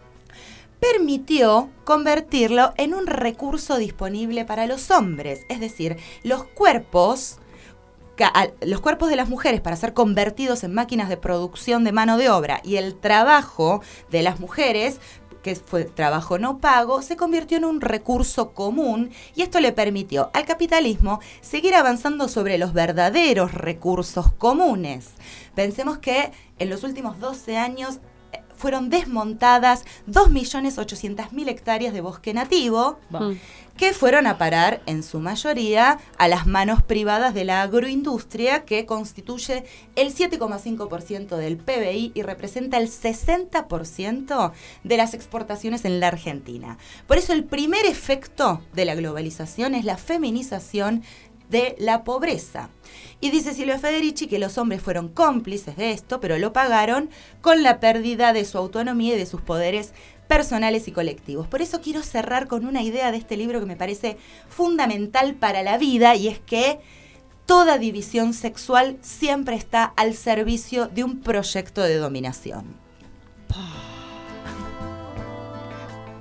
permitió convertirlo en un recurso disponible para los hombres. Es decir, los cuerpos... los cuerpos de las mujeres para ser convertidos en máquinas de producción de mano de obra y el trabajo de las mujeres, que fue trabajo no pago, se convirtió en un recurso común y esto le permitió al capitalismo seguir avanzando sobre los verdaderos recursos comunes. Pensemos que en los últimos doce años fueron desmontadas dos millones ochocientas mil hectáreas de bosque nativo, mm. que fueron a parar en su mayoría a las manos privadas de la agroindustria, que constituye el siete coma cinco por ciento del P B I y representa el sesenta por ciento de las exportaciones en la Argentina. Por eso el primer efecto de la globalización es la feminización de la pobreza. Y dice Silvia Federici que los hombres fueron cómplices de esto, pero lo pagaron con la pérdida de su autonomía y de sus poderes personales y colectivos. Por eso quiero cerrar con una idea de este libro que me parece fundamental para la vida, y es que toda división sexual siempre está al servicio de un proyecto de dominación.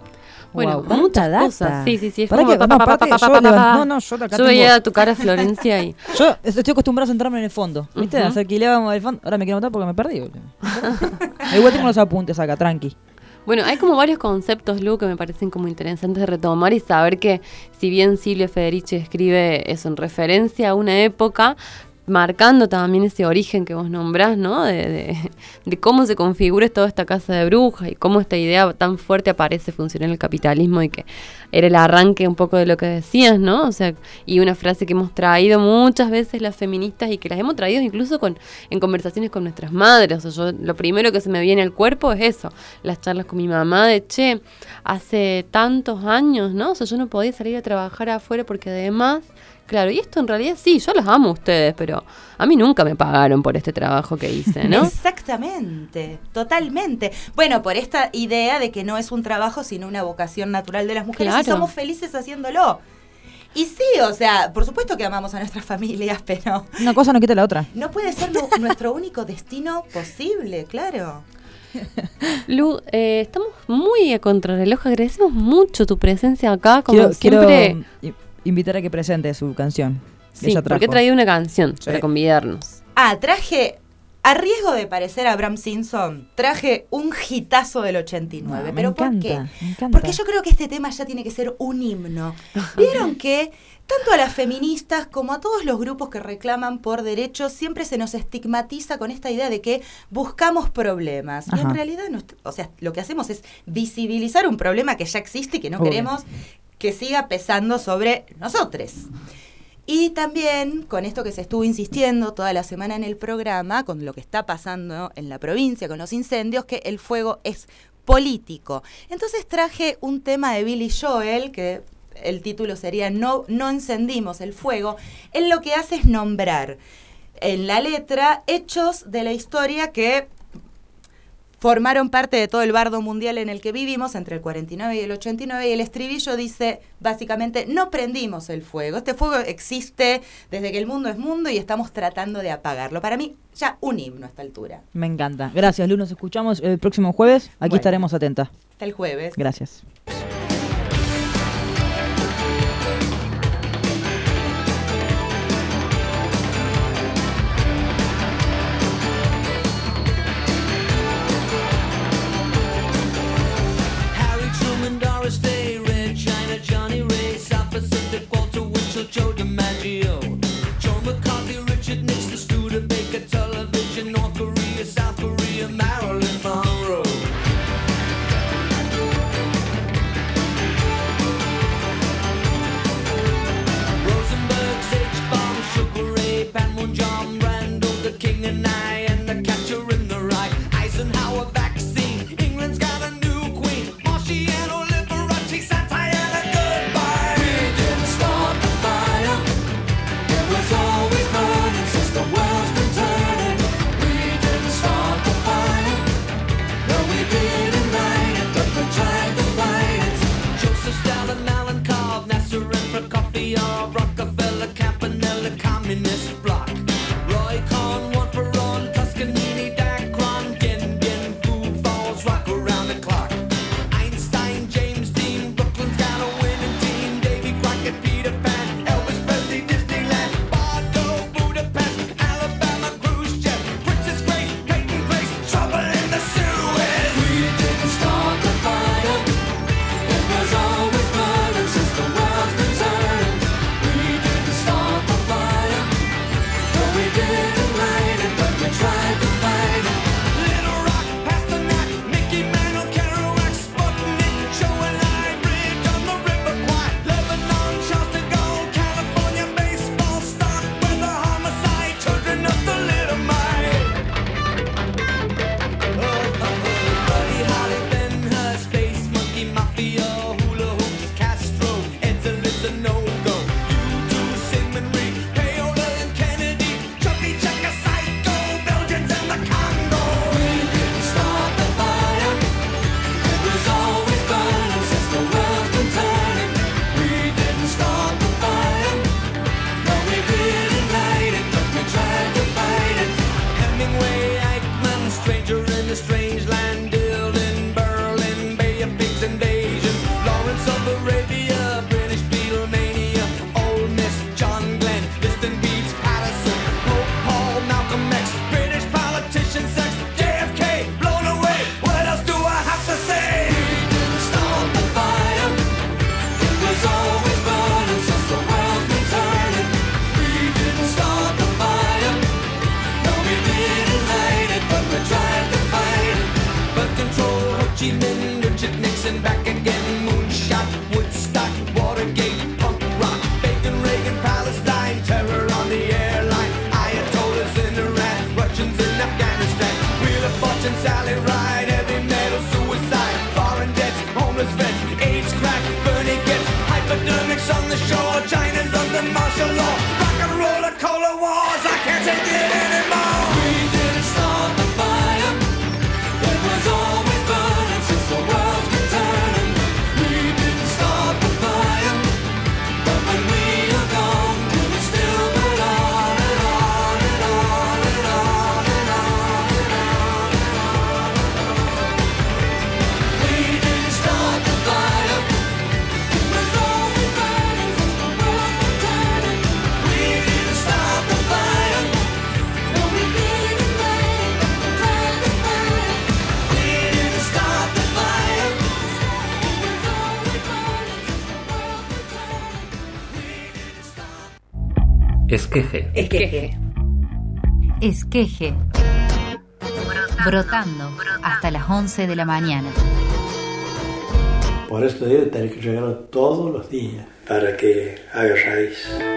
Bueno, wow, muchas data. cosas. Sí, sí, sí. Es ¿Para como qué? pa, No, pa, pa, aparte, pa, pa, yo pa, levan- pa. no, no, yo acá Yo tengo- veía tu cara, Florencia, y... Yo estoy acostumbrado a sentarme en el fondo. ¿Viste? Ujú. A hacer que leamos el fondo. Ahora me quiero matar porque me perdí. boludo. Igual tengo los apuntes acá, tranqui. Bueno, hay como varios conceptos, Lu, que me parecen como interesantes de retomar y saber que si bien Silvia Federici escribe eso en referencia a una época, marcando también ese origen que vos nombrás, ¿no? De, de, de cómo se configura toda esta casa de brujas y cómo esta idea tan fuerte aparece funcionar en el capitalismo y que era el arranque un poco de lo que decías, ¿no? O sea, y una frase que hemos traído muchas veces las feministas y que las hemos traído incluso con en conversaciones con nuestras madres. O sea, yo, lo primero que se me viene al cuerpo es eso, las charlas con mi mamá de, che, hace tantos años, ¿no? O sea, yo no podía salir a trabajar afuera porque además... Claro, y esto en realidad sí, yo los amo a ustedes, pero a mí nunca me pagaron por este trabajo que hice, ¿no? Exactamente, totalmente. Bueno, por esta idea de que no es un trabajo, sino una vocación natural de las mujeres y Claro. somos felices haciéndolo. Y sí, o sea, por supuesto que amamos a nuestras familias, pero Una cosa no quita la otra. no puede ser nu- nuestro único destino posible, claro. Lu, eh, estamos muy a contrarreloj, agradecemos mucho tu presencia acá, como Quiero, siempre. quiero i- invitar a que presente su canción. que Sí, ella porque he trajo. traído una canción Sí. para convidarnos. Ah, traje, a riesgo de parecer a Bram Simpson, traje un hitazo del ochenta y nueve. Ah, me ¿Pero por encanta, qué? me encanta. Porque yo creo que este tema ya tiene que ser un himno. Vieron que tanto a las feministas como a todos los grupos que reclaman por derechos siempre se nos estigmatiza con esta idea de que buscamos problemas. Y en Ajá. realidad, no est- o sea, lo que hacemos es visibilizar un problema que ya existe y que no Obvio. queremos que siga pesando sobre nosotros. Y también con esto que se estuvo insistiendo toda la semana en el programa, con lo que está pasando en la provincia, con los incendios, que el fuego es político. Entonces traje un tema de Billy Joel, que el título sería No, no encendimos el fuego. Él lo que hace es nombrar en la letra hechos de la historia que formaron parte de todo el bardo mundial en el que vivimos entre el cuarenta y nueve y el ochenta y nueve, y el estribillo dice básicamente no prendimos el fuego, este fuego existe desde que el mundo es mundo y estamos tratando de apagarlo. Para mí ya un himno a esta altura. Me encanta. Gracias, Lu. Nos escuchamos el próximo jueves. Aquí Bueno. estaremos atentas. Hasta el jueves. Gracias. Harry Truman, Doris Day, Red China, Johnny Ray, South Pacific, Walter Winchell, Joe DiMaggio, Joe McCarthy, Richard Nixon, Studebaker, television, North Korea, South Korea, Marilyn Monroe. Chi Minh, Richard Nixon, back again, moonshot, Woodstock, Watergate, punk rock, Bacon, Reagan, Palestine, terror on the airline, Ayatollahs in Iran, Russians in Afghanistan, Wheel of Fortune, Sally Ride, heavy metal, suicide, foreign debts, homeless vets, AIDS, crack, Bernie gets, hypodermics on the shore, China's under martial law, rock and roll, a cola wars, I can't take it anymore. We didn't start the fire, it was always burning since the world's been turning. We didn't start the fire, but when we are gone, will it still burn on and on and on and on and on and on and on? We didn't start the fire, it was always burning since the world's been turning. We didn't start the fire, no we didn't burn it, burn the fire. We didn't start the fire, it was always burning since the world's been turning. We didn't start. Esqueje. Esqueje. Esqueje. Brotando hasta las once de la mañana. Por esto debe tener que regarlo todos los días para que haga raíz.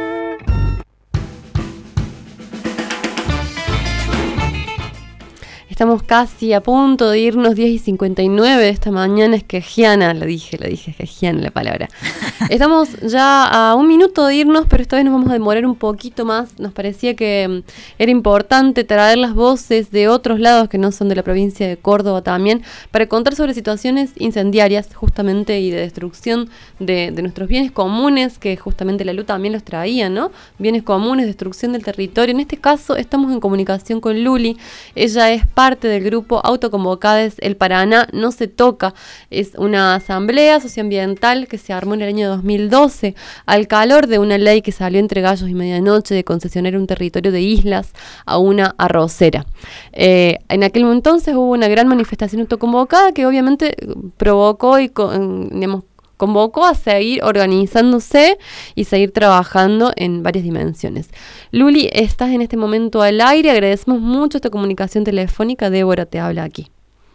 Estamos casi a punto de irnos, diez y cincuenta y nueve de esta mañana esquejiana, lo dije, lo dije, esquejiana la palabra. Estamos ya a un minuto de irnos, pero esta vez nos vamos a demorar un poquito más. Nos parecía que um, era importante traer las voces de otros lados que no son de la provincia de Córdoba también, para contar sobre situaciones incendiarias justamente y de destrucción de, de nuestros bienes comunes, que justamente la L U también los traía, ¿no? Bienes comunes, destrucción del territorio. En este caso estamos en comunicación con Luli. Ella es parte del grupo Autoconvocades El Paraná No Se Toca. Es una asamblea socioambiental que se armó en el año dos mil doce al calor de una ley que salió entre gallos y medianoche de concesionar un territorio de islas a una arrocera. Eh, en aquel entonces hubo una gran manifestación autoconvocada que obviamente provocó y digamos, convocó a seguir organizándose y seguir trabajando en varias dimensiones. Luli, estás en este momento al aire, agradecemos mucho esta comunicación telefónica. Débora te habla aquí.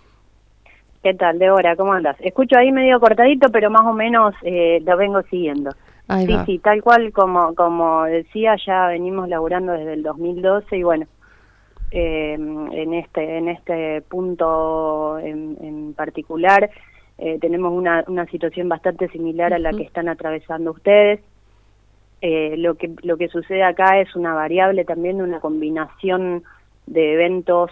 ¿Qué tal, Débora? ¿Cómo andas? Escucho ahí medio cortadito, pero más o menos eh, lo vengo siguiendo. Ahí sí, va. sí, tal cual como como decía, ya venimos laburando desde el dos mil doce y bueno, eh, en este en este punto en, en particular eh, tenemos una, una situación bastante similar a la que están atravesando ustedes. Eh, lo que lo que sucede acá es una variable también, una combinación de eventos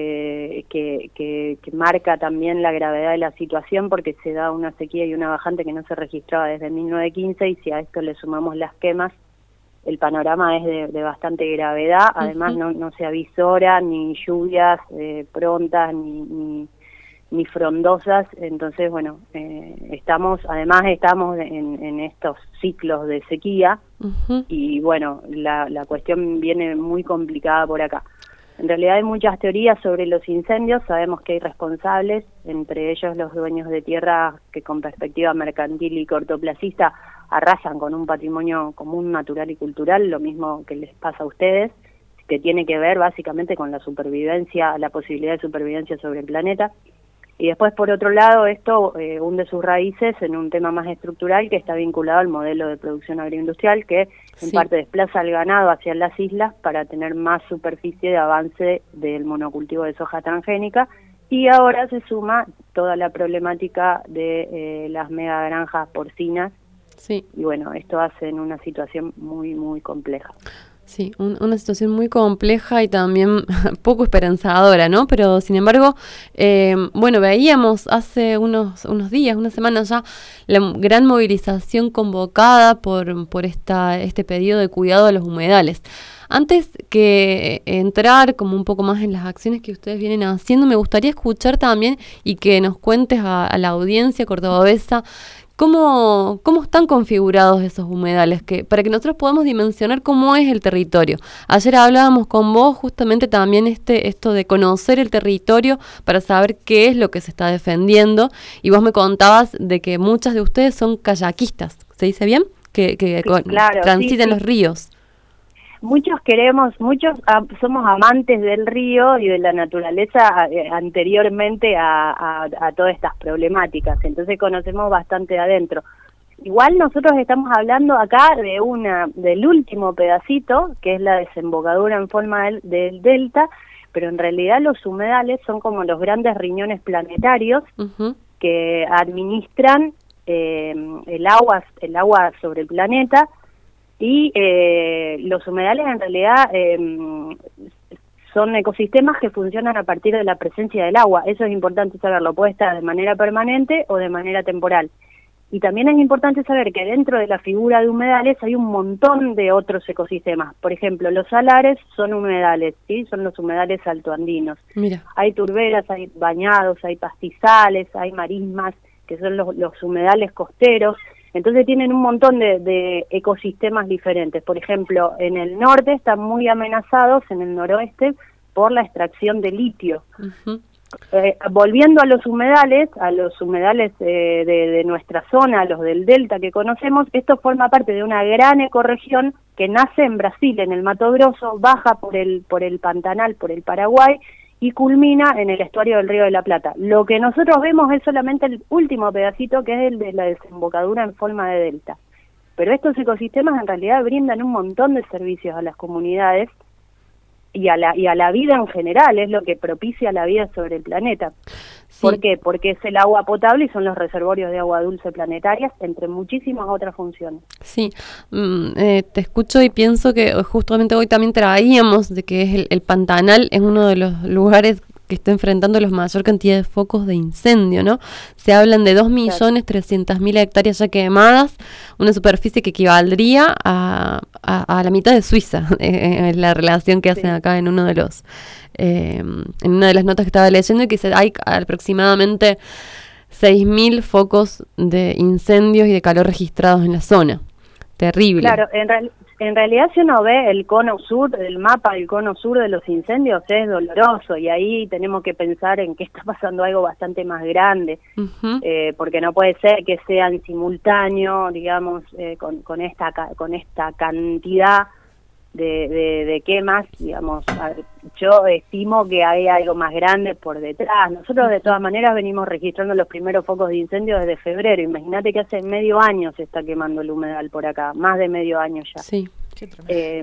eh, que, que, que marca también la gravedad de la situación, porque se da una sequía y una bajante que no se registraba desde mil novecientos quince, y si a esto le sumamos las quemas, el panorama es de, de bastante gravedad. Además uh-huh. no, no se avisora ni lluvias eh, prontas ni, ni, ni frondosas. Entonces bueno, eh, estamos además estamos en, en estos ciclos de sequía uh-huh. y bueno, la, la cuestión viene muy complicada por acá. En realidad hay muchas teorías sobre los incendios. Sabemos que hay responsables, entre ellos los dueños de tierra que con perspectiva mercantil y cortoplacista arrasan con un patrimonio común, natural y cultural, lo mismo que les pasa a ustedes, que tiene que ver básicamente con la supervivencia, la posibilidad de supervivencia sobre el planeta. Y después, por otro lado, esto eh, hunde sus raíces en un tema más estructural que está vinculado al modelo de producción agroindustrial, que en sí. parte desplaza al ganado hacia las islas para tener más superficie de avance del monocultivo de soja transgénica. Y ahora se suma toda la problemática de eh, las megagranjas porcinas. Sí. Y bueno, esto hace en una situación muy, muy compleja. Sí, un, una situación muy compleja y también poco esperanzadora, ¿no? Pero sin embargo, eh, bueno, veíamos hace unos unos días, unas semanas ya, la gran movilización convocada por por esta este pedido de cuidado de los humedales. Antes que entrar como un poco más en las acciones que ustedes vienen haciendo, me gustaría escuchar también y que nos cuentes a, a la audiencia cordobesa ¿Cómo, ¿Cómo están configurados esos humedales? Que, para que nosotros podamos dimensionar cómo es el territorio. Ayer hablábamos con vos justamente también este esto de conocer el territorio para saber qué es lo que se está defendiendo. Y vos me contabas de que muchas de ustedes son kayakistas. ¿Se dice bien? Que, que sí, con, claro, transitan sí, sí. los ríos. muchos queremos, muchos ah, somos amantes del río y de la naturaleza eh, anteriormente a, a, a todas estas problemáticas, entonces conocemos bastante de adentro. Igual nosotros estamos hablando acá de una del último pedacito, que es la desembocadura en forma del, del delta, pero en realidad los humedales son como los grandes riñones planetarios uh-huh. que administran eh, el agua, el agua sobre el planeta. Y eh, los humedales en realidad eh, son ecosistemas que funcionan a partir de la presencia del agua. Eso es importante saberlo, puede estar de manera permanente o de manera temporal. Y también es importante saber que dentro de la figura de humedales hay un montón de otros ecosistemas. Por ejemplo, los salares son humedales, ¿sí? Son los humedales altoandinos. Mira. Hay turberas, hay bañados, hay pastizales, hay marismas, que son los, los humedales costeros. Entonces tienen un montón de, de ecosistemas diferentes. Por ejemplo, en el norte están muy amenazados, en el noroeste, por la extracción de litio. Uh-huh. Eh, volviendo a los humedales, a los humedales eh, de, de nuestra zona, los del delta que conocemos, esto forma parte de una gran ecorregión que nace en Brasil, en el Mato Grosso, baja por el, por el Pantanal, por el Paraguay, y culmina en el estuario del Río de la Plata. Lo que nosotros vemos es solamente el último pedacito, que es el de la desembocadura en forma de delta. Pero estos ecosistemas en realidad brindan un montón de servicios a las comunidades y a la y a la vida en general, es lo que propicia la vida sobre el planeta. Sí. ¿Por qué? Porque es el agua potable y son los reservorios de agua dulce planetarias, entre muchísimas otras funciones. Sí, mm, eh, te escucho y pienso que justamente hoy también traíamos de que es el, el Pantanal es uno de los lugares que está enfrentando la mayor cantidad de focos de incendio, ¿no? Se hablan de dos millones trescientas mil hectáreas ya quemadas, una superficie que equivaldría a, a, a la mitad de Suiza, eh, la relación que hacen sí. acá en uno de los eh, en una de las notas que estaba leyendo, y que hay aproximadamente seis mil focos de incendios y de calor registrados en la zona. Terrible. Claro, en realidad En realidad, si uno ve el cono sur, el mapa del cono sur de los incendios, es doloroso, y ahí tenemos que pensar en que está pasando algo bastante más grande, uh-huh. eh, porque no puede ser que sean simultáneos, digamos, eh, con, con esta con esta cantidad de, de, de quemas, digamos. Yo estimo que hay algo más grande por detrás. Nosotros de todas maneras venimos registrando los primeros focos de incendio desde febrero. Imagínate que hace medio año se está quemando el humedal por acá, más de medio año ya. Sí. Eh,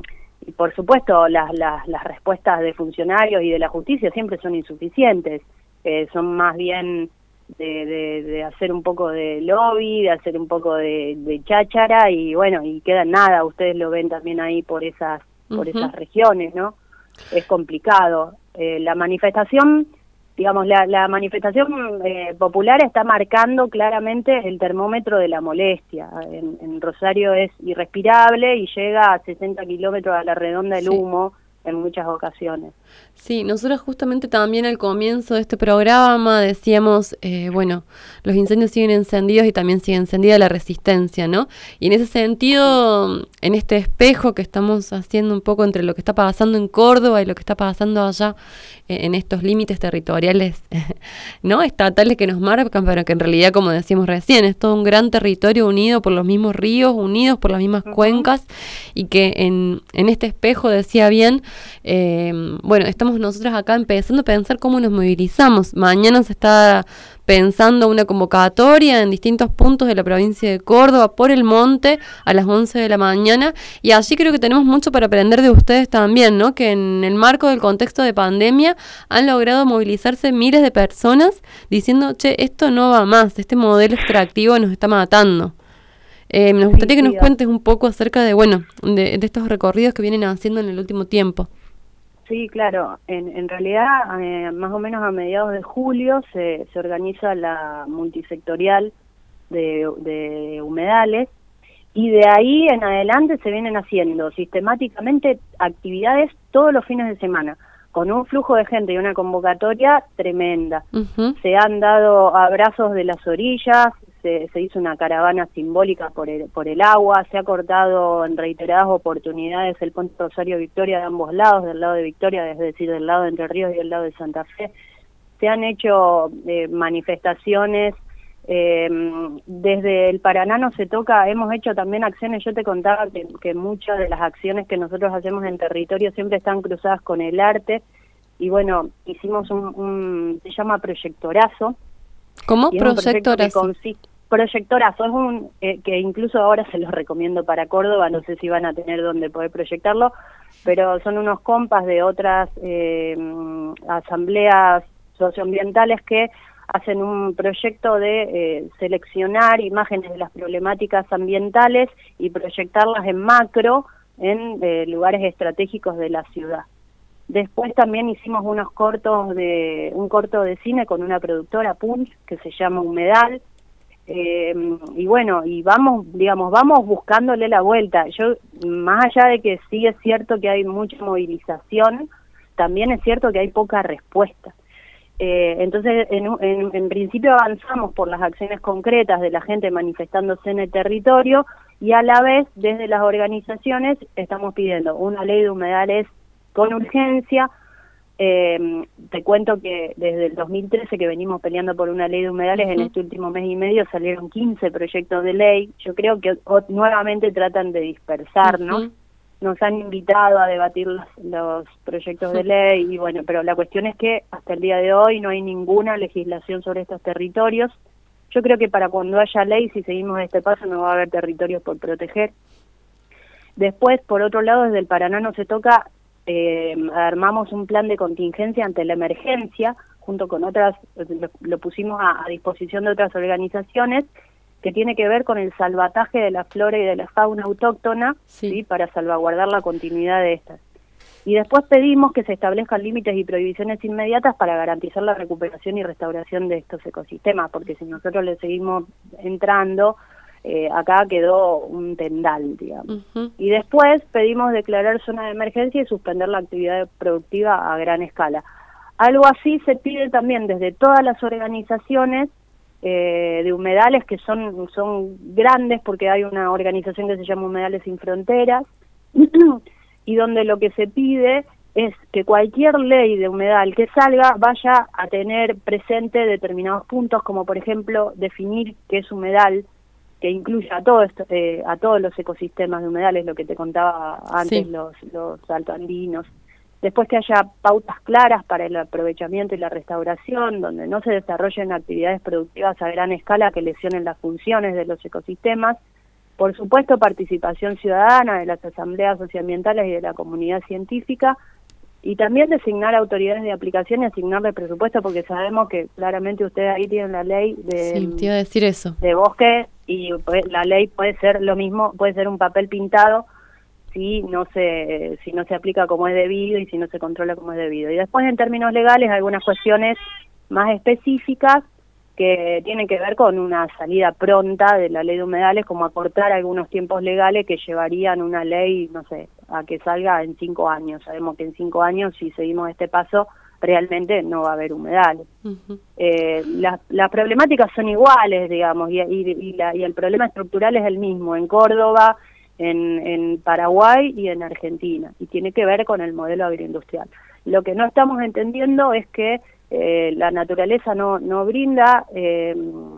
y por supuesto las, las, las respuestas de funcionarios y de la justicia siempre son insuficientes, eh, son más bien de, de, de hacer un poco de lobby, de hacer un poco de, de cháchara, y bueno, y queda nada. Ustedes lo ven también ahí por esas, por uh-huh. esas regiones, ¿no? Es complicado. Eh, la manifestación, digamos, la, la manifestación eh, popular está marcando claramente el termómetro de la molestia. En, en Rosario es irrespirable y llega a sesenta kilómetros a la redonda el sí. humo en muchas ocasiones. Sí, nosotros justamente también al comienzo de este programa decíamos, eh, bueno, los incendios siguen encendidos y también sigue encendida la resistencia, ¿no? Y en ese sentido, en este espejo que estamos haciendo un poco entre lo que está pasando en Córdoba y lo que está pasando allá, eh, en estos límites territoriales, ¿no? Estatales que nos marcan, pero que en realidad, como decíamos recién, es todo un gran territorio unido por los mismos ríos, unidos por las mismas uh-huh. cuencas, y que en, en este espejo, decía bien, eh, bueno, estamos nosotros acá empezando a pensar cómo nos movilizamos. Mañana se está pensando una convocatoria en distintos puntos de la provincia de Córdoba por el monte a las once de la mañana, y allí creo que tenemos mucho para aprender de ustedes también, ¿no? Que en el marco del contexto de pandemia han logrado movilizarse miles de personas diciendo, che, esto no va más, este modelo extractivo nos está matando. Eh, nos gustaría que nos cuentes un poco acerca de, bueno, de, de estos recorridos que vienen haciendo en el último tiempo. Sí, claro. En, en realidad, eh, más o menos a mediados de julio se, se organiza la multisectorial de, de humedales, y de ahí en adelante se vienen haciendo sistemáticamente actividades todos los fines de semana, con un flujo de gente y una convocatoria tremenda. Uh-huh. Se han dado abrazos de las orillas, se, se hizo una caravana simbólica por el, por el agua, se ha cortado en reiteradas oportunidades el puente Rosario Victoria de ambos lados, del lado de Victoria, es decir, del lado de Entre Ríos y del lado de Santa Fe. Se han hecho eh, manifestaciones Eh, desde el Paraná No Se Toca hemos hecho también acciones. Yo te contaba que, que muchas de las acciones que nosotros hacemos en territorio siempre están cruzadas con el arte, y bueno, hicimos un, un se llama Proyectorazo. ¿Cómo? Proyectorazo. Proyectorazo es un eh, que incluso ahora se los recomiendo para Córdoba, no sé si van a tener donde poder proyectarlo, pero son unos compas de otras eh, asambleas socioambientales que hacen un proyecto de eh, seleccionar imágenes de las problemáticas ambientales y proyectarlas en macro en eh, lugares estratégicos de la ciudad. Después también hicimos unos cortos de un corto de cine con una productora Punch que se llama Humedal. Eh, y bueno, y vamos, digamos, vamos buscándole la vuelta. Yo, más allá de que sí es cierto que hay mucha movilización, también es cierto que hay poca respuesta. Eh, entonces, en, en, en principio avanzamos por las acciones concretas de la gente manifestándose en el territorio, y a la vez, desde las organizaciones, estamos pidiendo una ley de humedales con urgencia. Eh, te cuento que desde el dos mil trece que venimos peleando por una ley de humedales, uh-huh. en este último mes y medio salieron quince proyectos de ley. Yo creo que o, nuevamente tratan de dispersarnos. Uh-huh. Nos han invitado a debatir los, los proyectos uh-huh. de ley, y bueno, pero la cuestión es que hasta el día de hoy no hay ninguna legislación sobre estos territorios. Yo creo que para cuando haya ley, si seguimos este paso, no va a haber territorios por proteger. Después, por otro lado, desde el Paraná No Se Toca, Eh, armamos un plan de contingencia ante la emergencia, junto con otras, lo, lo pusimos a, a disposición de otras organizaciones, que tiene que ver con el salvataje de la flora y de la fauna autóctona, sí. ¿sí? para salvaguardar la continuidad de estas. Y después pedimos que se establezcan límites y prohibiciones inmediatas para garantizar la recuperación y restauración de estos ecosistemas, porque si nosotros le seguimos entrando, Eh, acá quedó un tendal, digamos. Uh-huh. Y después pedimos declarar zona de emergencia y suspender la actividad productiva a gran escala. Algo así se pide también desde todas las organizaciones eh, de humedales, que son, son grandes, porque hay una organización que se llama Humedales Sin Fronteras, y donde lo que se pide es que cualquier ley de humedal que salga vaya a tener presente determinados puntos, como por ejemplo definir qué es humedal, que incluya a todo esto, eh, a todos los ecosistemas de humedales, lo que te contaba antes, sí. los, los altoandinos. Después que haya pautas claras para el aprovechamiento y la restauración, donde no se desarrollen actividades productivas a gran escala que lesionen las funciones de los ecosistemas. Por supuesto, participación ciudadana de las asambleas socioambientales y de la comunidad científica, y también designar autoridades de aplicación y asignarle presupuesto, porque sabemos que claramente ustedes ahí tienen la ley de, sí, te iba a decir eso. de bosque, y la ley puede ser lo mismo, puede ser un papel pintado si no se si no se aplica como es debido y si no se controla como es debido. Y después, en términos legales, algunas cuestiones más específicas que tienen que ver con una salida pronta de la ley de humedales, como acortar algunos tiempos legales que llevarían una ley, no sé, a que salga en cinco años. Sabemos que en cinco años, si seguimos este paso, realmente no va a haber humedales. Uh-huh. Eh, las, las problemáticas son iguales, digamos, y, y, y, la, y el problema estructural es el mismo en Córdoba, en, en Paraguay y en Argentina, y tiene que ver con el modelo agroindustrial. Lo que no estamos entendiendo es que eh, la naturaleza no, no brinda eh,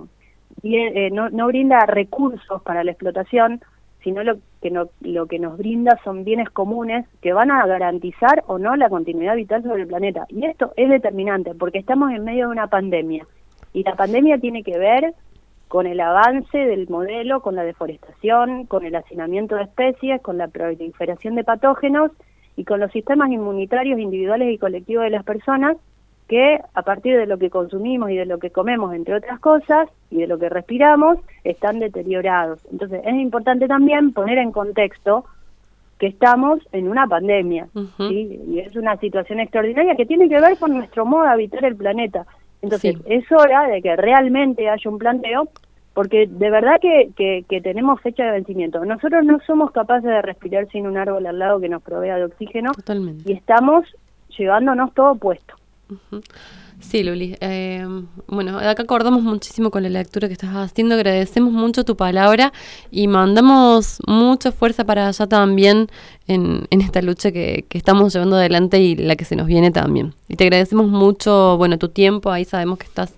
bien, eh, no, no brinda recursos para la explotación, sino lo que, no, lo que nos brinda son bienes comunes que van a garantizar o no la continuidad vital sobre el planeta. Y esto es determinante, porque estamos en medio de una pandemia, y la pandemia tiene que ver con el avance del modelo, con la deforestación, con el hacinamiento de especies, con la proliferación de patógenos y con los sistemas inmunitarios individuales y colectivos de las personas, que a partir de lo que consumimos y de lo que comemos, entre otras cosas, y de lo que respiramos, están deteriorados. Entonces es importante también poner en contexto que estamos en una pandemia, uh-huh. ¿sí? Y es una situación extraordinaria que tiene que ver con nuestro modo de habitar el planeta. Entonces sí. es hora de que realmente haya un planteo, porque de verdad que, que, que tenemos fecha de vencimiento. Nosotros no somos capaces de respirar sin un árbol al lado que nos provea de oxígeno. Totalmente. Y estamos llevándonos todo puesto. Uh-huh. Sí, Luli. Eh, bueno, acá acordamos muchísimo con la lectura que estás haciendo, agradecemos mucho tu palabra y mandamos mucha fuerza para allá también en, en esta lucha que, que estamos llevando adelante y la que se nos viene también. Y te agradecemos mucho, bueno, tu tiempo, ahí sabemos que estás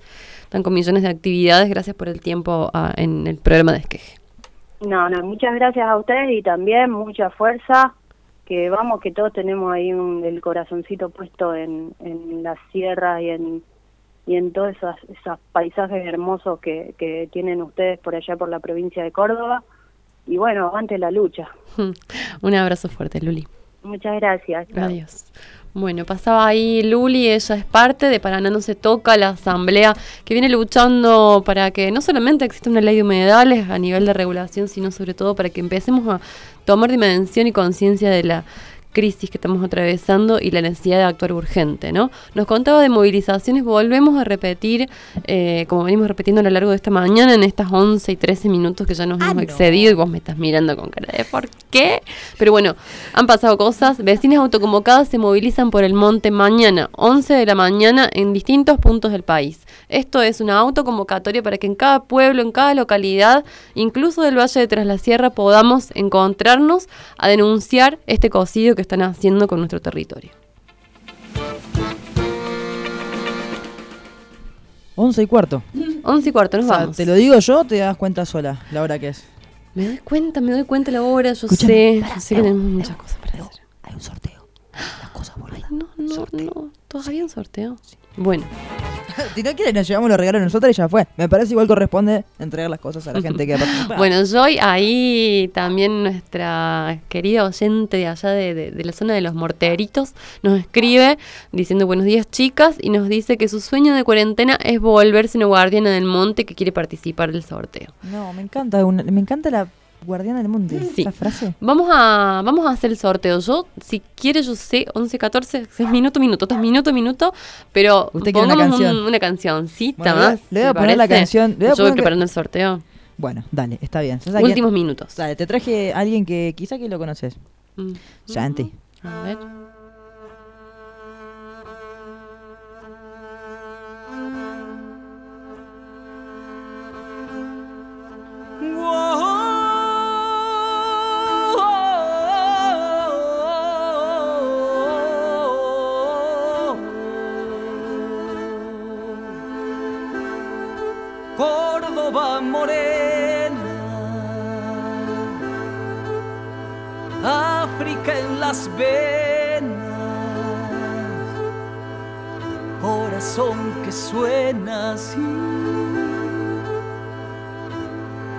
están con millones de actividades. Gracias por el tiempo uh, en el programa de Esqueje. No, no, muchas gracias a ustedes y también mucha fuerza, que vamos, que todos tenemos ahí un, el corazoncito puesto en, en las sierras y en y en todos esos, esos paisajes hermosos que, que tienen ustedes por allá por la provincia de Córdoba. Y bueno, aguante la lucha. Un abrazo fuerte, Luli. Muchas gracias. Chao. Adiós. Bueno, pasaba ahí Luli, ella es parte de Paraná No Se Toca, la asamblea que viene luchando para que no solamente exista una ley de humedales a nivel de regulación, sino sobre todo para que empecemos a tomar dimensión y conciencia de la crisis que estamos atravesando y la necesidad de actuar urgente, ¿no? Nos contaba de movilizaciones, volvemos a repetir, eh, como venimos repitiendo a lo largo de esta mañana, en estas once y trece minutos que ya nos ah, hemos no. excedido y vos me estás mirando con cara de ¿por qué? Pero bueno, han pasado cosas. Vecinas autoconvocadas se movilizan por el monte mañana, once de la mañana, en distintos puntos del país. Esto es una autoconvocatoria para que en cada pueblo, en cada localidad, incluso del Valle de Tras la Sierra, podamos encontrarnos a denunciar este ecocidio que están haciendo con nuestro territorio. Once y cuarto. Once y cuarto, nos o sea, vamos. ¿Te lo digo yo o te das cuenta sola la hora que es? Me doy cuenta, me doy cuenta la hora, yo Escuchame, sé, para, yo sé que tenemos muchas cosas para pero hacer. Hay un sorteo. Las cosas boludas. No, no, sorteo. no, todavía un sorteo. Sí. Bueno. Si no quieren, nos llevamos los regalos nosotros y ya fue. Me parece igual corresponde entregar las cosas a la gente que participa. Bueno, Joy, ahí también nuestra querida oyente de allá de, de, de la zona de los Morteritos nos escribe diciendo buenos días chicas y nos dice que su sueño de cuarentena es volverse una guardiana del monte que quiere participar del sorteo. No, me encanta, una, me encanta la guardiana del monte, sí. Esa frase. Vamos a vamos a hacer el sorteo. Yo, si quiere, yo sé, once, catorce, seis minuto, minuto, dos minuto, minuto, pero ¿usted quiere una canción? Un, una cancioncita bueno, más. Le voy a poner la canción. Le voy a yo voy poner preparando el sorteo. Bueno, dale, está bien. Últimos quién? minutos. Dale, te traje a alguien que quizá que lo conoces. Mm. Shanti. A ver. Córdoba morena, África en las venas, corazón que suena así.